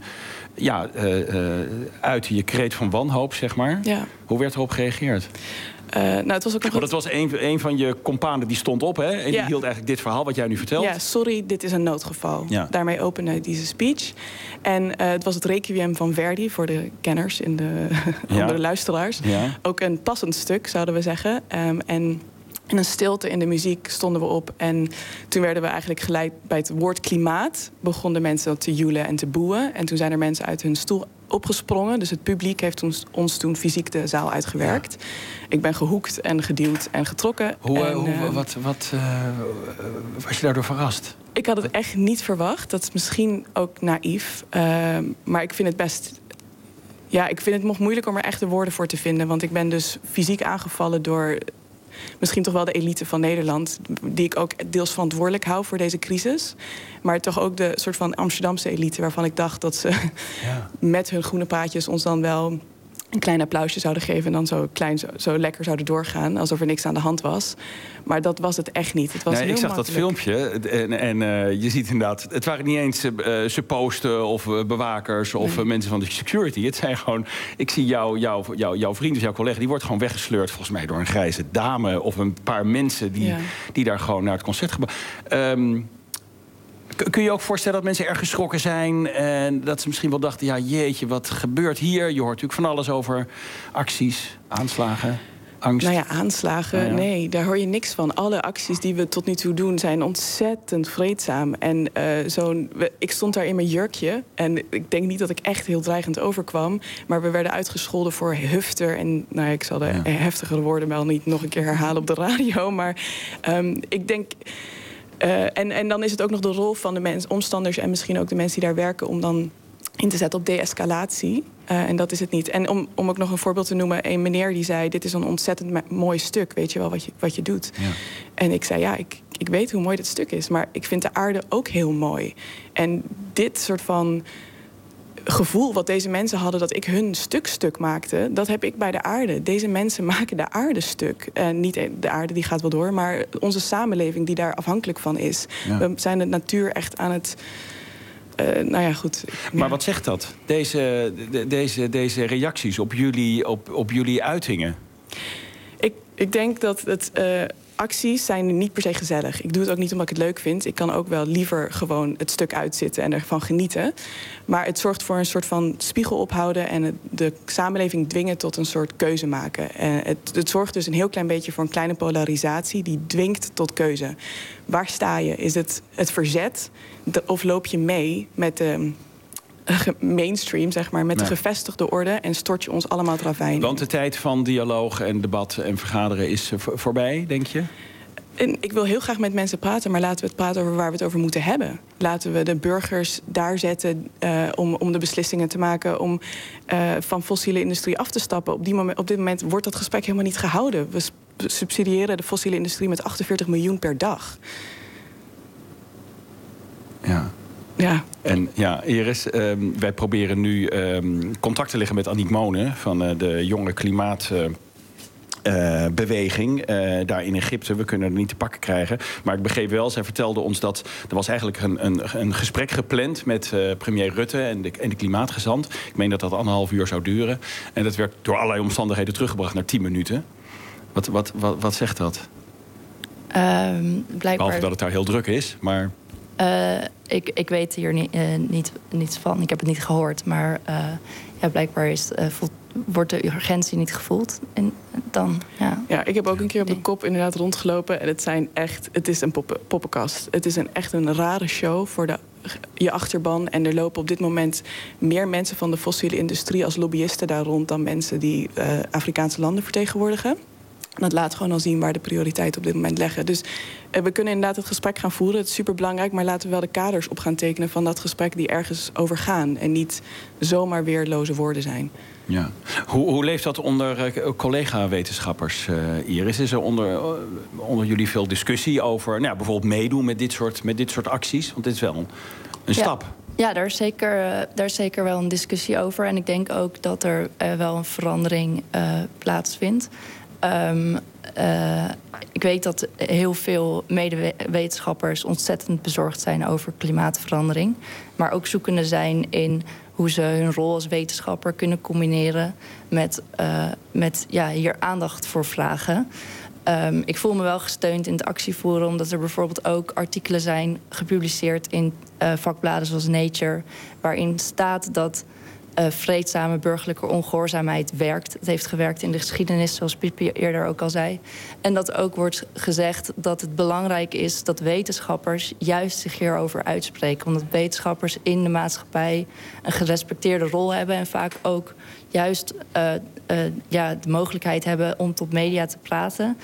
Speaker 22: uit je kreet van wanhoop, zeg maar. Ja. Hoe werd erop gereageerd?
Speaker 4: Het was ook nog...
Speaker 22: Want het was een van je companen die stond op, hè? En die hield eigenlijk dit verhaal wat jij nu vertelt.
Speaker 4: Ja, sorry, dit is een noodgeval. Ja. Daarmee opende deze speech. En het was het Requiem van Verdi, voor de kenners onder de luisteraars. Ja. Ook een passend stuk, zouden we zeggen. En in een stilte in de muziek stonden we op. En toen werden we eigenlijk geleid bij het woord klimaat. Begonnen mensen te joelen en te boeien. En toen zijn er mensen uit hun stoel opgesprongen. Dus het publiek heeft ons toen fysiek de zaal uitgewerkt. Ja. Ik ben gehoekt en geduwd en getrokken.
Speaker 22: Wat was je daardoor verrast?
Speaker 4: Ik had het echt niet verwacht. Dat is misschien ook naïef. Maar ik vind het best... Ja, ik vind het nog moeilijk om er echte woorden voor te vinden. Want ik ben dus fysiek aangevallen door misschien toch wel de elite van Nederland, die ik ook deels verantwoordelijk hou voor deze crisis. Maar toch ook de soort van Amsterdamse elite, waarvan ik dacht dat ze met hun groene praatjes ons dan wel een klein applausje zouden geven en dan zo lekker zouden doorgaan, alsof er niks aan de hand was. Maar dat was het echt niet. Het was heel
Speaker 22: ik zag
Speaker 4: makkelijk.
Speaker 22: Dat filmpje en je ziet inderdaad, het waren niet eens supposten of bewakers of mensen van de security. Het zijn gewoon, ik zie jouw vriend, dus jouw collega, die wordt gewoon weggesleurd volgens mij door een grijze dame of een paar mensen die daar gewoon naar het Concertgebouw. Kun je ook voorstellen dat mensen erg geschrokken zijn en dat ze misschien wel dachten, ja jeetje, wat gebeurt hier? Je hoort natuurlijk van alles over acties, aanslagen, angst.
Speaker 4: Nou ja, aanslagen, nee, daar hoor je niks van. Alle acties die we tot nu toe doen zijn ontzettend vreedzaam. En ik stond daar in mijn jurkje en ik denk niet dat ik echt heel dreigend overkwam, maar we werden uitgescholden voor hufter. En ik zal de heftigere woorden wel niet nog een keer herhalen op de radio, maar ik denk... En dan is het ook nog de rol van de omstanders en misschien ook de mensen die daar werken om dan in te zetten op de-escalatie. En dat is het niet. En om ook nog een voorbeeld te noemen, een meneer die zei, dit is een ontzettend mooi stuk, weet je wel wat je doet. Ja. En ik zei, ik weet hoe mooi dit stuk is, maar ik vind de aarde ook heel mooi. En dit soort van gevoel wat deze mensen hadden, dat ik hun stuk maakte, dat heb ik bij de aarde. Deze mensen maken de aarde stuk. Niet de aarde, die gaat wel door, maar onze samenleving die daar afhankelijk van is. Ja. We zijn de natuur echt aan het... goed.
Speaker 22: Maar wat zegt dat? Deze reacties op jullie uitingen?
Speaker 4: Ik denk dat het acties zijn niet per se gezellig. Ik doe het ook niet omdat ik het leuk vind. Ik kan ook wel liever gewoon het stuk uitzitten en ervan genieten. Maar het zorgt voor een soort van spiegel ophouden en de samenleving dwingen tot een soort keuze maken. Het zorgt dus een heel klein beetje voor een kleine polarisatie die dwingt tot keuze. Waar sta je? Is het verzet of loop je mee met de mainstream, zeg maar, met de gevestigde orde en stort je ons allemaal het ravijn?
Speaker 22: Want de tijd van dialoog en debat en vergaderen is voorbij, denk je?
Speaker 4: En ik wil heel graag met mensen praten, maar laten we het praten over waar we het over moeten hebben. Laten we de burgers daar zetten om de beslissingen te maken, om van fossiele industrie af te stappen. Op dit moment wordt dat gesprek helemaal niet gehouden. We subsidiëren de fossiele industrie met 48 miljoen per dag. Ja. En ja, Iris, wij proberen nu contact te leggen met Aniek Monen van de jonge klimaatbeweging daar in Egypte. We kunnen er niet te pakken krijgen. Maar ik begreep wel, zij vertelde ons dat er was eigenlijk een gesprek gepland met premier Rutte en de klimaatgezant. Ik meen dat dat 1,5 uur zou duren. En dat werd door allerlei omstandigheden teruggebracht naar 10 minuten. Wat zegt dat?
Speaker 2: Blijkbaar...
Speaker 22: Behalve dat het daar heel druk is, maar...
Speaker 2: Ik weet hier niets van. Ik heb het niet gehoord. Maar blijkbaar wordt de urgentie niet gevoeld. En dan,
Speaker 4: ja, ik heb ook een keer op de kop inderdaad rondgelopen. En het is een poppenkast. Het is echt een rare show voor je achterban. En er lopen op dit moment meer mensen van de fossiele industrie als lobbyisten daar rond dan mensen die Afrikaanse landen vertegenwoordigen. Dat laat gewoon al zien waar de prioriteiten op dit moment liggen. Dus we kunnen inderdaad het gesprek gaan voeren. Het is superbelangrijk, maar laten we wel de kaders op gaan tekenen van dat gesprek die ergens over gaan. En niet zomaar weerloze woorden zijn.
Speaker 22: Ja. Hoe leeft dat onder collega-wetenschappers, Iris? Is er onder jullie veel discussie over bijvoorbeeld meedoen met dit soort acties? Want dit is wel een stap.
Speaker 2: Ja, daar is zeker wel een discussie over. En ik denk ook dat er wel een verandering plaatsvindt. Ik weet dat heel veel medewetenschappers ontzettend bezorgd zijn over klimaatverandering. Maar ook zoekende zijn in hoe ze hun rol als wetenschapper kunnen combineren met hier aandacht voor vragen. Ik voel me wel gesteund in het actievoeren, omdat er bijvoorbeeld ook artikelen zijn gepubliceerd in vakbladen zoals Nature, waarin staat dat vreedzame burgerlijke ongehoorzaamheid werkt. Het heeft gewerkt in de geschiedenis, zoals Pippi eerder ook al zei. En dat ook wordt gezegd dat het belangrijk is dat wetenschappers juist zich hierover uitspreken. Omdat wetenschappers in de maatschappij een gerespecteerde rol hebben en vaak ook juist de mogelijkheid hebben om tot media te praten.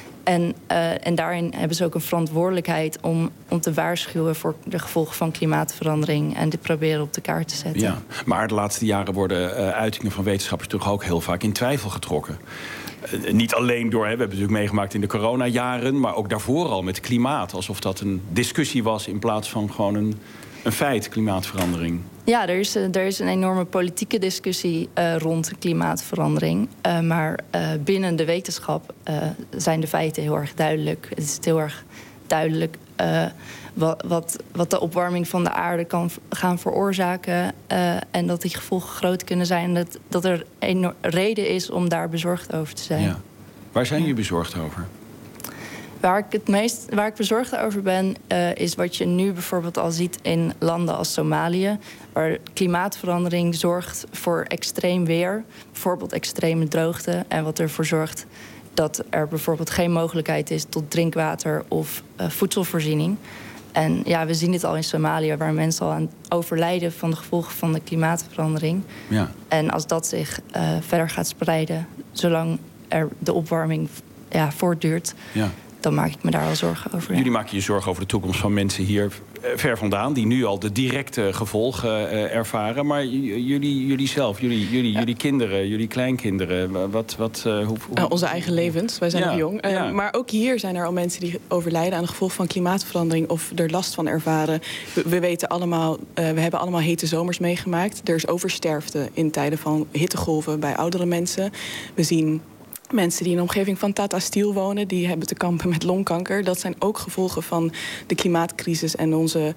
Speaker 2: En daarin hebben ze ook een verantwoordelijkheid om te waarschuwen voor de gevolgen van klimaatverandering en dit proberen op de kaart te zetten.
Speaker 22: Ja, maar de laatste jaren worden uitingen van wetenschappers toch ook heel vaak in twijfel getrokken. Niet alleen door, we hebben het natuurlijk meegemaakt in de coronajaren, maar ook daarvoor al met klimaat. Alsof dat een discussie was in plaats van gewoon een feit, klimaatverandering. Ja,
Speaker 2: er is een enorme politieke discussie rond klimaatverandering. Maar binnen de wetenschap zijn de feiten heel erg duidelijk. Het is heel erg duidelijk wat de opwarming van de aarde kan gaan veroorzaken. En dat die gevolgen groot kunnen zijn. En dat er een reden is om daar bezorgd over te zijn. Ja.
Speaker 22: Waar zijn jullie bezorgd over?
Speaker 2: Waar ik bezorgd over ben, is wat je nu bijvoorbeeld al ziet in landen als Somalië, waar klimaatverandering zorgt voor extreem weer, bijvoorbeeld extreme droogte, en wat ervoor zorgt dat er bijvoorbeeld geen mogelijkheid is tot drinkwater of voedselvoorziening. En ja, we zien dit al in Somalië, waar mensen al aan overlijden van de gevolgen van de klimaatverandering. Ja. En als dat zich verder gaat spreiden, zolang er de opwarming voortduurt, dan maak ik me daar al zorgen over.
Speaker 22: Jullie maken je zorgen over de toekomst van mensen hier ver vandaan, die nu al de directe gevolgen ervaren. Maar jullie zelf, jullie kinderen, jullie kleinkinderen,
Speaker 4: onze eigen levens, wij zijn nog jong. Maar ook hier zijn er al mensen die overlijden aan de gevolgen van klimaatverandering of er last van ervaren. We weten allemaal, we hebben allemaal hete zomers meegemaakt. Er is oversterfte in tijden van hittegolven bij oudere mensen. We zien mensen die in de omgeving van Tata Steel wonen, die hebben te kampen met longkanker. Dat zijn ook gevolgen van de klimaatcrisis en onze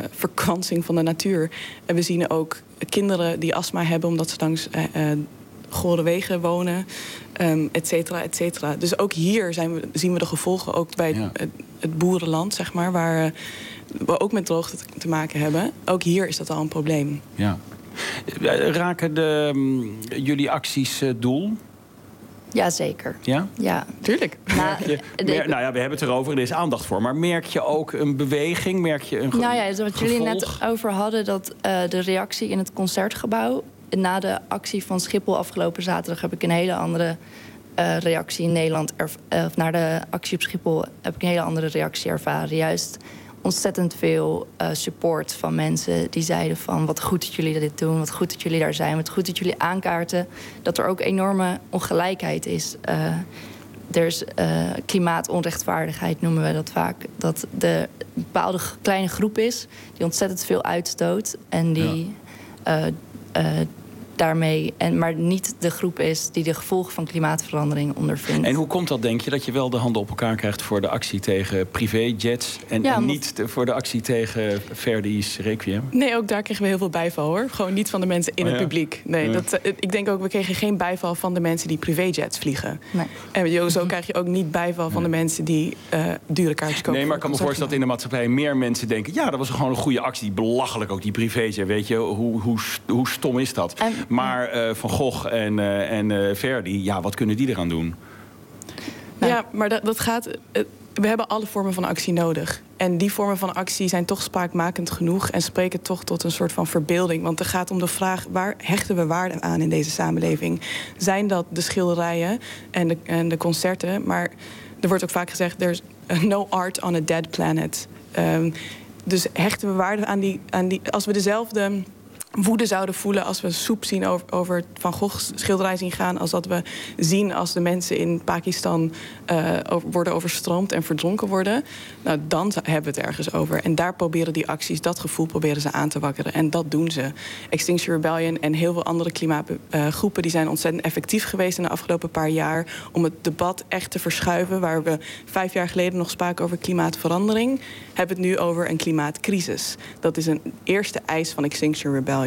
Speaker 4: verkwansing van de natuur. En we zien ook kinderen die astma hebben omdat ze langs vergorde wegen wonen, et cetera, et cetera. Dus ook hier zien we de gevolgen, ook bij het boerenland, zeg maar, waar we ook met droogte te maken hebben. Ook hier is dat al een probleem.
Speaker 22: Ja. Raken jullie acties doel?
Speaker 2: Jazeker.
Speaker 22: Ja?
Speaker 2: Ja.
Speaker 4: Tuurlijk.
Speaker 22: We hebben het erover, er is aandacht voor. Maar merk je ook een beweging? Merk je een
Speaker 2: wat jullie net over hadden, dat de reactie in het Concertgebouw, na de actie van Schiphol afgelopen zaterdag heb ik een hele andere reactie in Nederland. Naar de actie op Schiphol heb ik een hele andere reactie ervaren. Juist ontzettend veel support van mensen die zeiden van wat goed dat jullie dit doen, wat goed dat jullie daar zijn, wat goed dat jullie aankaarten dat er ook enorme ongelijkheid is. Er is klimaatonrechtvaardigheid, noemen we dat vaak. Dat de bepaalde kleine groep is die ontzettend veel uitstoot en die daarmee, maar niet de groep is die de gevolgen van klimaatverandering ondervindt.
Speaker 22: En hoe komt dat, denk je, dat je wel de handen op elkaar krijgt voor de actie tegen privéjets en niet voor de actie tegen Verdi's Requiem? Nee,
Speaker 4: ook daar kregen we heel veel bijval, hoor. Gewoon niet van de mensen in het publiek. Nee, ik denk ook, we kregen geen bijval van de mensen die privéjets vliegen. Nee. En zo krijg je ook niet bijval van de mensen die dure kaartjes kopen.
Speaker 22: Nee, maar ik kan me voorstellen dat in de maatschappij meer mensen denken, ja, dat was gewoon een goede actie. Belachelijk ook, die privéjet, weet je. Hoe stom is dat? Maar Van Gogh en Verdi, ja, wat kunnen die eraan doen?
Speaker 4: Ja, maar dat gaat. We hebben alle vormen van actie nodig. En die vormen van actie zijn toch spraakmakend genoeg en spreken toch tot een soort van verbeelding. Want het gaat om de vraag, waar hechten we waarde aan in deze samenleving? Zijn dat de schilderijen en de concerten? Maar er wordt ook vaak gezegd, there's no art on a dead planet. Dus hechten we waarde aan die als we dezelfde woede zouden voelen als we soep zien over Van Gogh's schilderij zien gaan, als dat we zien als de mensen in Pakistan worden overstroomd en verdronken worden. Nou, dan hebben we het ergens over. En daar proberen die acties, dat gevoel proberen ze aan te wakkeren. En dat doen ze. Extinction Rebellion en heel veel andere klimaatgroepen die zijn ontzettend effectief geweest in de afgelopen paar jaar om het debat echt te verschuiven. Waar we 5 jaar geleden nog spraken over klimaatverandering, hebben we het nu over een klimaatcrisis. Dat is een eerste eis van Extinction Rebellion.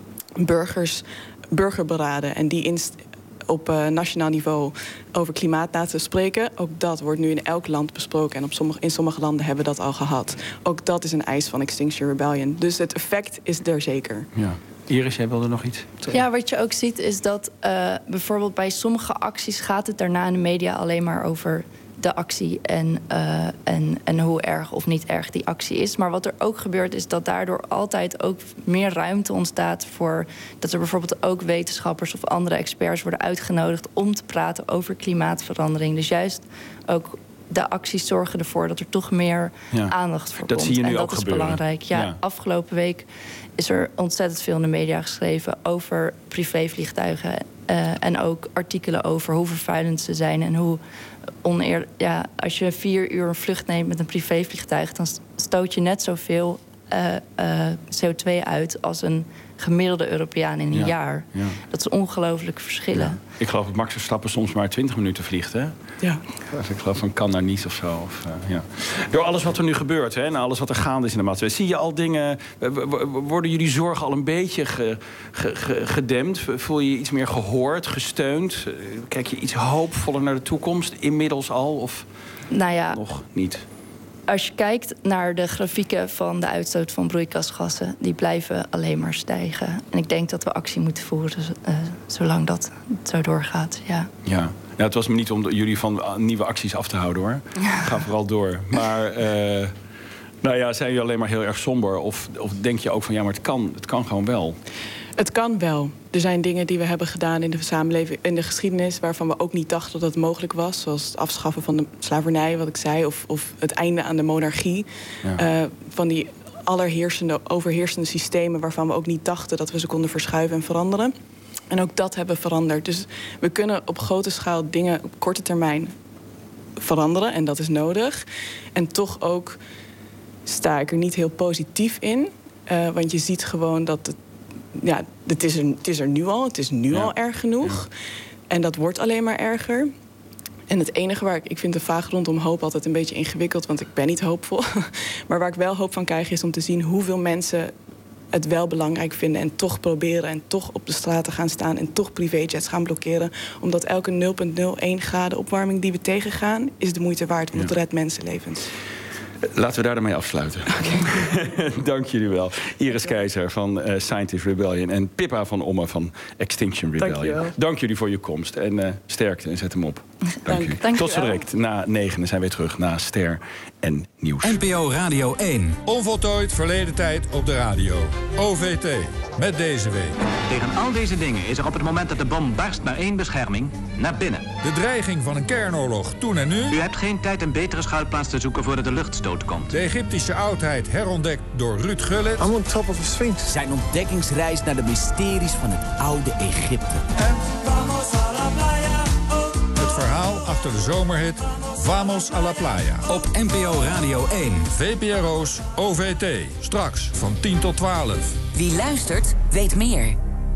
Speaker 4: Burgerberaden en die op nationaal niveau over klimaat laten spreken. Ook dat wordt nu in elk land besproken. En in sommige landen hebben we dat al gehad. Ook dat is een eis van Extinction Rebellion. Dus het effect is er zeker.
Speaker 22: Ja. Iris, jij wilde nog iets zeggen?
Speaker 2: Ja, wat je ook ziet is dat bijvoorbeeld bij sommige acties gaat het daarna in de media alleen maar over de actie en hoe erg of niet erg die actie is. Maar wat er ook gebeurt is dat daardoor altijd ook meer ruimte ontstaat voor dat er bijvoorbeeld ook wetenschappers of andere experts worden uitgenodigd om te praten over klimaatverandering. Dus juist ook de acties zorgen ervoor dat er toch meer aandacht voor komt.
Speaker 22: Dat zie je nu ook gebeuren.
Speaker 2: En dat is belangrijk. Ja, afgelopen week is er ontzettend veel in de media geschreven over privévliegtuigen. En ook artikelen over hoe vervuilend ze zijn en hoe als je 4 uur een vlucht neemt met een privévliegtuig, dan stoot je net zoveel CO2 uit als een gemiddelde Europeaan in een jaar. Ja. Dat is ongelooflijk verschillen.
Speaker 22: Ja. Ik geloof dat Max Verstappen soms maar 20 minuten vliegt, hè?
Speaker 4: Ja.
Speaker 22: Ik geloof van kan naar Nice of zo. Door alles wat er nu gebeurt, hè, en alles wat er gaande is in de maatschappij, zie je al dingen. Worden jullie zorgen al een beetje gedempt? Voel je je iets meer gehoord, gesteund? Kijk je iets hoopvoller naar de toekomst? Inmiddels al? Of nog niet?
Speaker 2: Als je kijkt naar de grafieken van de uitstoot van broeikasgassen, die blijven alleen maar stijgen. En ik denk dat we actie moeten voeren zolang dat zo doorgaat.
Speaker 22: Ja, het was me niet om jullie van nieuwe acties af te houden, hoor. Ga vooral door. Maar zijn jullie alleen maar heel erg somber? Of denk je ook van maar het kan gewoon wel?
Speaker 4: Het kan wel. Er zijn dingen die we hebben gedaan in de samenleving, in de geschiedenis, waarvan we ook niet dachten dat het mogelijk was. Zoals het afschaffen van de slavernij, wat ik zei, of het einde aan de monarchie. Van die overheersende systemen waarvan we ook niet dachten dat we ze konden verschuiven en veranderen. En ook dat hebben we veranderd. Dus we kunnen op grote schaal dingen op korte termijn veranderen. En dat is nodig. En toch ook sta ik er niet heel positief in. Want je ziet gewoon dat het is er nu al. Het is nu al erg genoeg. Ja. En dat wordt alleen maar erger. En het enige ik vind de vraag rondom hoop altijd een beetje ingewikkeld, want ik ben niet hoopvol. Maar waar ik wel hoop van krijg is om te zien hoeveel mensen het wel belangrijk vinden en toch proberen en toch op de straten gaan staan en toch privéjets gaan blokkeren. Omdat elke 0,01 graden opwarming die we tegengaan is de moeite waard, want het redt mensenlevens.
Speaker 22: Laten we daar dan mee afsluiten. Okay. Dank jullie wel. Iris Keizer van Scientist Rebellion en Pippa van Omme van Extinction Rebellion. Dank jullie voor je komst en sterkte en zet hem op. Dank u. Tot zo direct. Na 9 zijn we weer terug na Ster en Nieuws.
Speaker 13: NPO Radio 1.
Speaker 6: Onvoltooid verleden tijd op de radio. OVT. Met deze week.
Speaker 7: Tegen al deze dingen is er op het moment dat de bom barst maar één bescherming: naar binnen.
Speaker 6: De dreiging van een kernoorlog toen en nu.
Speaker 7: U hebt geen tijd een betere schuilplaats te zoeken voordat de luchtstoot komt.
Speaker 6: De Egyptische oudheid herontdekt door Ruud Gullit.
Speaker 8: I'm on top of a sphinx.
Speaker 9: Zijn ontdekkingsreis naar de mysteries van het oude Egypte.
Speaker 6: En het verhaal achter de zomerhit Vamos a la Playa.
Speaker 13: Op NPO Radio 1.
Speaker 6: VPRO's OVT. Straks van 10 tot 12.
Speaker 11: Wie luistert, weet meer.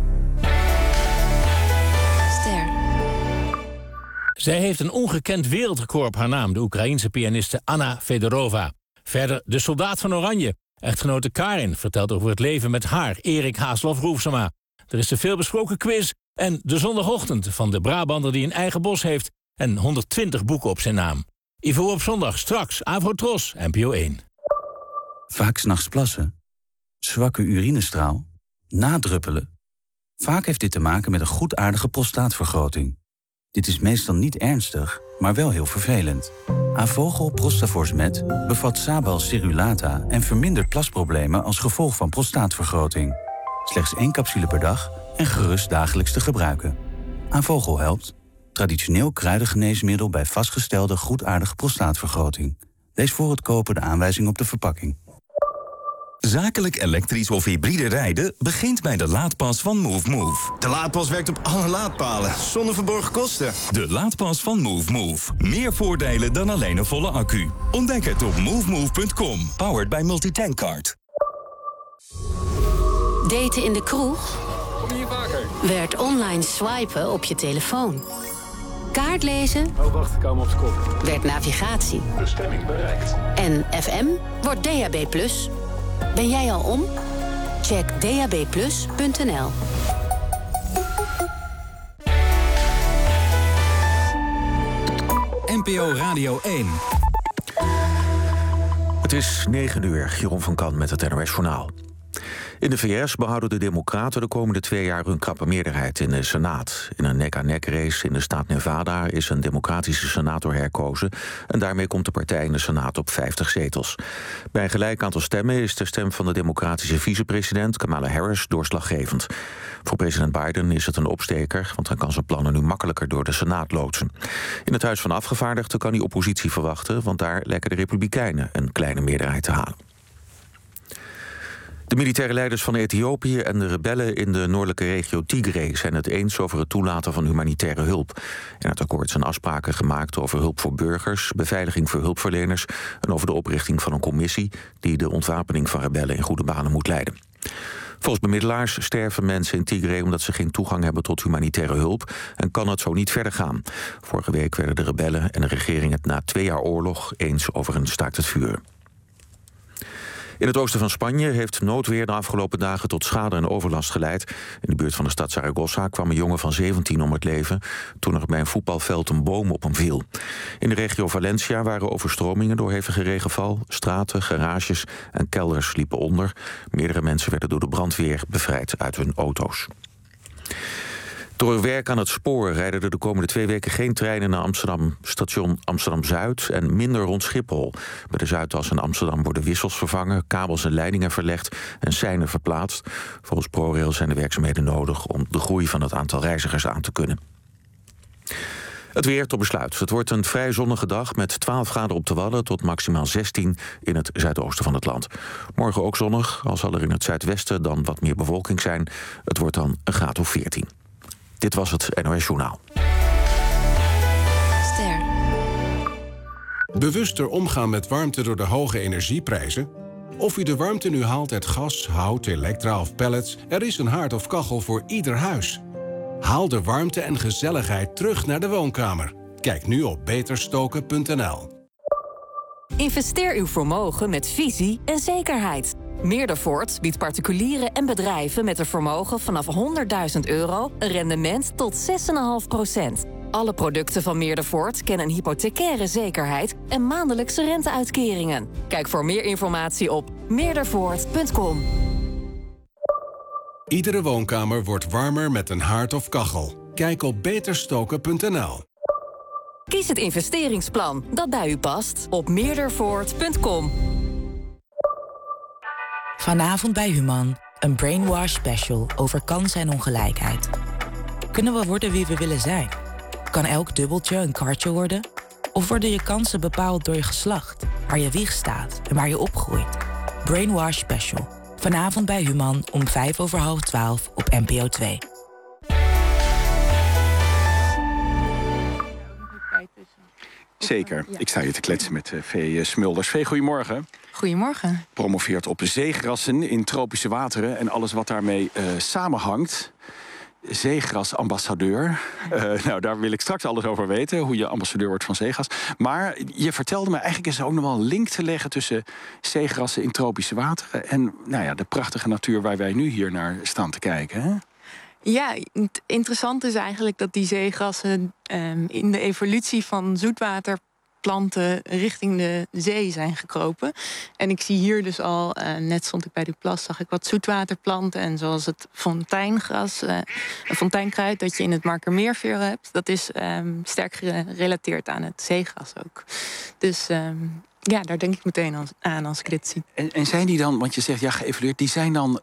Speaker 14: Ster. Zij heeft een ongekend wereldrecord op haar naam, de Oekraïense pianiste Anna Fedorova. Verder de soldaat van Oranje. Echtgenote Karin vertelt over het leven met haar, Erik Haaslof-Roefsema. Er is de veelbesproken quiz en de zondagochtend van de Brabander die een eigen bos heeft en 120 boeken op zijn naam. Ivo op zondag, straks, Avrotros, NPO 1.
Speaker 15: Vaak 's nachts plassen, zwakke urinestraal, nadruppelen. Vaak heeft dit te maken met een goedaardige prostaatvergroting. Dit is meestal niet ernstig, maar wel heel vervelend. Avogel Prostafors Met bevat Sabal Cerulata en vermindert plasproblemen als gevolg van prostaatvergroting. Slechts 1 capsule per dag en gerust dagelijks te gebruiken. Avogel helpt. Traditioneel kruidengeneesmiddel bij vastgestelde goedaardige prostaatvergroting. Lees voor het kopen de aanwijzing op de verpakking.
Speaker 19: Zakelijk elektrisch of hybride rijden begint bij de laadpas van Move.
Speaker 20: De laadpas werkt op alle laadpalen, zonder verborgen kosten.
Speaker 19: De laadpas van Move. Meer voordelen dan alleen een volle accu. Ontdek het op movemove.com. Powered by Multitankcard.
Speaker 1: Daten in de kroeg?
Speaker 19: Kom hier vaker.
Speaker 1: Werd online swipen op je telefoon. Kaartlezen?
Speaker 19: Oh, wacht, ik hou hem op z'n kop.
Speaker 1: Werd navigatie.
Speaker 19: Bestemming bereikt.
Speaker 1: En FM wordt DAB+. Ben jij al om? Check dabplus.nl.
Speaker 13: NPO Radio 1.
Speaker 16: Het is 9 uur, Jeroen van Kan met het NOS Journaal. In de VS behouden de Democraten de komende 2 jaar hun krappe meerderheid in de Senaat. In een nek-aan-nek race in de staat Nevada is een democratische senator herkozen en daarmee komt de partij in de Senaat op 50 zetels. Bij een gelijk aantal stemmen is de stem van de democratische vicepresident Kamala Harris doorslaggevend. Voor president Biden is het een opsteker, want hij kan zijn plannen nu makkelijker door de Senaat loodsen. In het Huis van Afgevaardigden kan hij oppositie verwachten, want daar lijken de Republikeinen een kleine meerderheid te halen. De militaire leiders van Ethiopië en de rebellen in de noordelijke regio Tigray zijn het eens over het toelaten van humanitaire hulp. In het akkoord zijn afspraken gemaakt over hulp voor burgers, beveiliging voor hulpverleners en over de oprichting van een commissie die de ontwapening van rebellen in goede banen moet leiden. Volgens bemiddelaars sterven mensen in Tigray omdat ze geen toegang hebben tot humanitaire hulp en kan het zo niet verder gaan. Vorige week werden de rebellen en de regering het na 2 jaar oorlog eens over een staakt het vuren. In het oosten van Spanje heeft noodweer de afgelopen dagen tot schade en overlast geleid. In de buurt van de stad Zaragoza kwam een jongen van 17 om het leven toen er bij een voetbalveld een boom op hem viel. In de regio Valencia waren overstromingen door hevige regenval. Straten, garages en kelders liepen onder. Meerdere mensen werden door de brandweer bevrijd uit hun auto's. Door werk aan het spoor rijden er de komende 2 weken geen treinen naar Amsterdam, station Amsterdam-Zuid en minder rond Schiphol. Bij de Zuidas in Amsterdam worden wissels vervangen, kabels en leidingen verlegd en seinen verplaatst. Volgens ProRail zijn de werkzaamheden nodig om de groei van het aantal reizigers aan te kunnen. Het weer tot besluit. Het wordt een vrij zonnige dag met 12 graden op de Wadden tot maximaal 16 in het zuidoosten van het land. Morgen ook zonnig, al zal er in het zuidwesten dan wat meer bewolking zijn. Het wordt dan een graad of 14. Dit was het NOS Journaal.
Speaker 14: Ster.
Speaker 21: Bewuster omgaan met warmte door de hoge energieprijzen? Of u de warmte nu haalt uit gas, hout, elektra of pellets, er is een haard of kachel voor ieder huis. Haal de warmte en gezelligheid terug naar de woonkamer. Kijk nu op beterstoken.nl.
Speaker 26: Investeer uw vermogen met visie en zekerheid.
Speaker 8: Meerdervoort biedt particulieren en bedrijven met een vermogen vanaf €100.000 een rendement tot 6,5%. Alle producten van Meerdervoort kennen een hypothecaire zekerheid en maandelijkse renteuitkeringen. Kijk voor meer informatie op meerdervoort.com.
Speaker 21: Iedere woonkamer wordt warmer met een haard of kachel. Kijk op beterstoken.nl.
Speaker 8: Kies het investeringsplan dat bij u past op meerdervoort.com.
Speaker 11: Vanavond bij Human, een brainwash special over kansen en ongelijkheid. Kunnen we worden wie we willen zijn? Kan elk dubbeltje een kwartje worden? Of worden je kansen bepaald door je geslacht, waar je wieg staat en waar je opgroeit? Brainwash special. Vanavond bij Human om 12:05 op NPO 2.
Speaker 22: Zeker. Ik sta hier te kletsen met Vee Smulders. Vee, goedemorgen.
Speaker 10: Goedemorgen.
Speaker 22: Promoveert op zeegrassen in tropische wateren en alles wat daarmee samenhangt. Zeegrasambassadeur. Nou, daar wil ik straks alles over weten, hoe je ambassadeur wordt van zeegras. Maar je vertelde me, eigenlijk is er ook nog wel een link te leggen tussen zeegrassen in tropische wateren en de prachtige natuur waar wij nu hier naar staan te kijken. Hè?
Speaker 10: Ja, het interessante is eigenlijk dat die zeegrassen in de evolutie van zoetwaterplanten richting de zee zijn gekropen. En ik zie hier dus al, net stond ik bij de plas, zag ik wat zoetwaterplanten. En zoals het fontijngras, een fonteinkruid dat je in het Markermeerveer hebt, dat is sterk gerelateerd aan het zeegras ook. Dus daar denk ik meteen aan als ik dit zie.
Speaker 22: En zijn die dan, want je zegt geëvalueerd, die zijn dan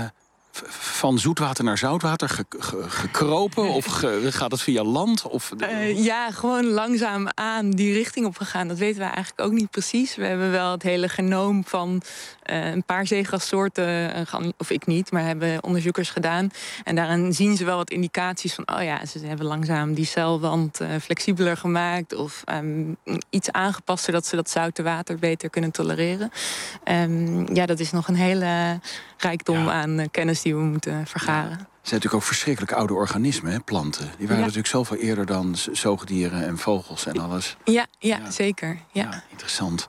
Speaker 22: van zoetwater naar zoutwater gekropen? Of gaat het via land? Of
Speaker 10: gewoon langzaam aan die richting op gegaan. Dat weten we eigenlijk ook niet precies. We hebben wel het hele genoom van een paar zeegrassoorten, of ik niet, maar hebben onderzoekers gedaan. En daarin zien ze wel wat indicaties van, ze hebben langzaam die celwand flexibeler gemaakt of iets aangepast zodat ze dat zoute water beter kunnen tolereren. Dat is nog een hele rijkdom aan kennis die we moeten vergaren.
Speaker 22: Het zijn natuurlijk ook verschrikkelijk oude organismen, hè, planten. Die waren natuurlijk zoveel eerder dan zoogdieren en vogels en alles.
Speaker 10: Ja, zeker. Ja.
Speaker 22: Interessant.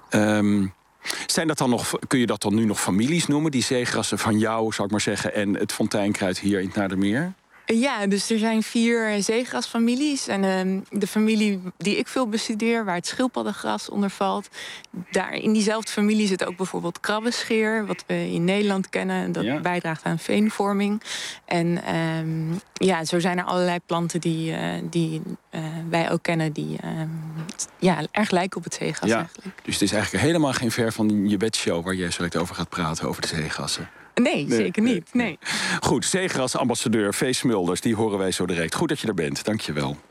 Speaker 22: Zijn dat dan nog, kun je dat dan nu nog families noemen? Die zeegrassen van jou, zou ik maar zeggen, en het fonteinkruid hier in het Naardermeer?
Speaker 10: Ja, dus er zijn 4 zeegrasfamilies. En de familie die ik veel bestudeer, waar het schildpaddengras onder valt, daar in diezelfde familie zit ook bijvoorbeeld krabbenscheer, wat we in Nederland kennen. Dat bijdraagt aan veenvorming. En zo zijn er allerlei planten die wij ook kennen, die erg lijken op het zeegras eigenlijk.
Speaker 22: Dus het is eigenlijk helemaal geen ver van je bedshow waar jij zo direct over gaat praten, over de zeegrassen.
Speaker 10: Nee, zeker niet. Nee.
Speaker 22: Goed, zeegrasambassadeur Vee Smulders, die horen wij zo direct. Goed dat je er bent, dank je wel.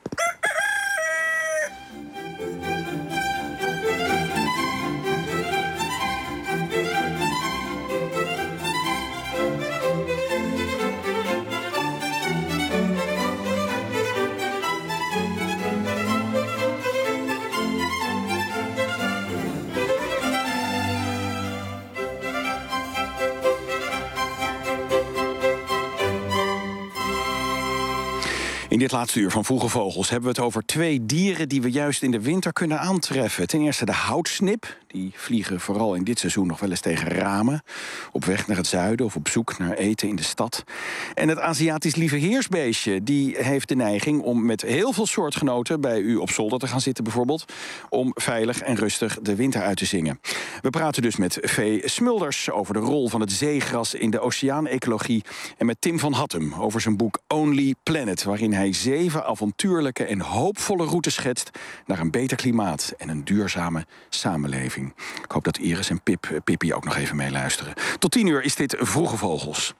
Speaker 22: In dit laatste uur van Vroege Vogels hebben we het over 2 dieren die we juist in de winter kunnen aantreffen. Ten eerste de houtsnip. Die vliegen vooral in dit seizoen nog wel eens tegen ramen. Op weg naar het zuiden of op zoek naar eten in de stad. En het Aziatisch lieveheersbeestje, die heeft de neiging om met heel veel soortgenoten bij u op zolder te gaan zitten bijvoorbeeld, om veilig en rustig de winter uit te zingen. We praten dus met Vee Smulders over de rol van het zeegras in de oceaanecologie en met Tim van Hattem over zijn boek Only Planet, waarin hij 7 avontuurlijke en hoopvolle routes schetst naar een beter klimaat en een duurzame samenleving. Ik hoop dat Iris en Pippi ook nog even meeluisteren. Tot 10 uur is dit Vroege Vogels.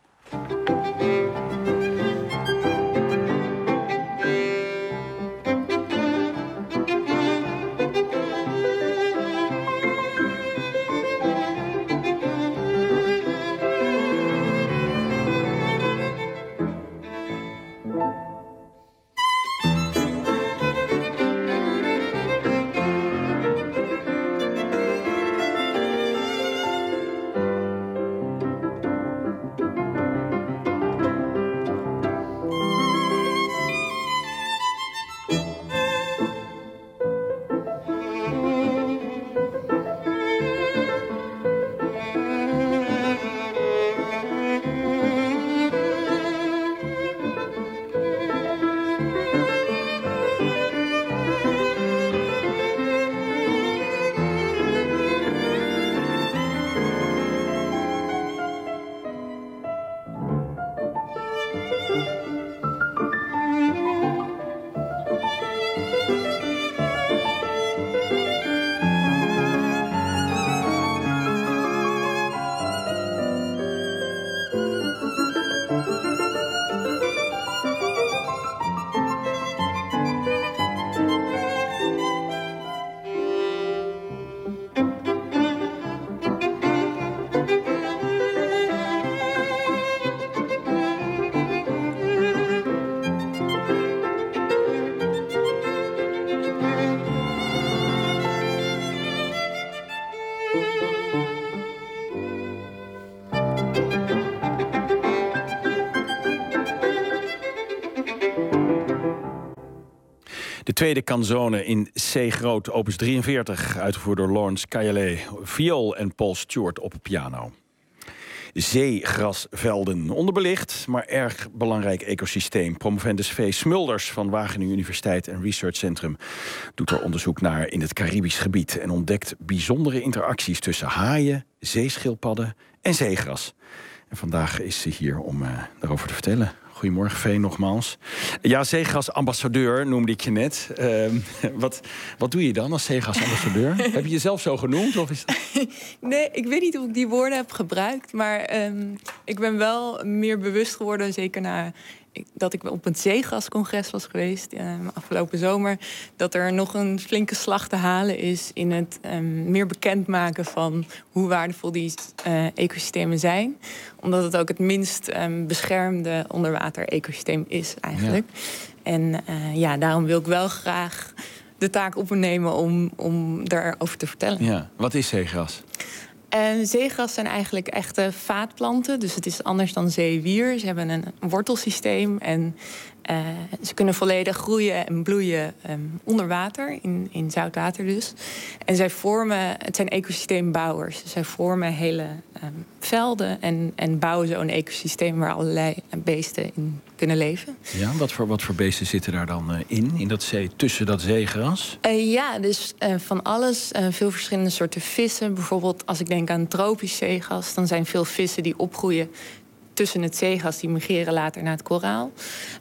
Speaker 22: tweede canzone in C groot, opus 43, uitgevoerd door Lawrence Kayale, viool en Paul Stewart op piano. Zeegrasvelden, onderbelicht, maar erg belangrijk ecosysteem. Promovendus V. Smulders van Wageningen Universiteit en Research Centrum doet er onderzoek naar in het Caribisch gebied en ontdekt bijzondere interacties tussen haaien, zeeschildpadden en zeegras. En vandaag is ze hier om daarover te vertellen. Goedemorgen, Vee, nogmaals. Ja, zeegrasambassadeur noemde ik je net. Wat doe je dan als zeegrasambassadeur? Heb je jezelf zo genoemd? Of is dat...
Speaker 10: Nee, ik weet niet of ik die woorden heb gebruikt. Maar ik ben wel meer bewust geworden, zeker na dat ik op een zeegrascongres was geweest afgelopen zomer, dat er nog een flinke slag te halen is in het meer bekendmaken van hoe waardevol die ecosystemen zijn. Omdat het ook het minst beschermde onderwater-ecosysteem is eigenlijk. Ja. En daarom wil ik wel graag de taak op me nemen om daarover te vertellen.
Speaker 22: Ja. Wat is zeegras?
Speaker 10: Zeegras zijn eigenlijk echte vaatplanten. Dus het is anders dan zeewier. Ze hebben een wortelsysteem en ze kunnen volledig groeien en bloeien onder water, in zout water dus. En het zijn ecosysteembouwers. Zij vormen hele velden en bouwen zo een ecosysteem waar allerlei beesten in kunnen leven.
Speaker 22: Ja, wat voor beesten zitten daar dan in dat tussen dat zeegras?
Speaker 10: Dus van alles. Veel verschillende soorten vissen. Bijvoorbeeld als ik denk aan tropisch zeegras, dan zijn veel vissen die opgroeien tussen het zeegras, die migreren later naar het koraal.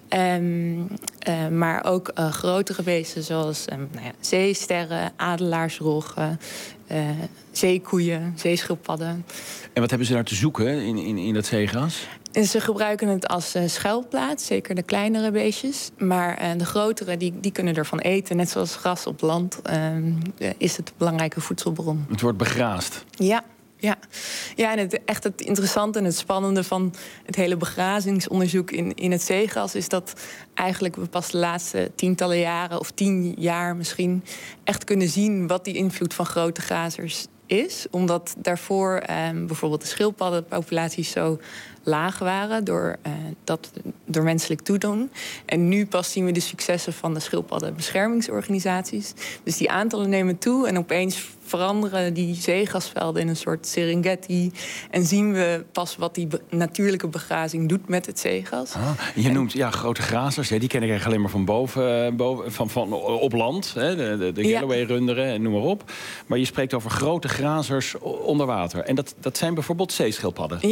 Speaker 10: Maar ook grotere beesten zoals zeesterren, adelaarsroggen, zeekoeien, zeeschildpadden.
Speaker 22: En wat hebben ze daar te zoeken in dat zeegras?
Speaker 10: En ze gebruiken het als schuilplaats, zeker de kleinere beestjes. Maar de grotere, die kunnen ervan eten. Net zoals gras op land is het een belangrijke voedselbron.
Speaker 22: Het wordt begraasd.
Speaker 10: Ja, en het interessante en het spannende van het hele begrazingsonderzoek in het zeegras is dat eigenlijk we pas de laatste tientallen jaren, of 10 jaar misschien, echt kunnen zien wat die invloed van grote grazers is. Omdat daarvoor bijvoorbeeld de schildpaddenpopulaties zo laag waren door menselijk toedoen. En nu pas zien we de successen van de schildpaddenbeschermingsorganisaties. Dus die aantallen nemen toe en opeens veranderen die zeegrasvelden in een soort Serengeti. En zien we pas wat die natuurlijke begrazing doet met het zeegras.
Speaker 22: Je noemt grote grazers, die ken ik eigenlijk alleen maar van boven van op land. De Galloway-runderen en noem maar op. Maar je spreekt over grote grazers onder water. En dat zijn bijvoorbeeld zeeschildpadden.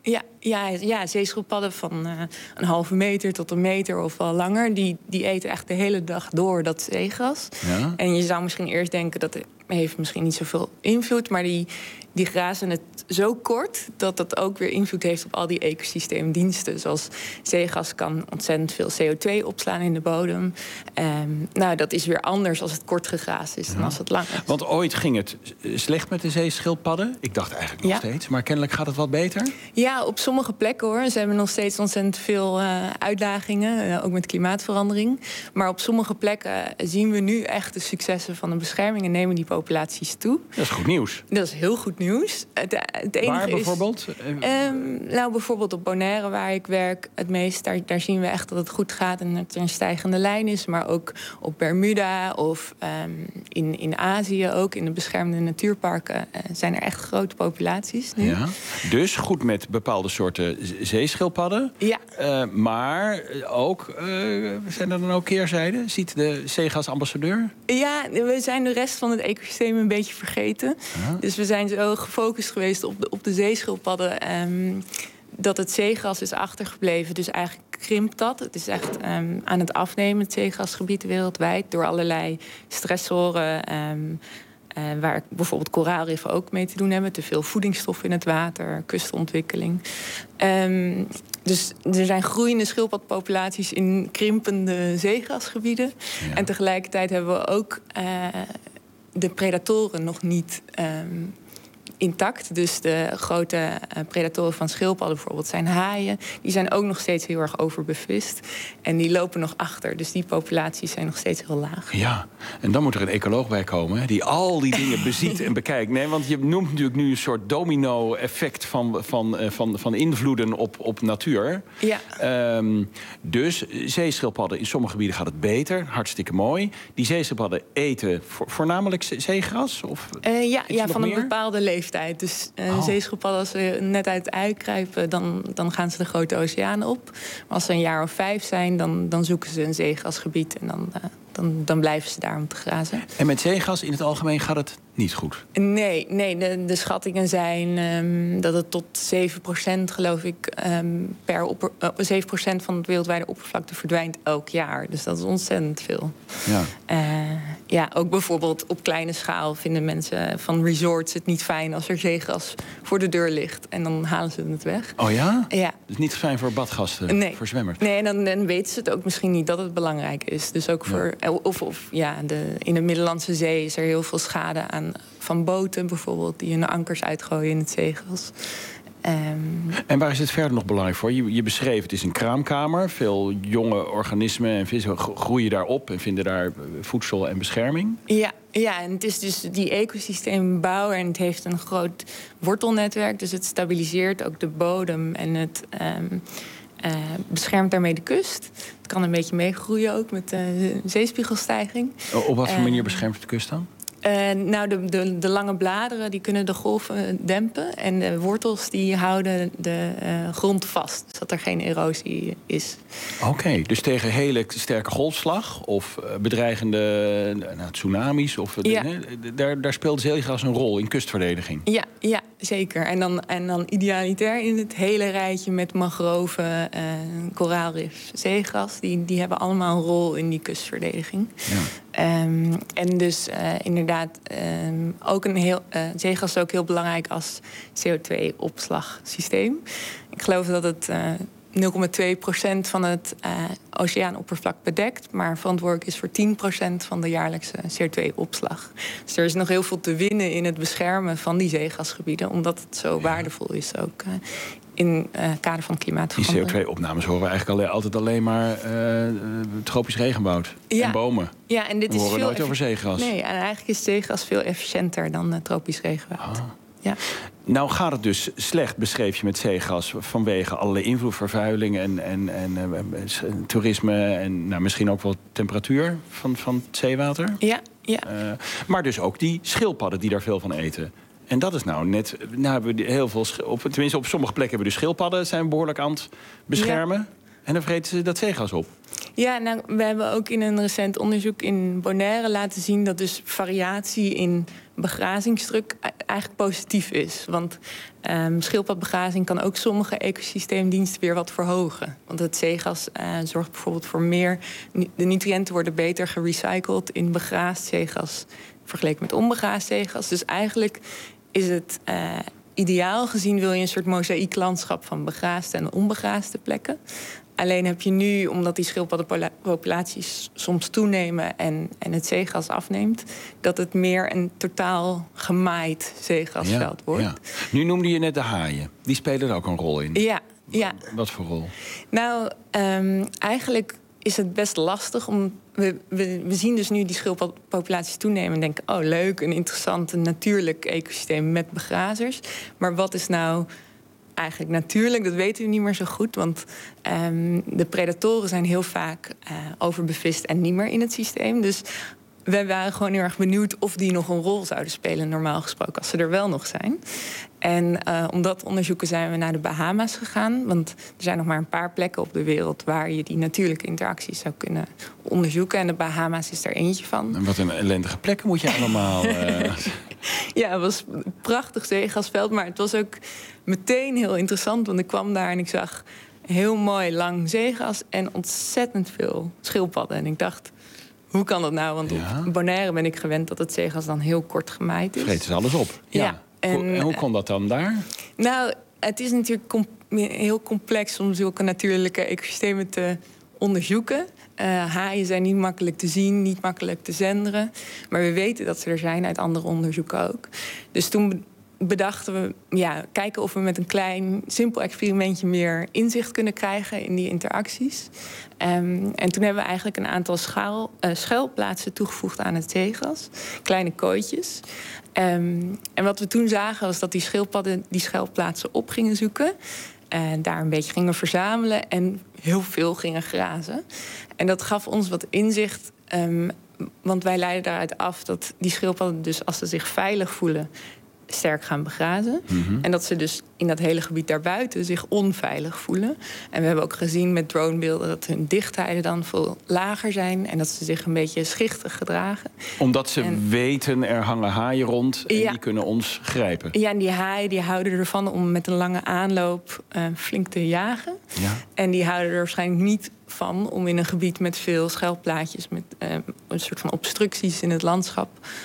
Speaker 10: Ja, zeeschildpadden van een halve meter tot een meter of wel langer. Die eten echt de hele dag door dat zeegras. Ja. En je zou misschien eerst denken dat heeft misschien niet zoveel invloed, maar die grazen het zo kort dat dat ook weer invloed heeft op al die ecosysteemdiensten. Zoals zeegas kan ontzettend veel CO2 opslaan in de bodem. Dat is weer anders als het kort gegraasd is dan als het lang is.
Speaker 22: Want ooit ging het slecht met de zeeschildpadden. Ik dacht eigenlijk nog steeds, maar kennelijk gaat het wat beter.
Speaker 10: Ja, op sommige plekken hoor. Ze hebben nog steeds ontzettend veel uitdagingen, ook met klimaatverandering. Maar op sommige plekken zien we nu echt de successen van de bescherming en nemen die populaties toe.
Speaker 22: Dat is goed nieuws.
Speaker 10: Dat is heel goed nieuws. Het enige
Speaker 22: waar bijvoorbeeld?
Speaker 10: Bijvoorbeeld op Bonaire, waar ik werk, het meest. Daar zien we echt dat het goed gaat en dat er een stijgende lijn is. Maar ook op Bermuda of in Azië, ook in de beschermde natuurparken, zijn er echt grote populaties nu. Ja.
Speaker 22: Dus goed met bepaalde soorten zeeschildpadden. Ja. Maar ook, zijn er dan ook keerzijden? Ziet de zeegrasambassadeur?
Speaker 10: Ja, we zijn de rest van het ecosysteem een beetje vergeten. Ja. Dus we zijn zo gefocust geweest op de zeeschildpadden dat het zeegras is achtergebleven. Dus eigenlijk krimpt dat. Het is echt aan het afnemen, het zeegrasgebied wereldwijd, door allerlei stressoren. Waar bijvoorbeeld koraalriffen ook mee te doen hebben. Te veel voedingsstoffen in het water, kustontwikkeling. Dus er zijn groeiende schildpadpopulaties in krimpende zeegrasgebieden. Ja. En tegelijkertijd hebben we ook de predatoren nog niet intact. Dus de grote predatoren van schildpadden bijvoorbeeld zijn haaien. Die zijn ook nog steeds heel erg overbevist. En die lopen nog achter. Dus die populaties zijn nog steeds heel laag.
Speaker 22: Ja, en dan moet er een ecoloog bij komen, hè, die al die dingen beziet en bekijkt. Nee, want je noemt natuurlijk nu een soort domino-effect van invloeden op natuur. Ja. Dus zeeschildpadden, in sommige gebieden gaat het beter. Hartstikke mooi. Die zeeschildpadden eten voornamelijk zeegras? Of
Speaker 10: ja, van een bepaalde leeftijd. Dus zeeschildpadden, als ze net uit het ei kruipen, dan gaan ze de grote oceanen op. Maar als ze een jaar of 5 zijn, dan zoeken ze een zeegrasgebied en dan blijven ze daar om te grazen.
Speaker 22: En met zeegas in het algemeen gaat het niet goed?
Speaker 10: Nee, de schattingen zijn dat het tot 7% geloof ik 7% van het wereldwijde oppervlakte verdwijnt elk jaar. Dus dat is ontzettend veel. Ja. Ook bijvoorbeeld op kleine schaal vinden mensen van resorts het niet fijn als er zeegras voor de deur ligt. En dan halen ze het weg.
Speaker 22: Oh ja?
Speaker 10: Ja.
Speaker 22: Dus niet fijn voor badgasten, voor zwemmers?
Speaker 10: Nee, en dan weten ze het ook misschien niet dat het belangrijk is. Dus ook voor... in de Middellandse Zee is er heel veel schade aan van boten bijvoorbeeld, die hun ankers uitgooien in het zeegras.
Speaker 22: En waar is het verder nog belangrijk voor? Je beschreef, het is een kraamkamer. Veel jonge organismen en vissen groeien daarop en vinden daar voedsel en bescherming.
Speaker 10: Ja, en het is dus die ecosysteembouw en het heeft een groot wortelnetwerk. Dus het stabiliseert ook de bodem en het beschermt daarmee de kust. Het kan een beetje meegroeien ook met de zeespiegelstijging.
Speaker 22: Op wat voor manier beschermt het de kust dan?
Speaker 10: De lange bladeren die kunnen de golven dempen. En de wortels die houden de grond vast. Zodat er geen erosie is.
Speaker 22: Oké, dus tegen hele sterke golfslag of bedreigende tsunamis. Daar speelt zeegras een rol in kustverdediging.
Speaker 10: Ja, zeker. En dan idealitair in het hele rijtje met mangroven, koraalrif, zeegras. Die hebben allemaal een rol in die kustverdediging. Ja. En dus inderdaad, ook zeegras is ook heel belangrijk als CO2-opslagsysteem. Ik geloof dat het 0,2% van het oceaanoppervlak bedekt, maar verantwoordelijk is voor 10% van de jaarlijkse CO2-opslag. Dus er is nog heel veel te winnen in het beschermen van die zeegrasgebieden, omdat het zo waardevol is ook in het kader van klimaatverandering.
Speaker 22: Die CO2-opnames horen we eigenlijk altijd alleen maar tropisch regenwoud en bomen.
Speaker 10: Ja, en dit
Speaker 22: we horen nooit over zeegras.
Speaker 10: Nee, en eigenlijk is zeegras veel efficiënter dan tropisch regenwoud. Ja.
Speaker 22: Nou gaat het dus slecht, beschreef je, met zeegas vanwege allerlei invloed, vervuiling en toerisme en misschien ook wel temperatuur van het zeewater. Ja. Maar dus ook die schildpadden die daar veel van eten. En dat is nou net, hebben we heel veel, tenminste op sommige plekken hebben we de schildpadden zijn behoorlijk aan het beschermen. Ja. En dan vreten ze dat zeegas op.
Speaker 10: Ja, nou, we hebben ook in een recent onderzoek in Bonaire laten zien dat dus variatie in begrazingsdruk eigenlijk positief is. Want schildpadbegrazing kan ook sommige ecosysteemdiensten weer wat verhogen. Want het zeegas zorgt bijvoorbeeld voor meer... De nutriënten worden beter gerecycled in begraasd zeegas vergeleken met onbegraasd zeegas. Dus eigenlijk is het ideaal gezien wil je een soort mozaïeklandschap van begraasde en onbegraasde plekken. Alleen heb je nu, omdat die schildpaddenpopulaties soms toenemen en het zeegas afneemt, dat het meer een totaal gemaaid zeegrasveld wordt. Ja.
Speaker 22: Nu noemde je net de haaien. Die spelen er ook een rol in.
Speaker 10: Ja.
Speaker 22: Wat voor rol?
Speaker 10: Nou, eigenlijk is het best lastig. We zien dus nu die schildpadpopulaties toenemen en denken, oh leuk, een interessant natuurlijk ecosysteem met begrazers. Maar wat is nou eigenlijk natuurlijk? Dat weten we niet meer zo goed. Want de predatoren zijn heel vaak overbevist en niet meer in het systeem. Dus we waren gewoon heel erg benieuwd of die nog een rol zouden spelen, normaal gesproken, als ze er wel nog zijn. En om dat te onderzoeken zijn we naar de Bahama's gegaan. Want er zijn nog maar een paar plekken op de wereld waar je die natuurlijke interacties zou kunnen onderzoeken. En de Bahama's is er eentje van.
Speaker 22: En wat een ellendige plekken moet je allemaal...
Speaker 10: Ja, het was een prachtig zeegasveld, maar het was ook meteen heel interessant. Want ik kwam daar en ik zag heel mooi lang zeegas en ontzettend veel schildpadden. En ik dacht, hoe kan dat nou? Want op Bonaire ben ik gewend dat het zeegas dan heel kort gemaaid is.
Speaker 22: Vreten ze alles op. Ja. En hoe kon dat dan daar?
Speaker 10: Nou, het is natuurlijk heel complex om zulke natuurlijke ecosystemen te onderzoeken. Haaien zijn niet makkelijk te zien, niet makkelijk te zenderen. Maar we weten dat ze er zijn uit andere onderzoeken ook. Dus toen bedachten we, kijken of we met een klein, simpel experimentje meer inzicht kunnen krijgen in die interacties. En toen hebben we eigenlijk een aantal schuilplaatsen toegevoegd aan het zeegas. Kleine kooitjes. En wat we toen zagen was dat die schildpadden die schuilplaatsen op gingen zoeken. En daar een beetje gingen verzamelen en heel veel gingen grazen. En dat gaf ons wat inzicht. Want wij leiden daaruit af dat die schildpadden dus als ze zich veilig voelen sterk gaan begrazen. En dat ze dus in dat hele gebied daarbuiten zich onveilig voelen. En we hebben ook gezien met dronebeelden dat hun dichtheden dan veel lager zijn en dat ze zich een beetje schichtig gedragen.
Speaker 22: Omdat ze weten, er hangen haaien rond en die kunnen ons grijpen. Ja,
Speaker 10: en die haaien die houden ervan om met een lange aanloop flink te jagen. Ja. En die houden er waarschijnlijk niet van om in een gebied met veel schuilplaatjes, met een soort van obstructies in het landschap,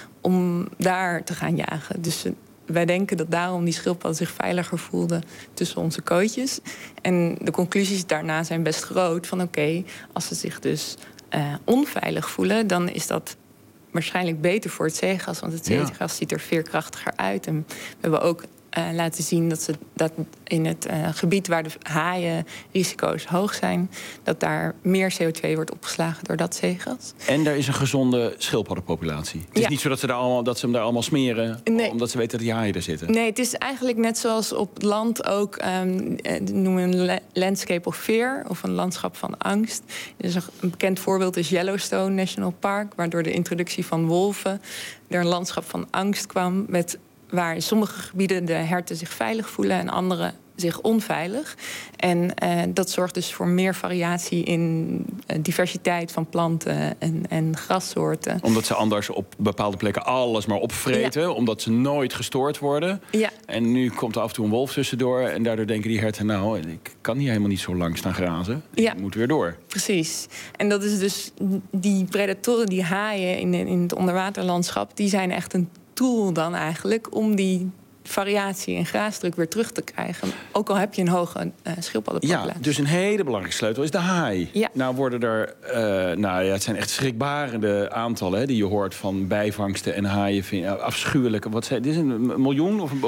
Speaker 10: om daar te gaan jagen. Dus wij denken dat daarom die schildpadden zich veiliger voelden tussen onze kooitjes. En de conclusies daarna zijn best groot. Van oké, als ze zich dus onveilig voelen, dan is dat waarschijnlijk beter voor het zeegas. Want het zeegas ziet er veerkrachtiger uit. En we hebben ook laten zien dat in het gebied waar de haaienrisico's hoog zijn, dat daar meer CO2 wordt opgeslagen door dat zeegas.
Speaker 22: En er is een gezonde schildpaddenpopulatie. Het is niet zo dat ze hem daar allemaal smeren, omdat ze weten dat die haaien er zitten. Nee,
Speaker 10: het is eigenlijk net zoals op het land ook noemen we een landscape of fear, of een landschap van angst. Dus een bekend voorbeeld is Yellowstone National Park, waardoor de introductie van wolven er een landschap van angst kwam, waar in sommige gebieden de herten zich veilig voelen en andere zich onveilig. En dat zorgt dus voor meer variatie in diversiteit van planten en grassoorten.
Speaker 22: Omdat ze anders op bepaalde plekken alles maar opvreten, omdat ze nooit gestoord worden. Ja. En nu komt er af en toe een wolf tussendoor en daardoor denken die herten, nou, ik kan hier helemaal niet zo lang staan grazen. Ik moet weer door.
Speaker 10: Precies. En dat is dus die predatoren, die haaien in het onderwaterlandschap, die zijn echt een tool dan eigenlijk om die variatie in graasdruk weer terug te krijgen. Ook al heb je een hoge schildpaddenpopulatie.
Speaker 22: Ja, dus een hele belangrijke sleutel is de haai. Ja. Nou worden er, het zijn echt schrikbarende aantallen, hè, die je hoort van bijvangsten en haaien. Afschuwelijke. Wat zijn? Dit is een miljoen of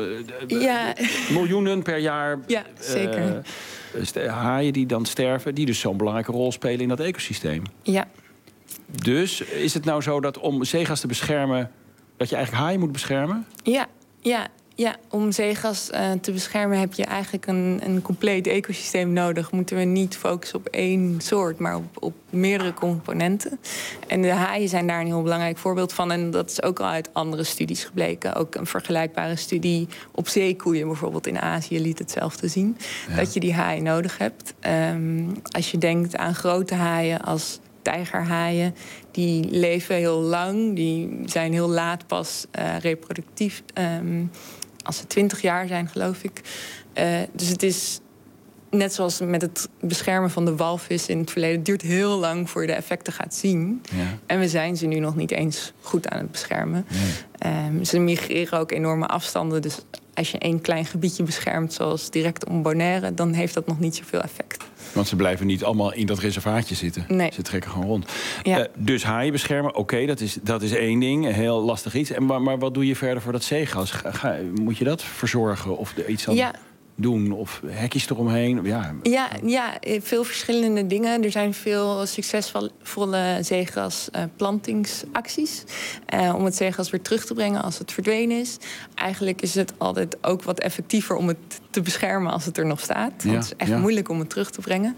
Speaker 22: miljoenen per jaar. Ja, zeker. Haaien die dan sterven, die dus zo'n belangrijke rol spelen in dat ecosysteem. Ja. Dus is het nou zo dat om zeegas te beschermen, dat je eigenlijk haaien moet beschermen?
Speaker 10: Ja, om zeegas te beschermen heb je eigenlijk een compleet ecosysteem nodig. Moeten we niet focussen op één soort, maar op meerdere componenten. En de haaien zijn daar een heel belangrijk voorbeeld van. En dat is ook al uit andere studies gebleken. Ook een vergelijkbare studie op zeekoeien bijvoorbeeld in Azië liet hetzelfde zien. Ja. Dat je die haaien nodig hebt. Als je denkt aan grote haaien als tijgerhaaien, die leven heel lang. Die zijn heel laat pas reproductief. Als ze 20 jaar zijn, geloof ik. Dus het is net zoals met het beschermen van de walvis in het verleden. Het duurt heel lang voor je de effecten gaat zien. Ja. En we zijn ze nu nog niet eens goed aan het beschermen. Nee. Ze migreren ook enorme afstanden. Dus als je één klein gebiedje beschermt, zoals direct om Bonaire, dan heeft dat nog niet zoveel effect.
Speaker 22: Want ze blijven niet allemaal in dat reservaatje zitten. Nee. Ze trekken gewoon rond. Ja. Dus haaien beschermen, oké, dat is één ding. Een heel lastig iets. Maar wat doe je verder voor dat zeegas? Moet je dat verzorgen of er iets aan doen? Of hekjes eromheen?
Speaker 10: Ja, veel verschillende dingen. Er zijn veel succesvolle zeegasplantingsacties. Om het zeegas weer terug te brengen als het verdwenen is. Eigenlijk is het altijd ook wat effectiever om het te beschermen als het er nog staat. Want het is echt moeilijk om het terug te brengen.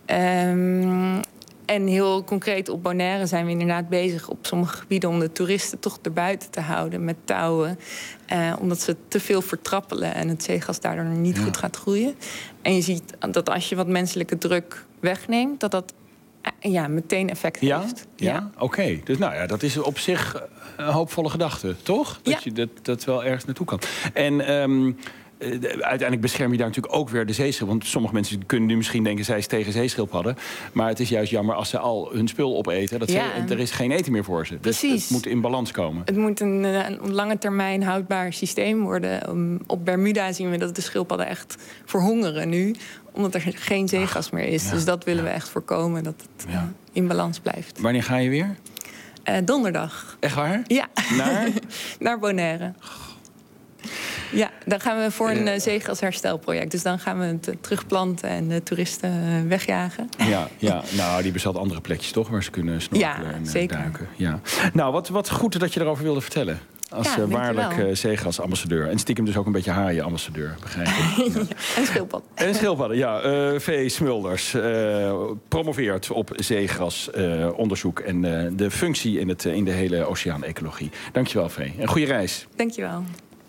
Speaker 10: En heel concreet op Bonaire zijn we inderdaad bezig op sommige gebieden om de toeristen toch erbuiten te houden met touwen. Omdat ze te veel vertrappelen en het zeegas daardoor niet goed gaat groeien. En je ziet dat als je wat menselijke druk wegneemt, dat meteen effect heeft.
Speaker 22: Ja? Oké. Dus dat is op zich een hoopvolle gedachte, toch? Dat je dat wel ergens naartoe kan. En uiteindelijk bescherm je daar natuurlijk ook weer de zeeschildpadden. Want sommige mensen kunnen nu misschien denken, zij is tegen zeeschildpadden. Maar het is juist jammer als ze al hun spul opeten. Er is geen eten meer voor ze.
Speaker 10: Precies.
Speaker 22: Dus het moet in balans komen.
Speaker 10: Het moet een lange termijn houdbaar systeem worden. Op Bermuda zien we dat de schildpadden echt verhongeren nu. Omdat er geen zeegas meer is. Dus dat willen we echt voorkomen, dat het in balans blijft.
Speaker 22: Wanneer ga je weer?
Speaker 10: Donderdag.
Speaker 22: Echt waar?
Speaker 10: Ja.
Speaker 22: Naar?
Speaker 10: Naar Bonaire. Ja, dan gaan we voor een zeegrasherstelproject. Dus dan gaan we het terugplanten en de toeristen wegjagen.
Speaker 22: Ja, nou, die bezat andere plekjes toch, waar ze kunnen snorkelen en
Speaker 10: zeker.
Speaker 22: duiken. Ja. Nou, wat goed dat je erover wilde vertellen. Als waarlijk zeegrasambassadeur. En stiekem dus ook een beetje haaienambassadeur, begrijp ik.
Speaker 10: Ja. En schildpadden.
Speaker 22: En schildpadden, ja. V. Smulders promoveert op zeegrasonderzoek en de functie in de hele oceaan-ecologie. Dankjewel, V. En goede reis.
Speaker 10: Dankjewel.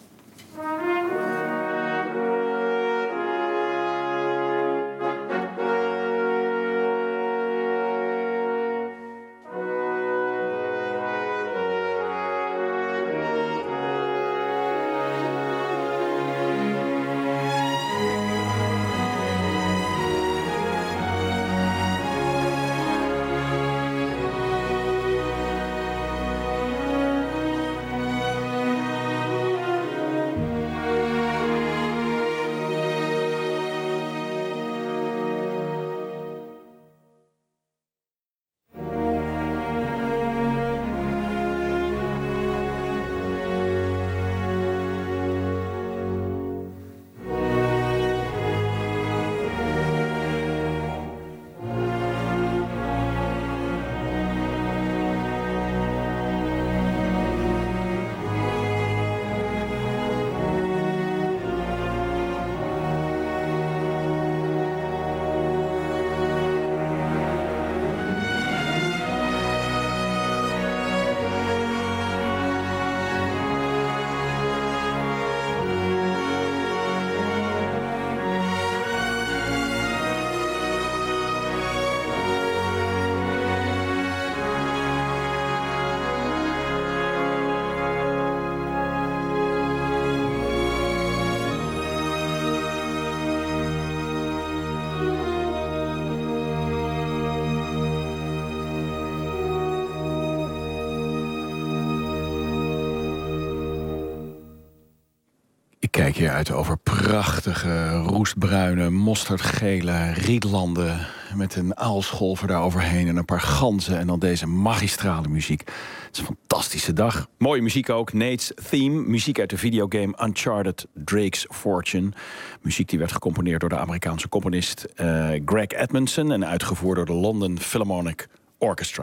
Speaker 22: Kijk hier uit over prachtige, roestbruine, mosterdgele rietlanden met een aalscholver daar overheen en een paar ganzen en dan deze magistrale muziek. Het is een fantastische dag. Mooie muziek ook. Nate's Theme, muziek uit de videogame Uncharted Drake's Fortune. Muziek die werd gecomponeerd door de Amerikaanse componist Greg Edmonson en uitgevoerd door de London Philharmonic Orchestra.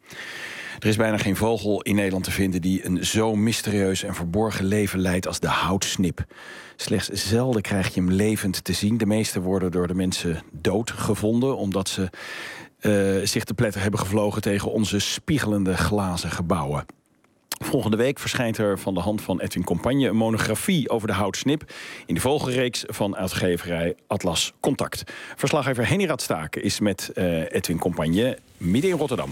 Speaker 22: Er is bijna geen vogel in Nederland te vinden die een zo mysterieus en verborgen leven leidt als de houtsnip. Slechts zelden krijg je hem levend te zien. De meeste worden door de mensen dood gevonden omdat ze zich te pletter hebben gevlogen tegen onze spiegelende glazen gebouwen. Volgende week verschijnt er van de hand van Edwin Compagne een monografie over de houtsnip in de vogelreeks van uitgeverij Atlas Contact. Verslaggever Henny Radstaken is met Edwin Compagne midden in Rotterdam.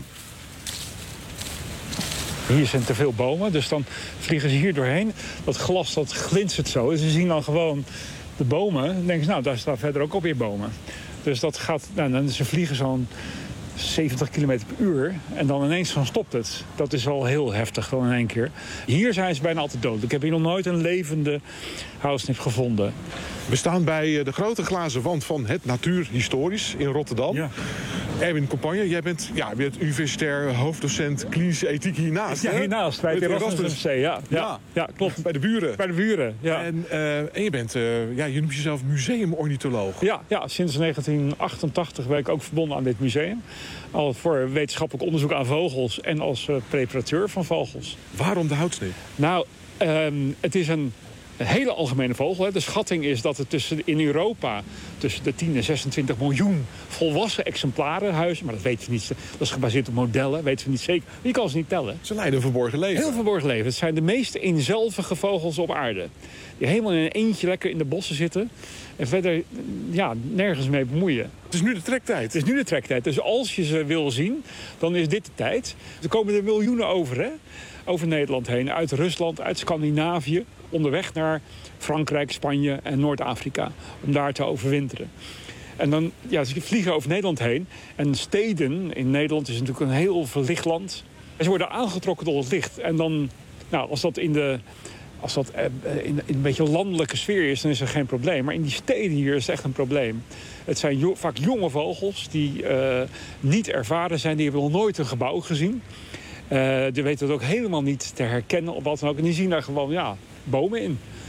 Speaker 3: Hier zijn te veel bomen, dus dan vliegen ze hier doorheen. Dat glas dat glinstert zo. Dus ze zien dan gewoon de bomen. Dan denken ze, nou, daar staan verder ook alweer bomen. Dus dat gaat, nou, dan ze vliegen zo'n 70 km per uur. En dan ineens van stopt het. Dat is al heel heftig, wel in één keer. Hier zijn ze bijna altijd dood. Ik heb hier nog nooit een levende houtsnip gevonden.
Speaker 5: We staan bij de grote glazen wand van het Natuurhistorisch in Rotterdam. Ja. Erwin Compagne, jij bent universitair hoofddocent klinische ethiek hiernaast.
Speaker 3: Ja, hiernaast, bij het Erasmus MC. Ja, klopt.
Speaker 5: Bij de buren.
Speaker 3: Bij de buren, ja.
Speaker 5: En je bent, je noemt jezelf museumornitholoog.
Speaker 3: Ja, sinds 1988 ben ik ook verbonden aan dit museum. Al voor wetenschappelijk onderzoek aan vogels en als preparateur van vogels.
Speaker 5: Waarom de houtsnip? Nou,
Speaker 3: het is een hele algemene vogel. Hè. De schatting is dat er in Europa tussen de 10 en 26 miljoen volwassen exemplaren huizen. Maar dat weten we niet. Dat is gebaseerd op modellen, weten we niet zeker. Je kan ze niet tellen.
Speaker 5: Ze leiden een verborgen leven.
Speaker 3: Heel verborgen leven. Het zijn de meest eenzelvige vogels op aarde. Die helemaal in een eentje lekker in de bossen zitten. En verder nergens mee bemoeien.
Speaker 5: Het is nu de trektijd.
Speaker 3: Het is nu de trektijd. Dus als je ze wil zien, dan is dit de tijd. Er komen er miljoenen over, hè? Over Nederland heen. Uit Rusland, uit Scandinavië. Onderweg naar Frankrijk, Spanje en Noord-Afrika. Om daar te overwinteren. En dan, ze vliegen over Nederland heen. En steden in Nederland is natuurlijk een heel verlicht land. En ze worden aangetrokken door het licht. En dan, als dat in een beetje landelijke sfeer is, dan is er geen probleem. Maar in die steden hier is het echt een probleem. Het zijn vaak jonge vogels die niet ervaren zijn. Die hebben nog nooit een gebouw gezien. Die weten het ook helemaal niet te herkennen of wat dan ook. En die zien daar gewoon, bomen in.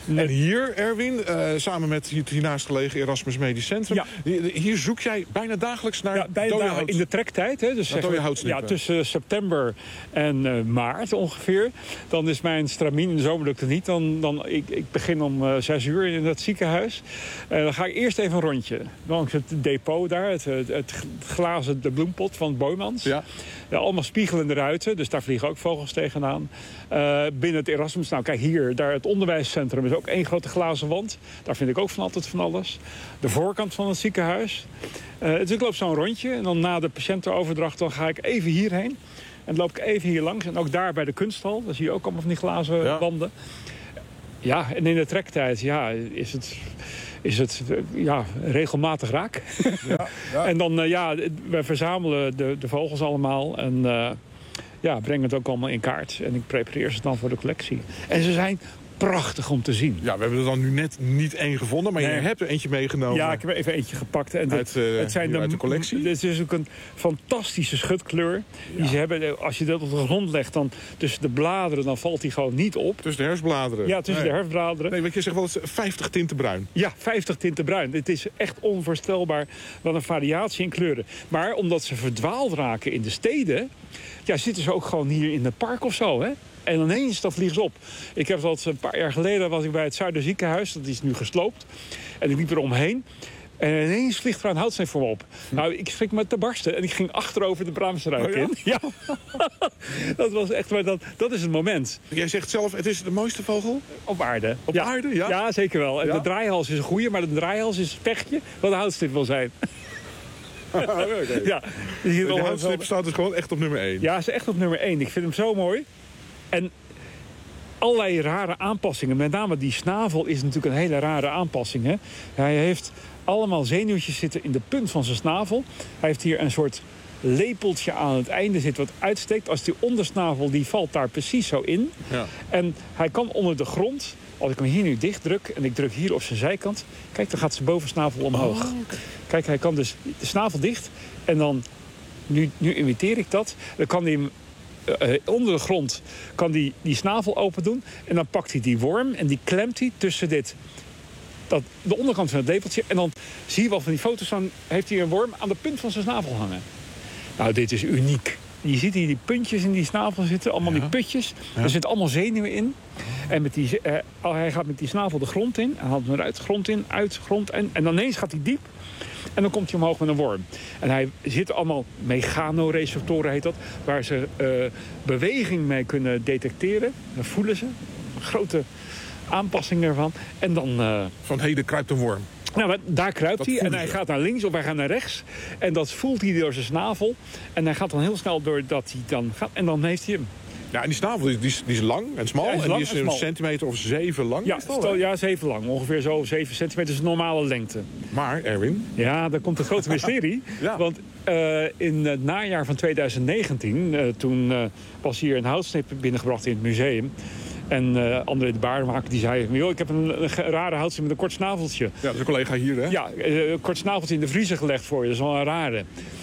Speaker 5: En hier, Erwin, samen met hiernaast gelegen Erasmus Medisch Centrum... Hier zoek jij bijna dagelijks naar dode hout.
Speaker 3: In de trektijd, hè, dus tussen september en maart ongeveer. Dan is mijn stramien, in de zomer lukt het niet. Ik begin om 6 uur in het ziekenhuis. Dan ga ik eerst even een rondje. Langs het depot daar, het glazen de bloempot van Boijmans. Ja. Allemaal spiegelende ruiten, dus daar vliegen ook vogels tegenaan. Binnen het Erasmus, nou kijk hier, daar het onderwijscentrum is ook één grote glazen wand. Daar vind ik ook altijd van alles. De voorkant van het ziekenhuis. Dus ik loop zo'n rondje en dan na de patiëntenoverdracht dan ga ik even hierheen. En loop ik even hier langs. En ook daar bij de kunsthal, daar zie je ook allemaal van die glazen wanden. Ja, en in de trektijd is het regelmatig raak. Ja. En dan, we verzamelen de vogels allemaal en brengen het ook allemaal in kaart. En ik prepareer ze dan voor de collectie. En ze zijn prachtig om te zien.
Speaker 5: Ja, we hebben er dan nu net niet één gevonden, maar je hebt er eentje meegenomen.
Speaker 3: Ja, ik heb er even eentje gepakt. En
Speaker 5: uit de collectie.
Speaker 3: Het is ook een fantastische schutkleur. Die ze hebben, als je dat op de grond legt, dan tussen de bladeren, dan valt die gewoon niet op.
Speaker 5: Tussen de herfstbladeren?
Speaker 3: Ja, tussen de herfstbladeren.
Speaker 5: Nee, want je zegt wel eens 50 tinten bruin.
Speaker 3: Ja, 50 tinten bruin. Het is echt onvoorstelbaar wat een variatie in kleuren. Maar omdat ze verdwaald raken in de steden, zitten ze ook gewoon hier in het park of zo, hè? En ineens, dan vliegen ze op. Ik heb dat een paar jaar geleden, was ik bij het Zuiderziekenhuis. Dat is nu gesloopt. En ik liep er omheen. En ineens vliegt er een houtsnip voor me op. Nou, ik schrik me te barsten. En ik ging achterover de Braamsruik in. Ja. Dat was echt, maar dat is het moment.
Speaker 5: Jij zegt zelf, het is de mooiste vogel?
Speaker 3: Op aarde.
Speaker 5: Op aarde, ja?
Speaker 3: Ja, zeker wel. En de draaihals is een goeie, maar de draaihals is het vechtje wat de houtsnip wil zijn.
Speaker 5: Okay.
Speaker 3: Ja,
Speaker 5: de houtsnip staat dus gewoon echt op nummer 1.
Speaker 3: Ja, ze is echt op nummer 1. Ik vind hem zo mooi. En allerlei rare aanpassingen. Met name die snavel is natuurlijk een hele rare aanpassing. Hè? Hij heeft allemaal zenuwtjes zitten in de punt van zijn snavel. Hij heeft hier een soort lepeltje aan het einde zitten wat uitsteekt. Als die ondersnavel, die valt daar precies zo in. Ja. En hij kan onder de grond, als ik hem hier nu dicht druk en ik druk hier op zijn zijkant, kijk, dan gaat zijn bovensnavel omhoog. Oh, okay. Kijk, hij kan dus de snavel dicht en dan, nu imiteer ik dat, dan kan hij hem onder de grond kan die snavel open doen. En dan pakt hij die worm en die klemt hij tussen de onderkant van het lepeltje. En dan zie je wel van die foto's, dan heeft hij een worm aan de punt van zijn snavel hangen. Nou, dit is uniek. Je ziet hier die puntjes in die snavel zitten, allemaal die putjes. Ja. Er zitten allemaal zenuwen in. En hij gaat met die snavel de grond in. Hij haalt hem eruit, grond in, uit, grond in. En dan ineens gaat hij diep. En dan komt hij omhoog met een worm. En hij zit allemaal mechanoreceptoren, heet dat, waar ze beweging mee kunnen detecteren. Dan voelen ze. Een grote aanpassing ervan. En dan
Speaker 5: van heden kruipt een worm.
Speaker 3: Nou, daar kruipt hij en hij gaat naar links of hij gaat naar rechts. En dat voelt hij door zijn snavel. En hij gaat dan heel snel doordat hij dan gaat. En dan heeft hij hem.
Speaker 5: Ja, en die snavel die is lang en smal. En die is een centimeter of 7 lang.
Speaker 3: Ja, 7 lang. Ongeveer zo 7 centimeter is de normale lengte.
Speaker 5: Maar, Erwin?
Speaker 3: Ja, daar komt een grote mysterie. Ja. Want in het najaar van 2019... toen was hier een houtsnip binnengebracht in het museum. En André de Baarmaker die zei, joh, ik heb een rare houtsnip met een kort snaveltje.
Speaker 5: Ja, dat is een collega hier, hè?
Speaker 3: Ja, een kort snaveltje in de vriezer gelegd voor je. Dat is wel een rare.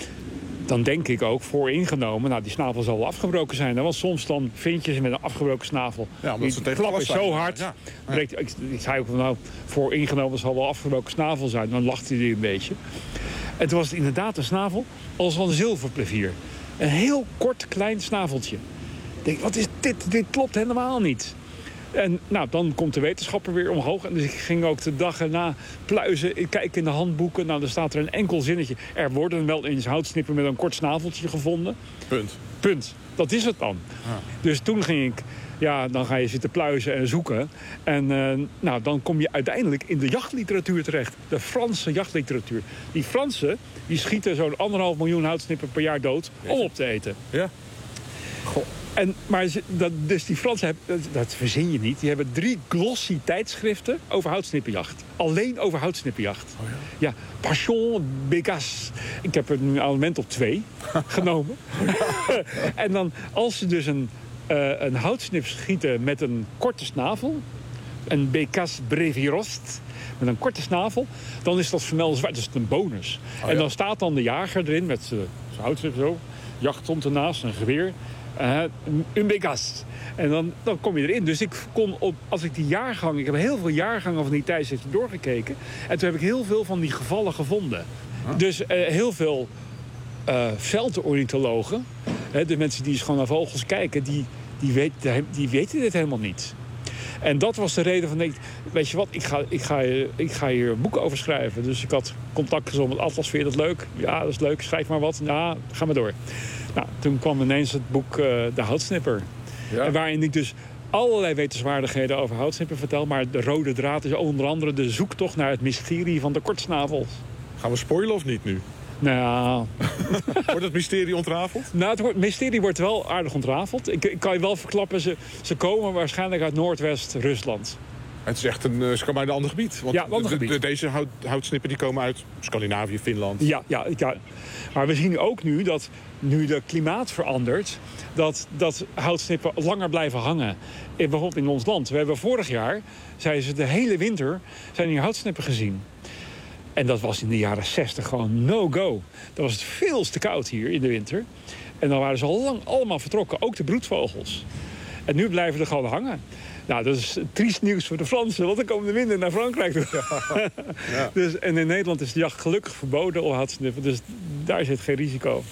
Speaker 3: Dan denk ik ook, vooringenomen, nou, die snavel zal wel afgebroken zijn. Want soms dan vind je ze met een afgebroken snavel.
Speaker 5: Ja, omdat ze tegen
Speaker 3: klap is zo hard. Ja. Ja. Ik zei ook, nou, vooringenomen zal wel afgebroken snavel zijn. Dan lachte hij een beetje. En toen was het inderdaad een snavel als van een zilverplevier. Een heel kort, klein snaveltje. Ik denk, wat is dit? Dit klopt helemaal niet. En nou, dan komt de wetenschapper weer omhoog. En dus ik ging ook de dag erna pluizen. Ik kijk in de handboeken. Nou, dan staat er een enkel zinnetje. Er worden wel eens houtsnippen met een kort snaveltje gevonden. Punt. Dat is het dan. Ja. Dus toen ging ik... Ja, dan ga je zitten pluizen en zoeken. En nou, dan kom je uiteindelijk in de jachtliteratuur terecht. De Franse jachtliteratuur. Die Fransen, die schieten zo'n 1,5 miljoen houtsnippen per jaar dood om op te eten. Ja. Goh. Dus die Fransen, dat verzin je niet. Die hebben 3 glossy tijdschriften over houtsnippenjacht. Alleen over houtsnippenjacht. Oh ja. Ja, Passion, Bécasse. Ik heb er nu een moment op 2 genomen. En dan, als ze dus een houtsnip schieten met een korte snavel, een Bécasse Brevirost, met een korte snavel, dan is dat vermeldenswaard. Dat is een bonus. Oh ja. En dan staat dan de jager erin met zijn houtsnip zo. Jacht stond ernaast, een geweer. Umbegas. En dan kom je erin. Dus ik kon als ik die jaargang... Ik heb heel veel jaargangen van die tijdschriften doorgekeken. En toen heb ik heel veel van die gevallen gevonden. Huh? Dus heel veel veldornithologen... de mensen die gewoon naar vogels kijken... die weten dit helemaal niet. En dat was de reden van... Weet je wat, ik ga hier een boek over schrijven. Dus ik had contact gezocht met Atlas. Vind je dat leuk? Ja, dat is leuk. Schrijf maar wat. Ja, ga maar door. Nou, toen kwam ineens het boek De Houtsnipper. Ja. Waarin ik dus allerlei wetenswaardigheden over houtsnipper vertel. Maar de rode draad is onder andere de zoektocht naar het mysterie van de kortsnavels.
Speaker 5: Gaan we spoilen of niet nu?
Speaker 3: Nou...
Speaker 5: Wordt het mysterie ontrafeld?
Speaker 3: Nou, het mysterie wordt wel aardig ontrafeld. Ik kan je wel verklappen, ze komen waarschijnlijk uit Noordwest-Rusland.
Speaker 5: Het is echt ze komen uit een ander gebied. Want
Speaker 3: ja, een ander gebied.
Speaker 5: Deze houtsnippen die komen uit Scandinavië, Finland.
Speaker 3: Ja. Maar we zien ook nu dat, nu de klimaat verandert... dat houtsnippen langer blijven hangen. Bijvoorbeeld in ons land. We hebben vorig jaar, zeiden ze, de hele winter zijn hier houtsnippen gezien. En dat was in de jaren 60 gewoon no-go. Dan was het veel te koud hier in de winter. En dan waren ze al lang allemaal vertrokken, ook de broedvogels. En nu blijven er gewoon hangen. Nou, dat is triest nieuws voor de Fransen, want dan komen de minder naar Frankrijk toe. Ja. Dus, en in Nederland is de jacht gelukkig verboden op houtsnippen, dus daar zit geen risico.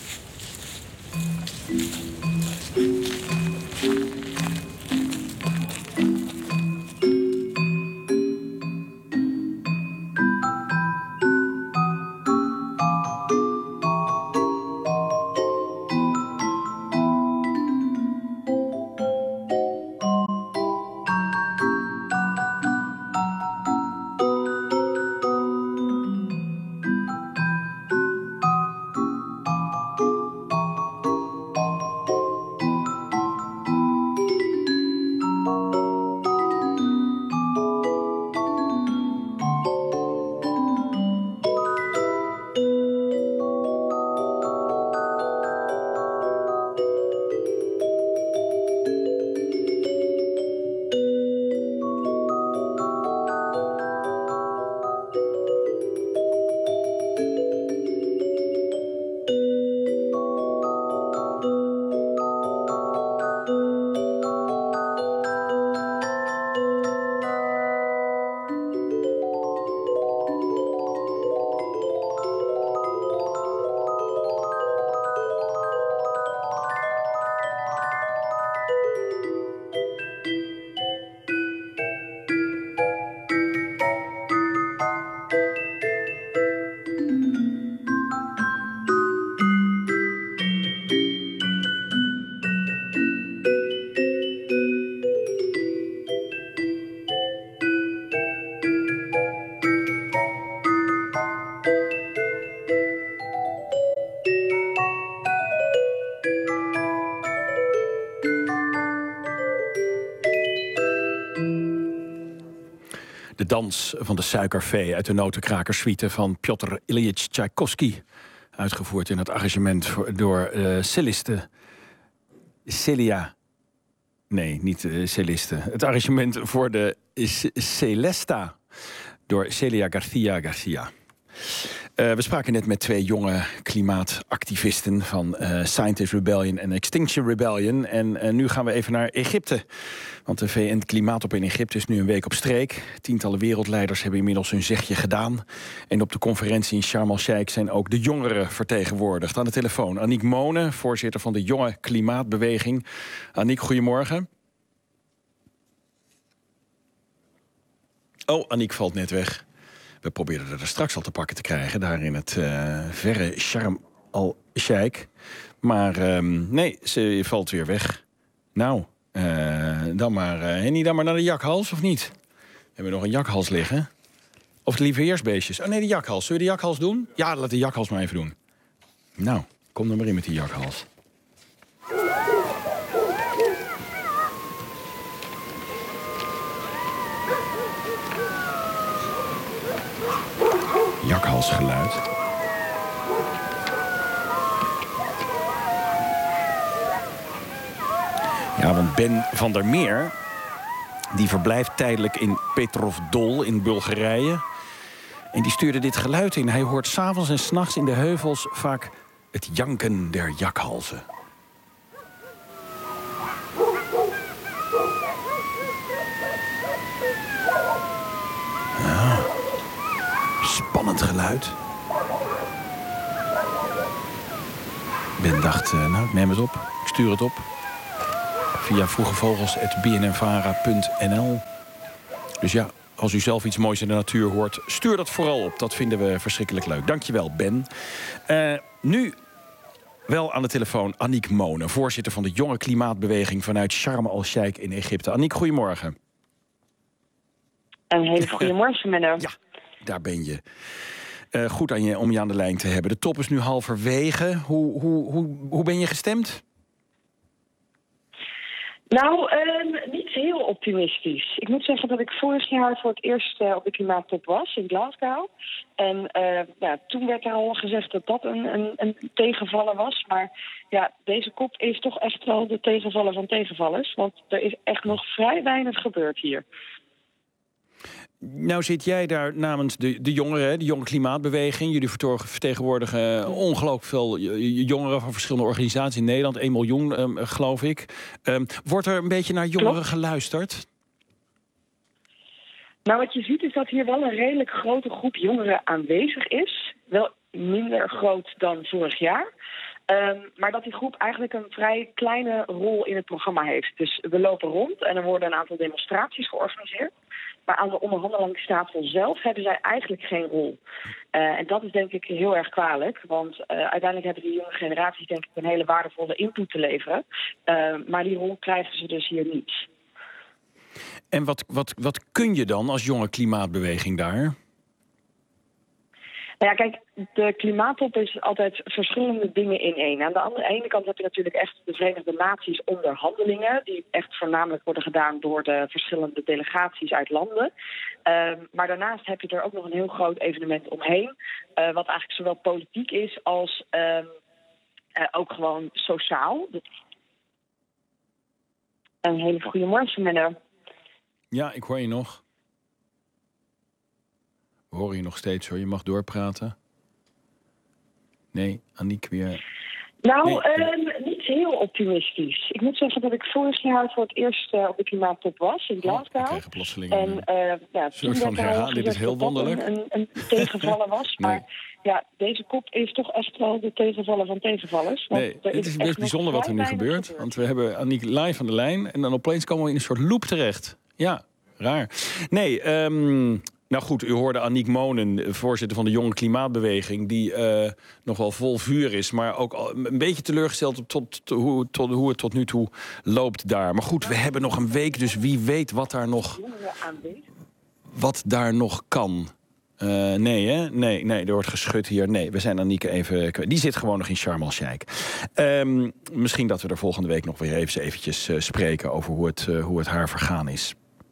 Speaker 22: De dans van de suikervee uit de notenkrakersuite van Piotr Ilyich Tchaikovsky. Uitgevoerd in het arrangement door celliste Celia. Nee, niet celliste. Het arrangement voor de Celesta door Celia Garcia. We spraken net met twee jonge klimaatactivisten van Scientist Rebellion en Extinction Rebellion. En nu gaan we even naar Egypte. Want de VN-klimaatop in Egypte is nu een week op streek. Tientallen wereldleiders hebben inmiddels hun zegje gedaan. En op de conferentie in Sharm el-Sheikh zijn ook de jongeren vertegenwoordigd. Aan de telefoon Aniek Monen, voorzitter van de Jonge Klimaatbeweging. Aniek, goedemorgen. Oh, Aniek valt net weg. We probeerden er straks al te pakken te krijgen, daar in het verre Sharm el-Sheikh. Maar nee, ze valt weer weg. Nou, dan maar, Henny, dan maar naar de jakhals, of niet? We hebben nog een jakhals liggen. Of liever heersbeestjes. Oh nee, de jakhals. Zullen we de jakhals doen? Ja, laat de jakhals maar even doen. Nou, kom er maar in met die jakhals. Jakhalsgeluid. Ja, want Ben van der Meer, die verblijft tijdelijk in Petrovdol in Bulgarije. En die stuurde dit geluid in. Hij hoort 's avonds en 's nachts in de heuvels vaak het janken der jakhalzen. Spannend geluid. Ben dacht, ik neem het op. Ik stuur het op. Via vroegevogels@bnnvara.nl. Dus ja, als u zelf iets moois in de natuur hoort, stuur dat vooral op. Dat vinden we verschrikkelijk leuk. Dankjewel, Ben. Nu wel aan de telefoon Aniek Monen, voorzitter van de Jonge Klimaatbeweging vanuit Sharm el-Sheikh in Egypte. Aniek, goedemorgen.
Speaker 12: Een hele goede morgen, Menno.
Speaker 22: Ja, daar ben je. Goed om je aan de lijn te hebben. De top is nu halverwege. Hoe ben je gestemd?
Speaker 12: Nou, niet heel optimistisch. Ik moet zeggen dat ik vorig jaar voor het eerst op de klimaattop was in Glasgow. En toen werd er al gezegd dat dat een tegenvaller was. Maar ja, deze kop is toch echt wel de tegenvaller van tegenvallers. Want er is echt nog vrij weinig gebeurd hier.
Speaker 22: Nou zit jij daar namens de jongeren, de jonge klimaatbeweging. Jullie vertegenwoordigen ongelooflijk veel jongeren van verschillende organisaties in Nederland. 1 miljoen, geloof ik. Wordt er een beetje naar jongeren geluisterd?
Speaker 12: Nou, wat je ziet is dat hier wel een redelijk grote groep jongeren aanwezig is. Wel minder groot dan vorig jaar. Maar dat die groep eigenlijk een vrij kleine rol in het programma heeft. Dus we lopen rond en er worden een aantal demonstraties georganiseerd. Maar aan de onderhandelingstafel zelf hebben zij eigenlijk geen rol. En dat is denk ik heel erg kwalijk. Want uiteindelijk hebben die jonge generaties denk ik een hele waardevolle input te leveren. Maar die rol krijgen ze dus hier niet.
Speaker 22: En wat kun je dan als jonge klimaatbeweging daar?
Speaker 12: Nou ja, kijk, de klimaattop is altijd verschillende dingen in één. Aan de ene kant heb je natuurlijk echt de Verenigde Naties onderhandelingen, die echt voornamelijk worden gedaan door de verschillende delegaties uit landen. Maar daarnaast heb je er ook nog een heel groot evenement omheen, wat eigenlijk zowel politiek is als ook gewoon sociaal. Een hele goede morgen, Menno.
Speaker 22: Ja, ik hoor je nog. We horen je nog steeds, hoor. Je mag doorpraten. Nee, Aniek weer...
Speaker 12: Nou, niet heel optimistisch. Ik moet zeggen dat ik vorig jaar voor het eerst op de klimaattop was in Glasgow. En toen werd er al
Speaker 22: dit is heel wonderlijk.
Speaker 12: Een tegenvaller was.
Speaker 22: Nee.
Speaker 12: Maar ja, deze kop is toch echt wel de tegenvaller van tegenvallers. Want
Speaker 22: Nee, het is best bijzonder wat er nu gebeurt. Want we hebben Aniek live aan de lijn en dan opeens komen we in een soort loop terecht. Ja, raar. Nee, nou goed, u hoorde Aniek Monen, voorzitter van de Jonge Klimaatbeweging, die nog wel vol vuur is, maar ook al een beetje teleurgesteld hoe het tot nu toe loopt daar. Maar goed, we hebben nog een week, dus wie weet wat daar nog kan. Nee, hè? Nee, er wordt geschud hier. Nee, we zijn Aniek even... Die zit gewoon nog in Sharm el-Sheikh. Misschien dat we er volgende week nog weer eventjes spreken over hoe het haar vergaan is.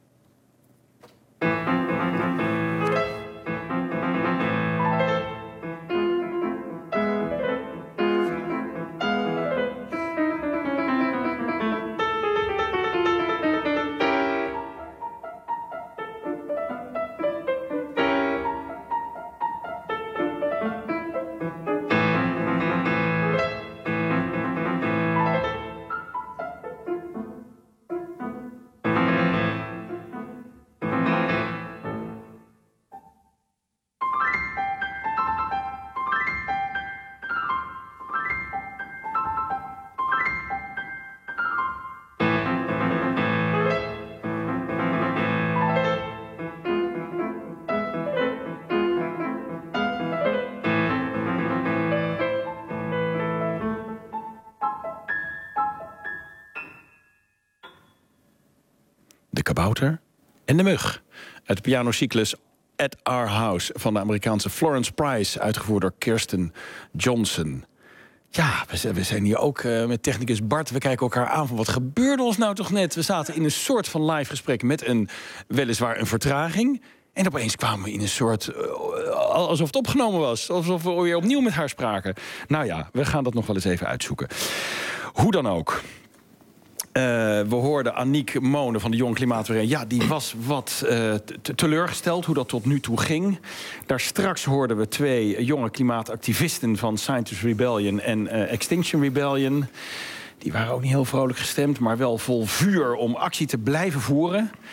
Speaker 22: De kabouter en de mug. Uit de pianocyclus At Our House van de Amerikaanse Florence Price, uitgevoerd door Kirsten Johnson. Ja, we zijn hier ook met technicus Bart. We kijken elkaar aan van wat gebeurde ons nou toch net? We zaten in een soort van live gesprek met weliswaar een vertraging. En opeens kwamen we in een soort... alsof het opgenomen was. Alsof we weer opnieuw met haar spraken. Nou ja, we gaan dat nog wel eens even uitzoeken. Hoe dan ook. We hoorden Aniek Monen van de Jonge Klimaatbeweging. Ja, die was wat teleurgesteld hoe dat tot nu toe ging. Daar straks hoorden we 2 jonge klimaatactivisten van Scientist Rebellion en Extinction Rebellion. Die waren ook niet heel vrolijk gestemd, maar wel vol vuur om actie te blijven voeren.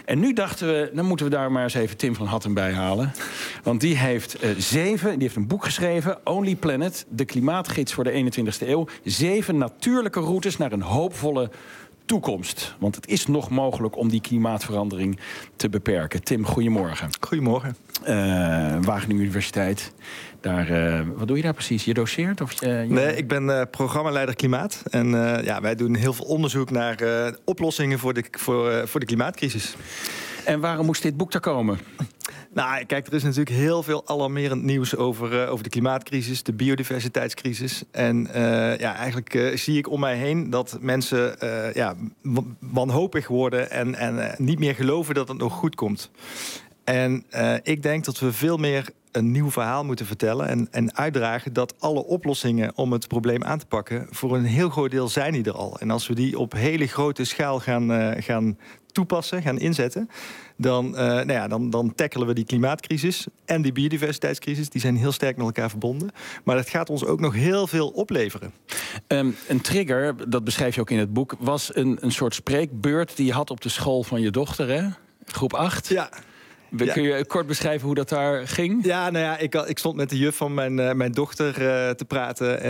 Speaker 22: En nu dachten we, dan moeten we daar maar eens even Tim van Hattem bij halen. Want die heeft die heeft een boek geschreven, Only Planet, de klimaatgids voor de 21ste eeuw. 7 natuurlijke routes naar een hoopvolle toekomst. Want het is nog mogelijk om die klimaatverandering te beperken. Tim, goedemorgen.
Speaker 17: Goedemorgen.
Speaker 22: Wageningen Universiteit. Wat doe je daar precies? Je doceert?
Speaker 17: Nee, ik ben programmaleider klimaat. En wij doen heel veel onderzoek naar oplossingen voor de klimaatcrisis.
Speaker 22: En waarom moest dit boek er komen?
Speaker 17: Nou, kijk, er is natuurlijk heel veel alarmerend nieuws over de klimaatcrisis, de biodiversiteitscrisis. En eigenlijk zie ik om mij heen dat mensen wanhopig worden en niet meer geloven dat het nog goed komt. En ik denk dat we veel meer een nieuw verhaal moeten vertellen en uitdragen dat alle oplossingen om het probleem aan te pakken, voor een heel groot deel zijn die er al. En als we die op hele grote schaal gaan toepassen, gaan inzetten, dan tackelen we die klimaatcrisis en die biodiversiteitscrisis. Die zijn heel sterk met elkaar verbonden. Maar dat gaat ons ook nog heel veel opleveren.
Speaker 22: Een trigger, dat beschrijf je ook in het boek, was een soort spreekbeurt die je had op de school van je dochter, hè? Groep 8.
Speaker 17: Ja.
Speaker 22: Kun je kort beschrijven hoe dat daar ging?
Speaker 17: Ja, ik stond met de juf van mijn dochter te praten.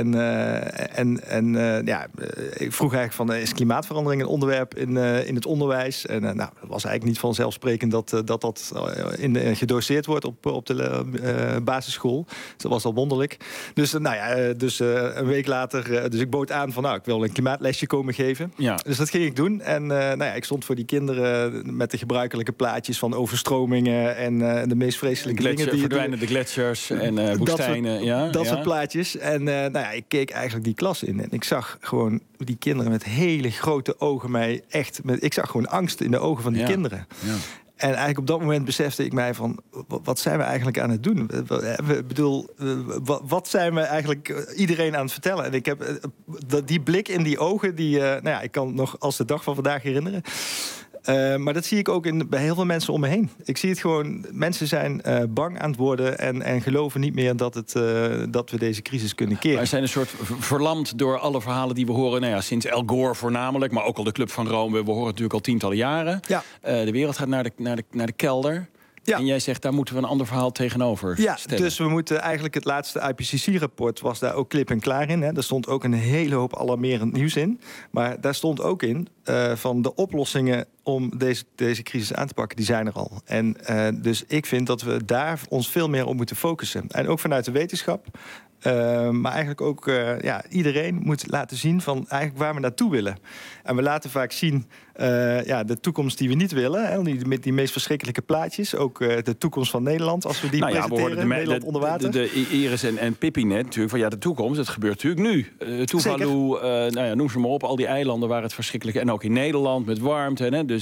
Speaker 17: Ik vroeg eigenlijk van, is klimaatverandering een onderwerp in het onderwijs? En dat was eigenlijk niet vanzelfsprekend dat gedoseerd wordt op de basisschool. Dus dat was al wonderlijk. Dus een week later, dus ik bood aan van, ik wil een klimaatlesje komen geven. Ja. Dus dat ging ik doen. En ik stond voor die kinderen met de gebruikelijke plaatjes van overstroming en de meest vreselijke dingen die
Speaker 22: verdwijnende gletsjers en woestijnen.
Speaker 17: Dat soort plaatjes. En ik keek eigenlijk die klas in. En ik zag gewoon die kinderen met hele grote ogen ik zag gewoon angst in de ogen van die kinderen. Ja. En eigenlijk op dat moment besefte ik mij van, wat zijn we eigenlijk aan het doen? Wat zijn we eigenlijk iedereen aan het vertellen? En ik heb die blik in die ogen, ik kan het nog als de dag van vandaag herinneren. Maar dat zie ik ook bij heel veel mensen om me heen. Ik zie het gewoon, mensen zijn bang aan het worden en geloven niet meer dat we deze crisis kunnen keren.
Speaker 22: Wij zijn een soort verlamd door alle verhalen die we horen. Sinds Al Gore voornamelijk, maar ook al de Club van Rome. We horen natuurlijk al tientallen jaren. Ja. De wereld gaat naar de kelder. Ja. En jij zegt, daar moeten we een ander verhaal tegenover stellen.
Speaker 17: Dus we moeten eigenlijk het laatste IPCC-rapport was daar ook klip en klaar in. Hè. Daar stond ook een hele hoop alarmerend nieuws in. Maar daar stond ook in van de oplossingen om deze crisis aan te pakken, die zijn er al. En dus ik vind dat we daar ons veel meer op moeten focussen. En ook vanuit de wetenschap. Maar eigenlijk ook iedereen moet laten zien van eigenlijk waar we naartoe willen. En we laten vaak zien de toekomst die we niet willen. Hè, met die meest verschrikkelijke plaatjes. Ook de toekomst van Nederland, als we die presenteren. Nederland onder water.
Speaker 22: De Iris en Pippi net natuurlijk van de toekomst. Het gebeurt natuurlijk nu. Tuvalu, noem ze maar op. Al die eilanden waar het verschrikkelijk. En ook in Nederland met warmte. Hè, dus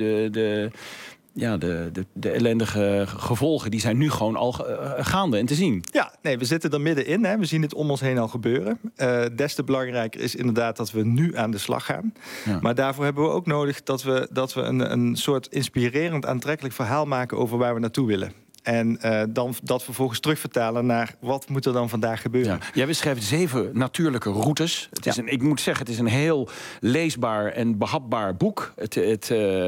Speaker 22: de ellendige gevolgen, die zijn nu gewoon al gaande en te zien.
Speaker 17: Ja, nee, we zitten er middenin. Hè. We zien het om ons heen al gebeuren. Des te belangrijker is inderdaad dat we nu aan de slag gaan. Ja. Maar daarvoor hebben we ook nodig dat we een soort inspirerend, aantrekkelijk verhaal maken over waar we naartoe willen. En dan dat vervolgens terugvertalen naar wat moet er dan vandaag gebeuren. Ja.
Speaker 22: Jij beschrijft 7 natuurlijke routes. Ik moet zeggen, het is een heel leesbaar en behapbaar boek. Het is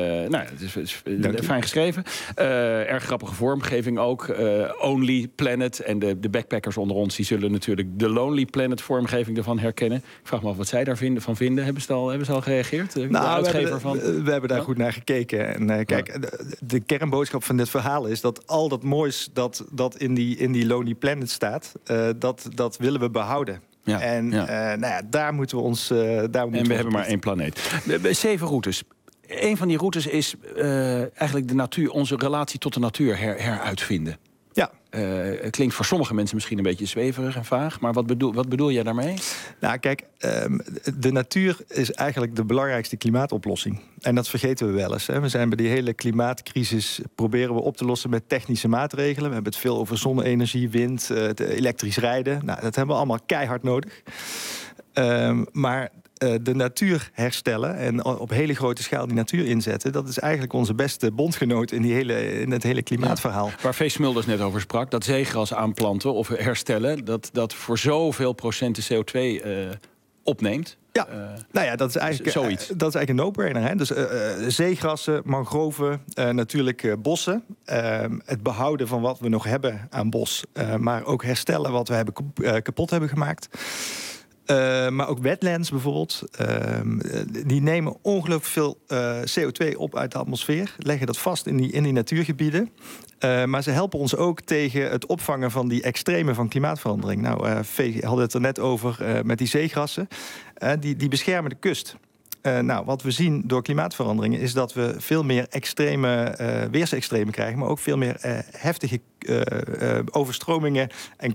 Speaker 22: fijn geschreven. Erg grappige vormgeving ook. Only Planet. En de backpackers onder ons die zullen natuurlijk de Lonely Planet vormgeving ervan herkennen. Ik vraag me af wat zij daarvan vinden. Hebben ze al gereageerd?
Speaker 17: We hebben daar goed naar gekeken. En de kernboodschap van dit verhaal is dat al dat moois dat in die Lonely Planet staat, dat willen we behouden. Ja, en daar moeten we ons... en
Speaker 22: we hebben maar 1 planeet. 7 routes. Een van die routes is eigenlijk de natuur, onze relatie tot de natuur heruitvinden. Ja. Klinkt voor sommige mensen misschien een beetje zweverig en vaag. Maar wat bedoel jij daarmee?
Speaker 17: Nou, kijk, de natuur is eigenlijk de belangrijkste klimaatoplossing. En dat vergeten we wel eens. Hè. We zijn bij die hele klimaatcrisis proberen we op te lossen met technische maatregelen. We hebben het veel over zonne-energie, wind, elektrisch rijden. Nou, dat hebben we allemaal keihard nodig. Maar de natuur herstellen en op hele grote schaal die natuur inzetten, dat is eigenlijk onze beste bondgenoot in het hele klimaatverhaal.
Speaker 22: Ja, waar V. Smulders net over sprak, dat zeegras aanplanten of herstellen, dat voor zoveel procent de CO2 opneemt.
Speaker 17: Dat is eigenlijk
Speaker 22: zoiets.
Speaker 17: Dat is eigenlijk een no-brainer. Hè? Dus zeegrassen, mangroven, natuurlijk bossen. Het behouden van wat we nog hebben aan bos. Maar ook herstellen wat we kapot hebben gemaakt. Maar ook wetlands bijvoorbeeld. Die nemen ongelooflijk veel CO2 op uit de atmosfeer. Leggen dat vast in die natuurgebieden. Maar ze helpen ons ook tegen het opvangen van die extreme van klimaatverandering. Nou, Vee had het er net over met die zeegrassen. Die beschermen de kust. Wat we zien door klimaatveranderingen is dat we veel meer extreme weersextremen krijgen, maar ook veel meer heftige overstromingen en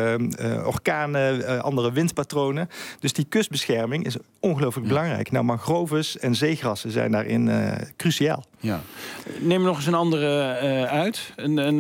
Speaker 17: orkanen, andere windpatronen. Dus die kustbescherming is ongelooflijk belangrijk. Nou, mangroves en zeegrassen zijn daarin cruciaal.
Speaker 22: Ja. Neem nog eens een andere uit.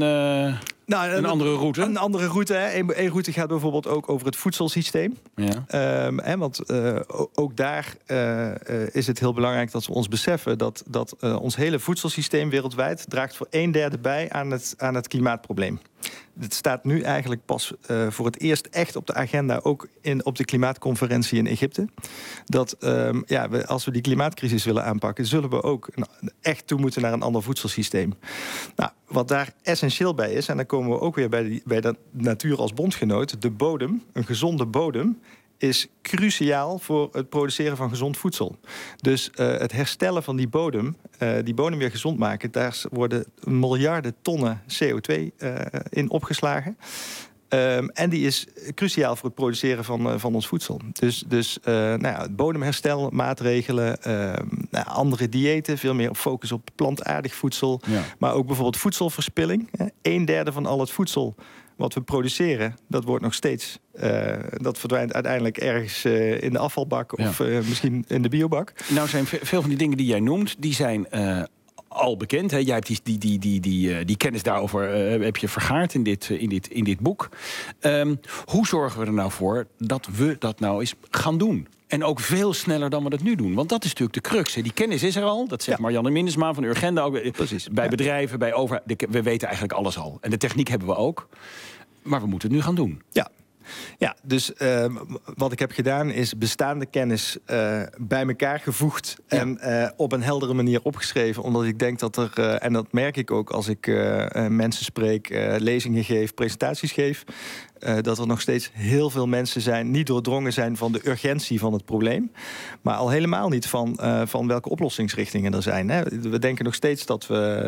Speaker 22: Een andere route?
Speaker 17: Een andere route. Eén route gaat bijvoorbeeld ook over het voedselsysteem. Ja. Want ook daar is het heel belangrijk dat we ons beseffen dat ons hele voedselsysteem wereldwijd draagt voor 1/3 bij aan het klimaatprobleem. Het staat nu eigenlijk pas voor het eerst echt op de agenda, ook op de klimaatconferentie in Egypte. Dat als we die klimaatcrisis willen aanpakken, zullen we ook echt toe moeten naar een ander voedselsysteem. Nou, wat daar essentieel bij is, en dan komen we ook weer bij de natuur als bondgenoot, de bodem, een gezonde bodem, is cruciaal voor het produceren van gezond voedsel. Dus het herstellen van die bodem weer gezond maken, daar worden miljarden tonnen CO2 in opgeslagen. En die is cruciaal voor het produceren van ons voedsel. Dus bodemherstelmaatregelen, andere diëten, veel meer focus op plantaardig voedsel. Ja. Maar ook bijvoorbeeld voedselverspilling. 1/3 van al het voedsel wat we produceren, dat wordt nog steeds, dat verdwijnt uiteindelijk ergens in de afvalbak of misschien in de biobak.
Speaker 22: Nou zijn veel van die dingen die jij noemt, die zijn al bekend. Hè? Jij hebt die kennis daarover heb je vergaard in dit boek. Hoe zorgen we er nou voor dat we dat nou eens gaan doen? En ook veel sneller dan we dat nu doen. Want dat is natuurlijk de crux. Hè. Die kennis is er al. Dat zegt Marianne Minnesma van Urgenda. Ook bij bedrijven, bij overheid. We weten eigenlijk alles al. En de techniek hebben we ook. Maar we moeten het nu gaan doen.
Speaker 17: Ja, dus wat ik heb gedaan is bestaande kennis bij elkaar gevoegd en op een heldere manier opgeschreven. Omdat ik denk dat er, en dat merk ik ook als ik mensen spreek, lezingen geef, presentaties geef, dat er nog steeds heel veel mensen zijn, niet doordrongen zijn van de urgentie van het probleem. Maar al helemaal niet van welke oplossingsrichtingen er zijn. Hè. We denken nog steeds dat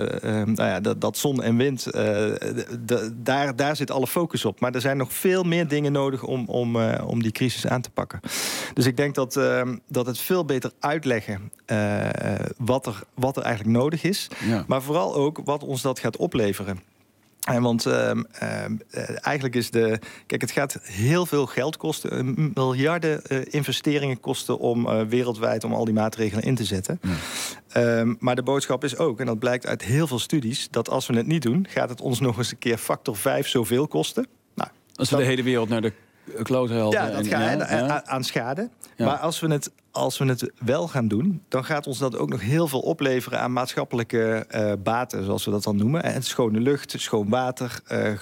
Speaker 17: dat zon en wind, daar zit alle focus op. Maar er zijn nog veel meer dingen nodig om die crisis aan te pakken. Dus ik denk dat het veel beter uitleggen wat er eigenlijk nodig is. Ja. Maar vooral ook wat ons dat gaat opleveren. Want eigenlijk is het gaat heel veel geld kosten. Miljarden investeringen kosten om wereldwijd om al die maatregelen in te zetten. Ja. Maar de boodschap is ook, en dat blijkt uit heel veel studies, dat als we het niet doen, gaat het ons nog eens een keer factor 5 zoveel kosten. Nou,
Speaker 22: als we de hele wereld naar de klote helpen.
Speaker 17: Ja, dat gaat aan schade. Ja. Maar als we het wel gaan doen, dan gaat ons dat ook nog heel veel opleveren aan maatschappelijke baten, zoals we dat dan noemen. En schone lucht, schoon water,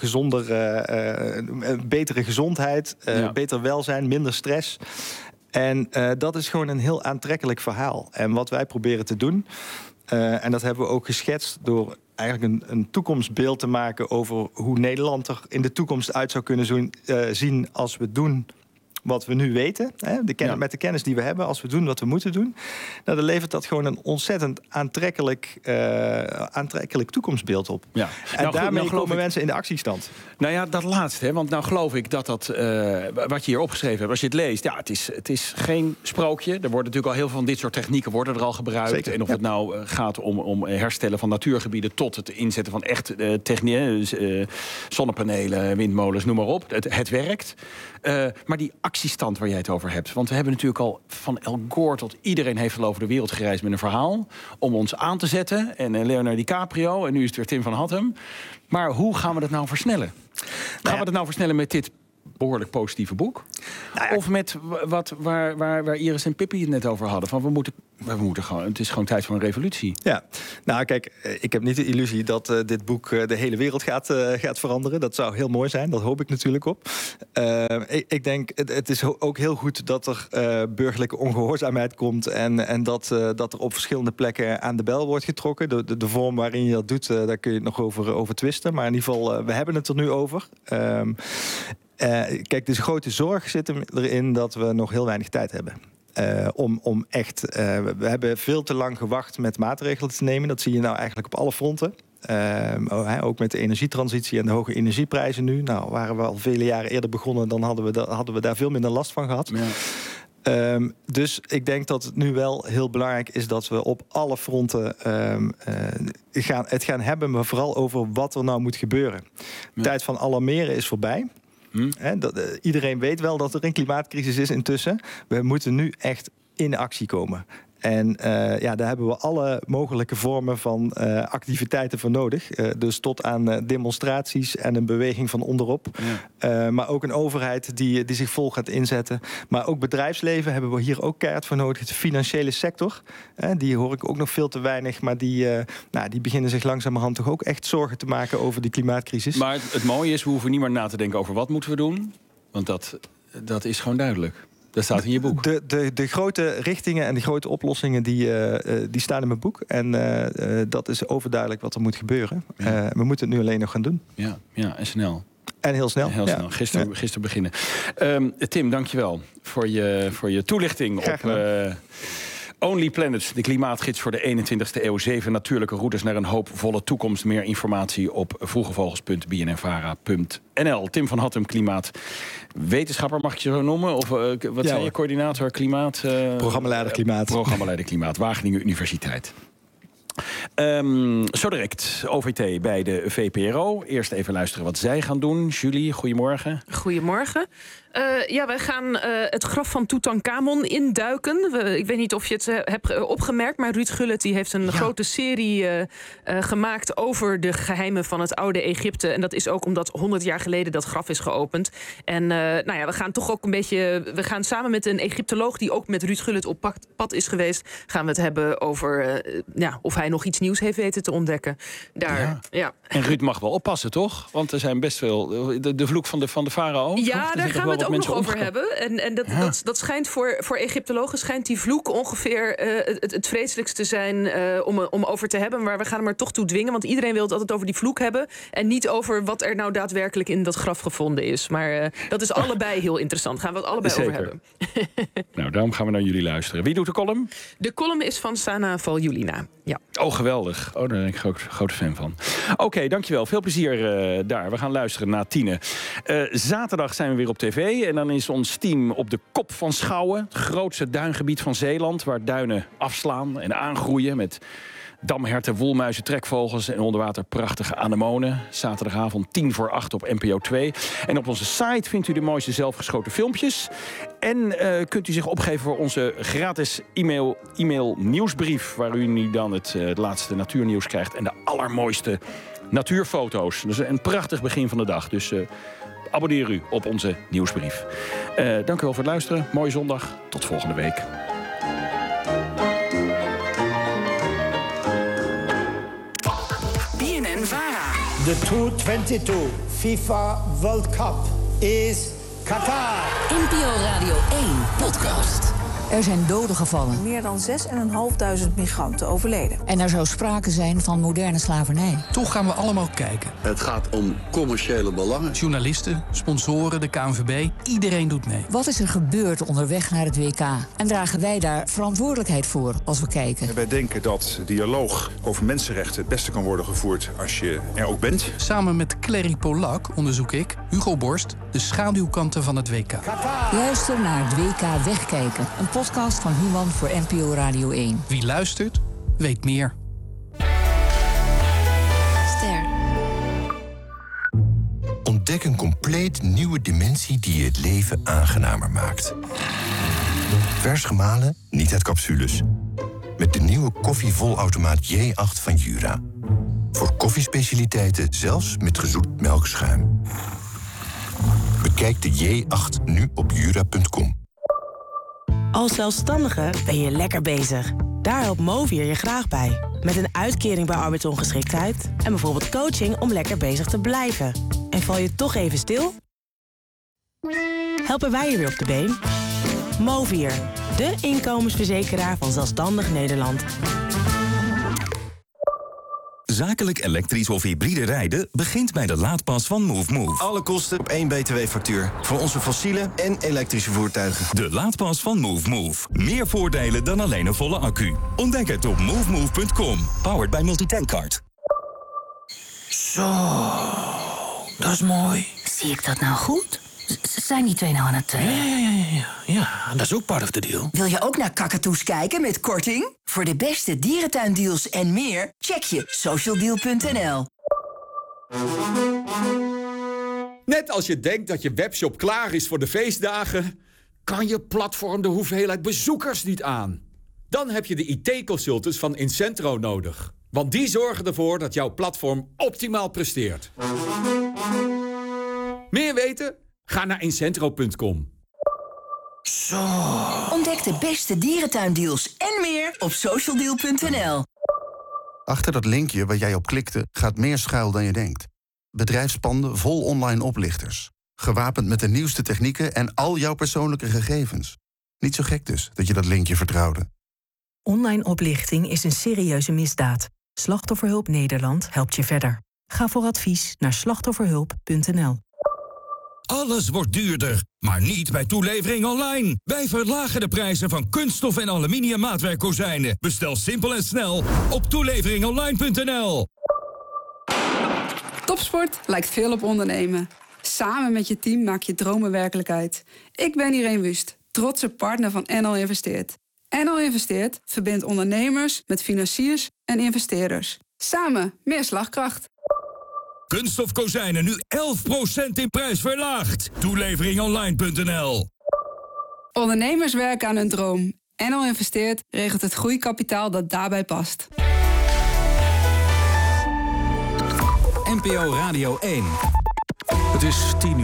Speaker 17: betere gezondheid, beter welzijn, minder stress. En dat is gewoon een heel aantrekkelijk verhaal. En wat wij proberen te doen, en dat hebben we ook geschetst door eigenlijk een toekomstbeeld te maken over hoe Nederland er in de toekomst uit zou kunnen zien als we doen wat we nu weten, met de kennis die we hebben, als we doen wat we moeten doen, dan levert dat gewoon een ontzettend aantrekkelijk toekomsbeeld op. Ja. En daarmee komen mensen in de actiestand.
Speaker 22: Nou ja, dat laatste, hè, want nou geloof ik dat wat je hier opgeschreven hebt, als je het leest, het is geen sprookje. Er worden natuurlijk al heel veel van dit soort technieken worden er al gebruikt. Zeker, en of het nou gaat om herstellen van natuurgebieden tot het inzetten van echt zonnepanelen, windmolens, noem maar op. Het werkt. Maar die actiestand waar jij het over hebt. Want we hebben natuurlijk al van Al Gore tot iedereen heeft al over de wereld gereisd met een verhaal om ons aan te zetten. En Leonardo DiCaprio, en nu is het weer Tim van Hattem. Maar hoe gaan we dat nou versnellen? Gaan we dat nou versnellen met dit behoorlijk positieve boek. Of met waar Iris en Pippi het net over hadden. Van we moeten gewoon, het is gewoon tijd voor een revolutie.
Speaker 17: Ja, nou kijk, ik heb niet de illusie dat dit boek de hele wereld gaat veranderen. Dat zou heel mooi zijn, dat hoop ik natuurlijk op. Ik denk, het is ook heel goed dat er burgerlijke ongehoorzaamheid komt... en dat er op verschillende plekken aan de bel wordt getrokken. De vorm waarin je dat doet, daar kun je het nog over twisten. Maar in ieder geval, we hebben het er nu over. Kijk, de grote zorg zit erin dat we nog heel weinig tijd hebben. Om echt... we hebben veel te lang gewacht met maatregelen te nemen. Dat zie je nou eigenlijk op alle fronten. Ook met de energietransitie en de hoge energieprijzen nu. Nou, waren we al vele jaren eerder begonnen... dan hadden we daar veel minder last van gehad. Ja. Dus ik denk dat het nu wel heel belangrijk is... dat we op alle fronten het gaan hebben... maar vooral over wat er nou moet gebeuren. Ja. De tijd van alarmeren is voorbij... Iedereen weet wel dat er een klimaatcrisis is intussen. We moeten nu echt in actie komen. En daar hebben we alle mogelijke vormen van activiteiten voor nodig. Dus tot aan demonstraties en een beweging van onderop. Ja. Maar ook een overheid die zich vol gaat inzetten. Maar ook bedrijfsleven hebben we hier ook keihard voor nodig. De financiële sector, die hoor ik ook nog veel te weinig. Maar die beginnen zich langzamerhand toch ook echt zorgen te maken over die klimaatcrisis.
Speaker 22: Maar het mooie is, we hoeven niet meer na te denken over wat moeten we doen. Want dat is gewoon duidelijk. Dat staat in je boek.
Speaker 17: De grote richtingen en de grote oplossingen die staan in mijn boek. En dat is overduidelijk wat er moet gebeuren. Ja. We moeten het nu alleen nog gaan doen.
Speaker 22: Ja, en snel.
Speaker 17: En heel snel.
Speaker 22: Heel snel. Gisteren beginnen. Tim, dankjewel voor je toelichting op Only Planet, de klimaatgids voor de 21ste eeuw. 7 natuurlijke routes naar een hoopvolle toekomst. Meer informatie op vroegevogels.bnnvara.nl. Tim van Hattem, klimaatwetenschapper, mag ik je zo noemen? Of wat zijn je coördinator klimaat?
Speaker 17: Programmaleider klimaat.
Speaker 22: Programmaleider klimaat, Wageningen Universiteit. Zo direct OVT bij de VPRO. Eerst even luisteren wat zij gaan doen. Julie, goedemorgen.
Speaker 2: Goedemorgen. Wij gaan het graf van Tutankhamon induiken. Ik weet niet of je het hebt opgemerkt, maar Ruud Gullit die heeft een grote serie gemaakt over de geheimen van het oude Egypte. En dat is ook omdat 100 jaar geleden dat graf is geopend. En we gaan toch ook een beetje... We gaan samen met een Egyptoloog die ook met Ruud Gullit op pad is geweest, gaan we het hebben over of hij nog iets nieuws heeft weten te ontdekken. Ja.
Speaker 22: En Ruud mag wel oppassen, toch? Want er zijn best veel... De vloek van de farao.
Speaker 2: Ja, daar gaan we het ook nog over hebben. En dat schijnt voor Egyptologen schijnt die vloek ongeveer het vreselijkste zijn om over te hebben. Maar we gaan hem er toch toe dwingen. Want iedereen wil het altijd over die vloek hebben. En niet over wat er nou daadwerkelijk in dat graf gevonden is. Maar dat is allebei heel interessant. Gaan we het allebei over hebben.
Speaker 22: Nou, daarom gaan we naar jullie luisteren. Wie doet de column?
Speaker 2: De column is van Sana Valjulina. Ja.
Speaker 22: Oh, geweldig. Daar ben ik ook grote fan van. Oké, dankjewel. Veel plezier daar. We gaan luisteren naar Tine. Zaterdag zijn we weer op tv. En dan is ons team op de Kop van Schouwen. Het grootste duingebied van Zeeland. Waar duinen afslaan en aangroeien met damherten, woelmuizen, trekvogels en onderwater prachtige anemonen. Zaterdagavond 7:50 op NPO 2. En op onze site vindt u de mooiste zelfgeschoten filmpjes. En kunt u zich opgeven voor onze gratis e-mail nieuwsbrief. Waar u nu dan het laatste natuurnieuws krijgt. En de allermooiste natuurfoto's. Dus een prachtig begin van de dag. Dus abonneer u op onze nieuwsbrief. Dank u wel voor het luisteren. Mooie zondag. Tot volgende week.
Speaker 18: BNNVARA. The 2022 FIFA World Cup is Qatar.
Speaker 23: NPO Radio 1 podcast. Er zijn doden gevallen.
Speaker 24: Meer dan 6.500 migranten overleden.
Speaker 23: En er zou sprake zijn van moderne slavernij.
Speaker 25: Toch gaan we allemaal kijken.
Speaker 26: Het gaat om commerciële belangen.
Speaker 25: Journalisten, sponsoren, de KNVB, iedereen doet mee.
Speaker 23: Wat is er gebeurd onderweg naar het WK? En dragen wij daar verantwoordelijkheid voor als we kijken?
Speaker 27: Wij denken dat dialoog over mensenrechten het beste kan worden gevoerd als je er ook bent.
Speaker 25: Samen met Clary Polak onderzoek ik, Hugo Borst, de schaduwkanten van het WK.
Speaker 23: Luister naar het WK Wegkijken. Een podcast van Human voor NPO Radio 1.
Speaker 25: Wie luistert, weet meer.
Speaker 23: Ster.
Speaker 28: Ontdek een compleet nieuwe dimensie die je het leven aangenamer maakt. Vers gemalen, niet uit capsules. Met de nieuwe koffievolautomaat J8 van Jura. Voor koffiespecialiteiten zelfs met gezoet melkschuim. Bekijk de J8 nu op Jura.com.
Speaker 1: Als zelfstandige ben je lekker bezig. Daar helpt Movier je graag bij. Met een uitkering bij arbeidsongeschiktheid en bijvoorbeeld coaching om lekker bezig te blijven. En val je toch even stil? Helpen wij je weer op de been? Movier, de inkomensverzekeraar van zelfstandig Nederland.
Speaker 4: Zakelijk elektrisch of hybride rijden begint bij de laadpas van MoveMove.
Speaker 6: Alle kosten op 1 btw-factuur. Voor onze fossiele en elektrische voertuigen.
Speaker 4: De laadpas van MoveMove. Meer voordelen dan alleen een volle accu. Ontdek het op movemove.com. Powered by Multitankcard.
Speaker 7: Zo, dat is mooi.
Speaker 9: Zie ik dat nou goed? Zijn die twee nou aan het...
Speaker 7: Ja, dat is ook part of the deal.
Speaker 9: Wil je ook naar kakatoes kijken met korting? Voor de beste dierentuindeals en meer, check je socialdeal.nl.
Speaker 15: Net als je denkt dat je webshop klaar is voor de feestdagen, kan je platform de hoeveelheid bezoekers niet aan. Dan heb je de IT-consultants van Incentro nodig. Want die zorgen ervoor dat jouw platform optimaal presteert. Meer weten? Ga naar incentro.com.
Speaker 9: Zo. Ontdek de beste dierentuindeals en meer op socialdeal.nl.
Speaker 19: Achter dat linkje waar jij op klikte gaat meer schuil dan je denkt. Bedrijfspanden vol online oplichters. Gewapend met de nieuwste technieken en al jouw persoonlijke gegevens. Niet zo gek dus dat je dat linkje vertrouwde.
Speaker 20: Online oplichting is een serieuze misdaad. Slachtofferhulp Nederland helpt je verder. Ga voor advies naar slachtofferhulp.nl.
Speaker 4: Alles wordt duurder, maar niet bij Toelevering Online. Wij verlagen de prijzen van kunststof en aluminium maatwerkkozijnen. Bestel simpel en snel op toeleveringonline.nl.
Speaker 29: Topsport lijkt veel op ondernemen. Samen met je team maak je dromen werkelijkheid. Ik ben Irene Wust, trotse partner van NL Investeert. NL Investeert verbindt ondernemers met financiers en investeerders. Samen meer slagkracht.
Speaker 4: Kunststof kozijnen nu 11% in prijs verlaagd. Toeleveringonline.nl.
Speaker 29: Ondernemers werken aan hun droom. NL Investeert regelt het groeikapitaal dat daarbij past.
Speaker 13: NPO Radio 1.
Speaker 22: Het is 10 uur.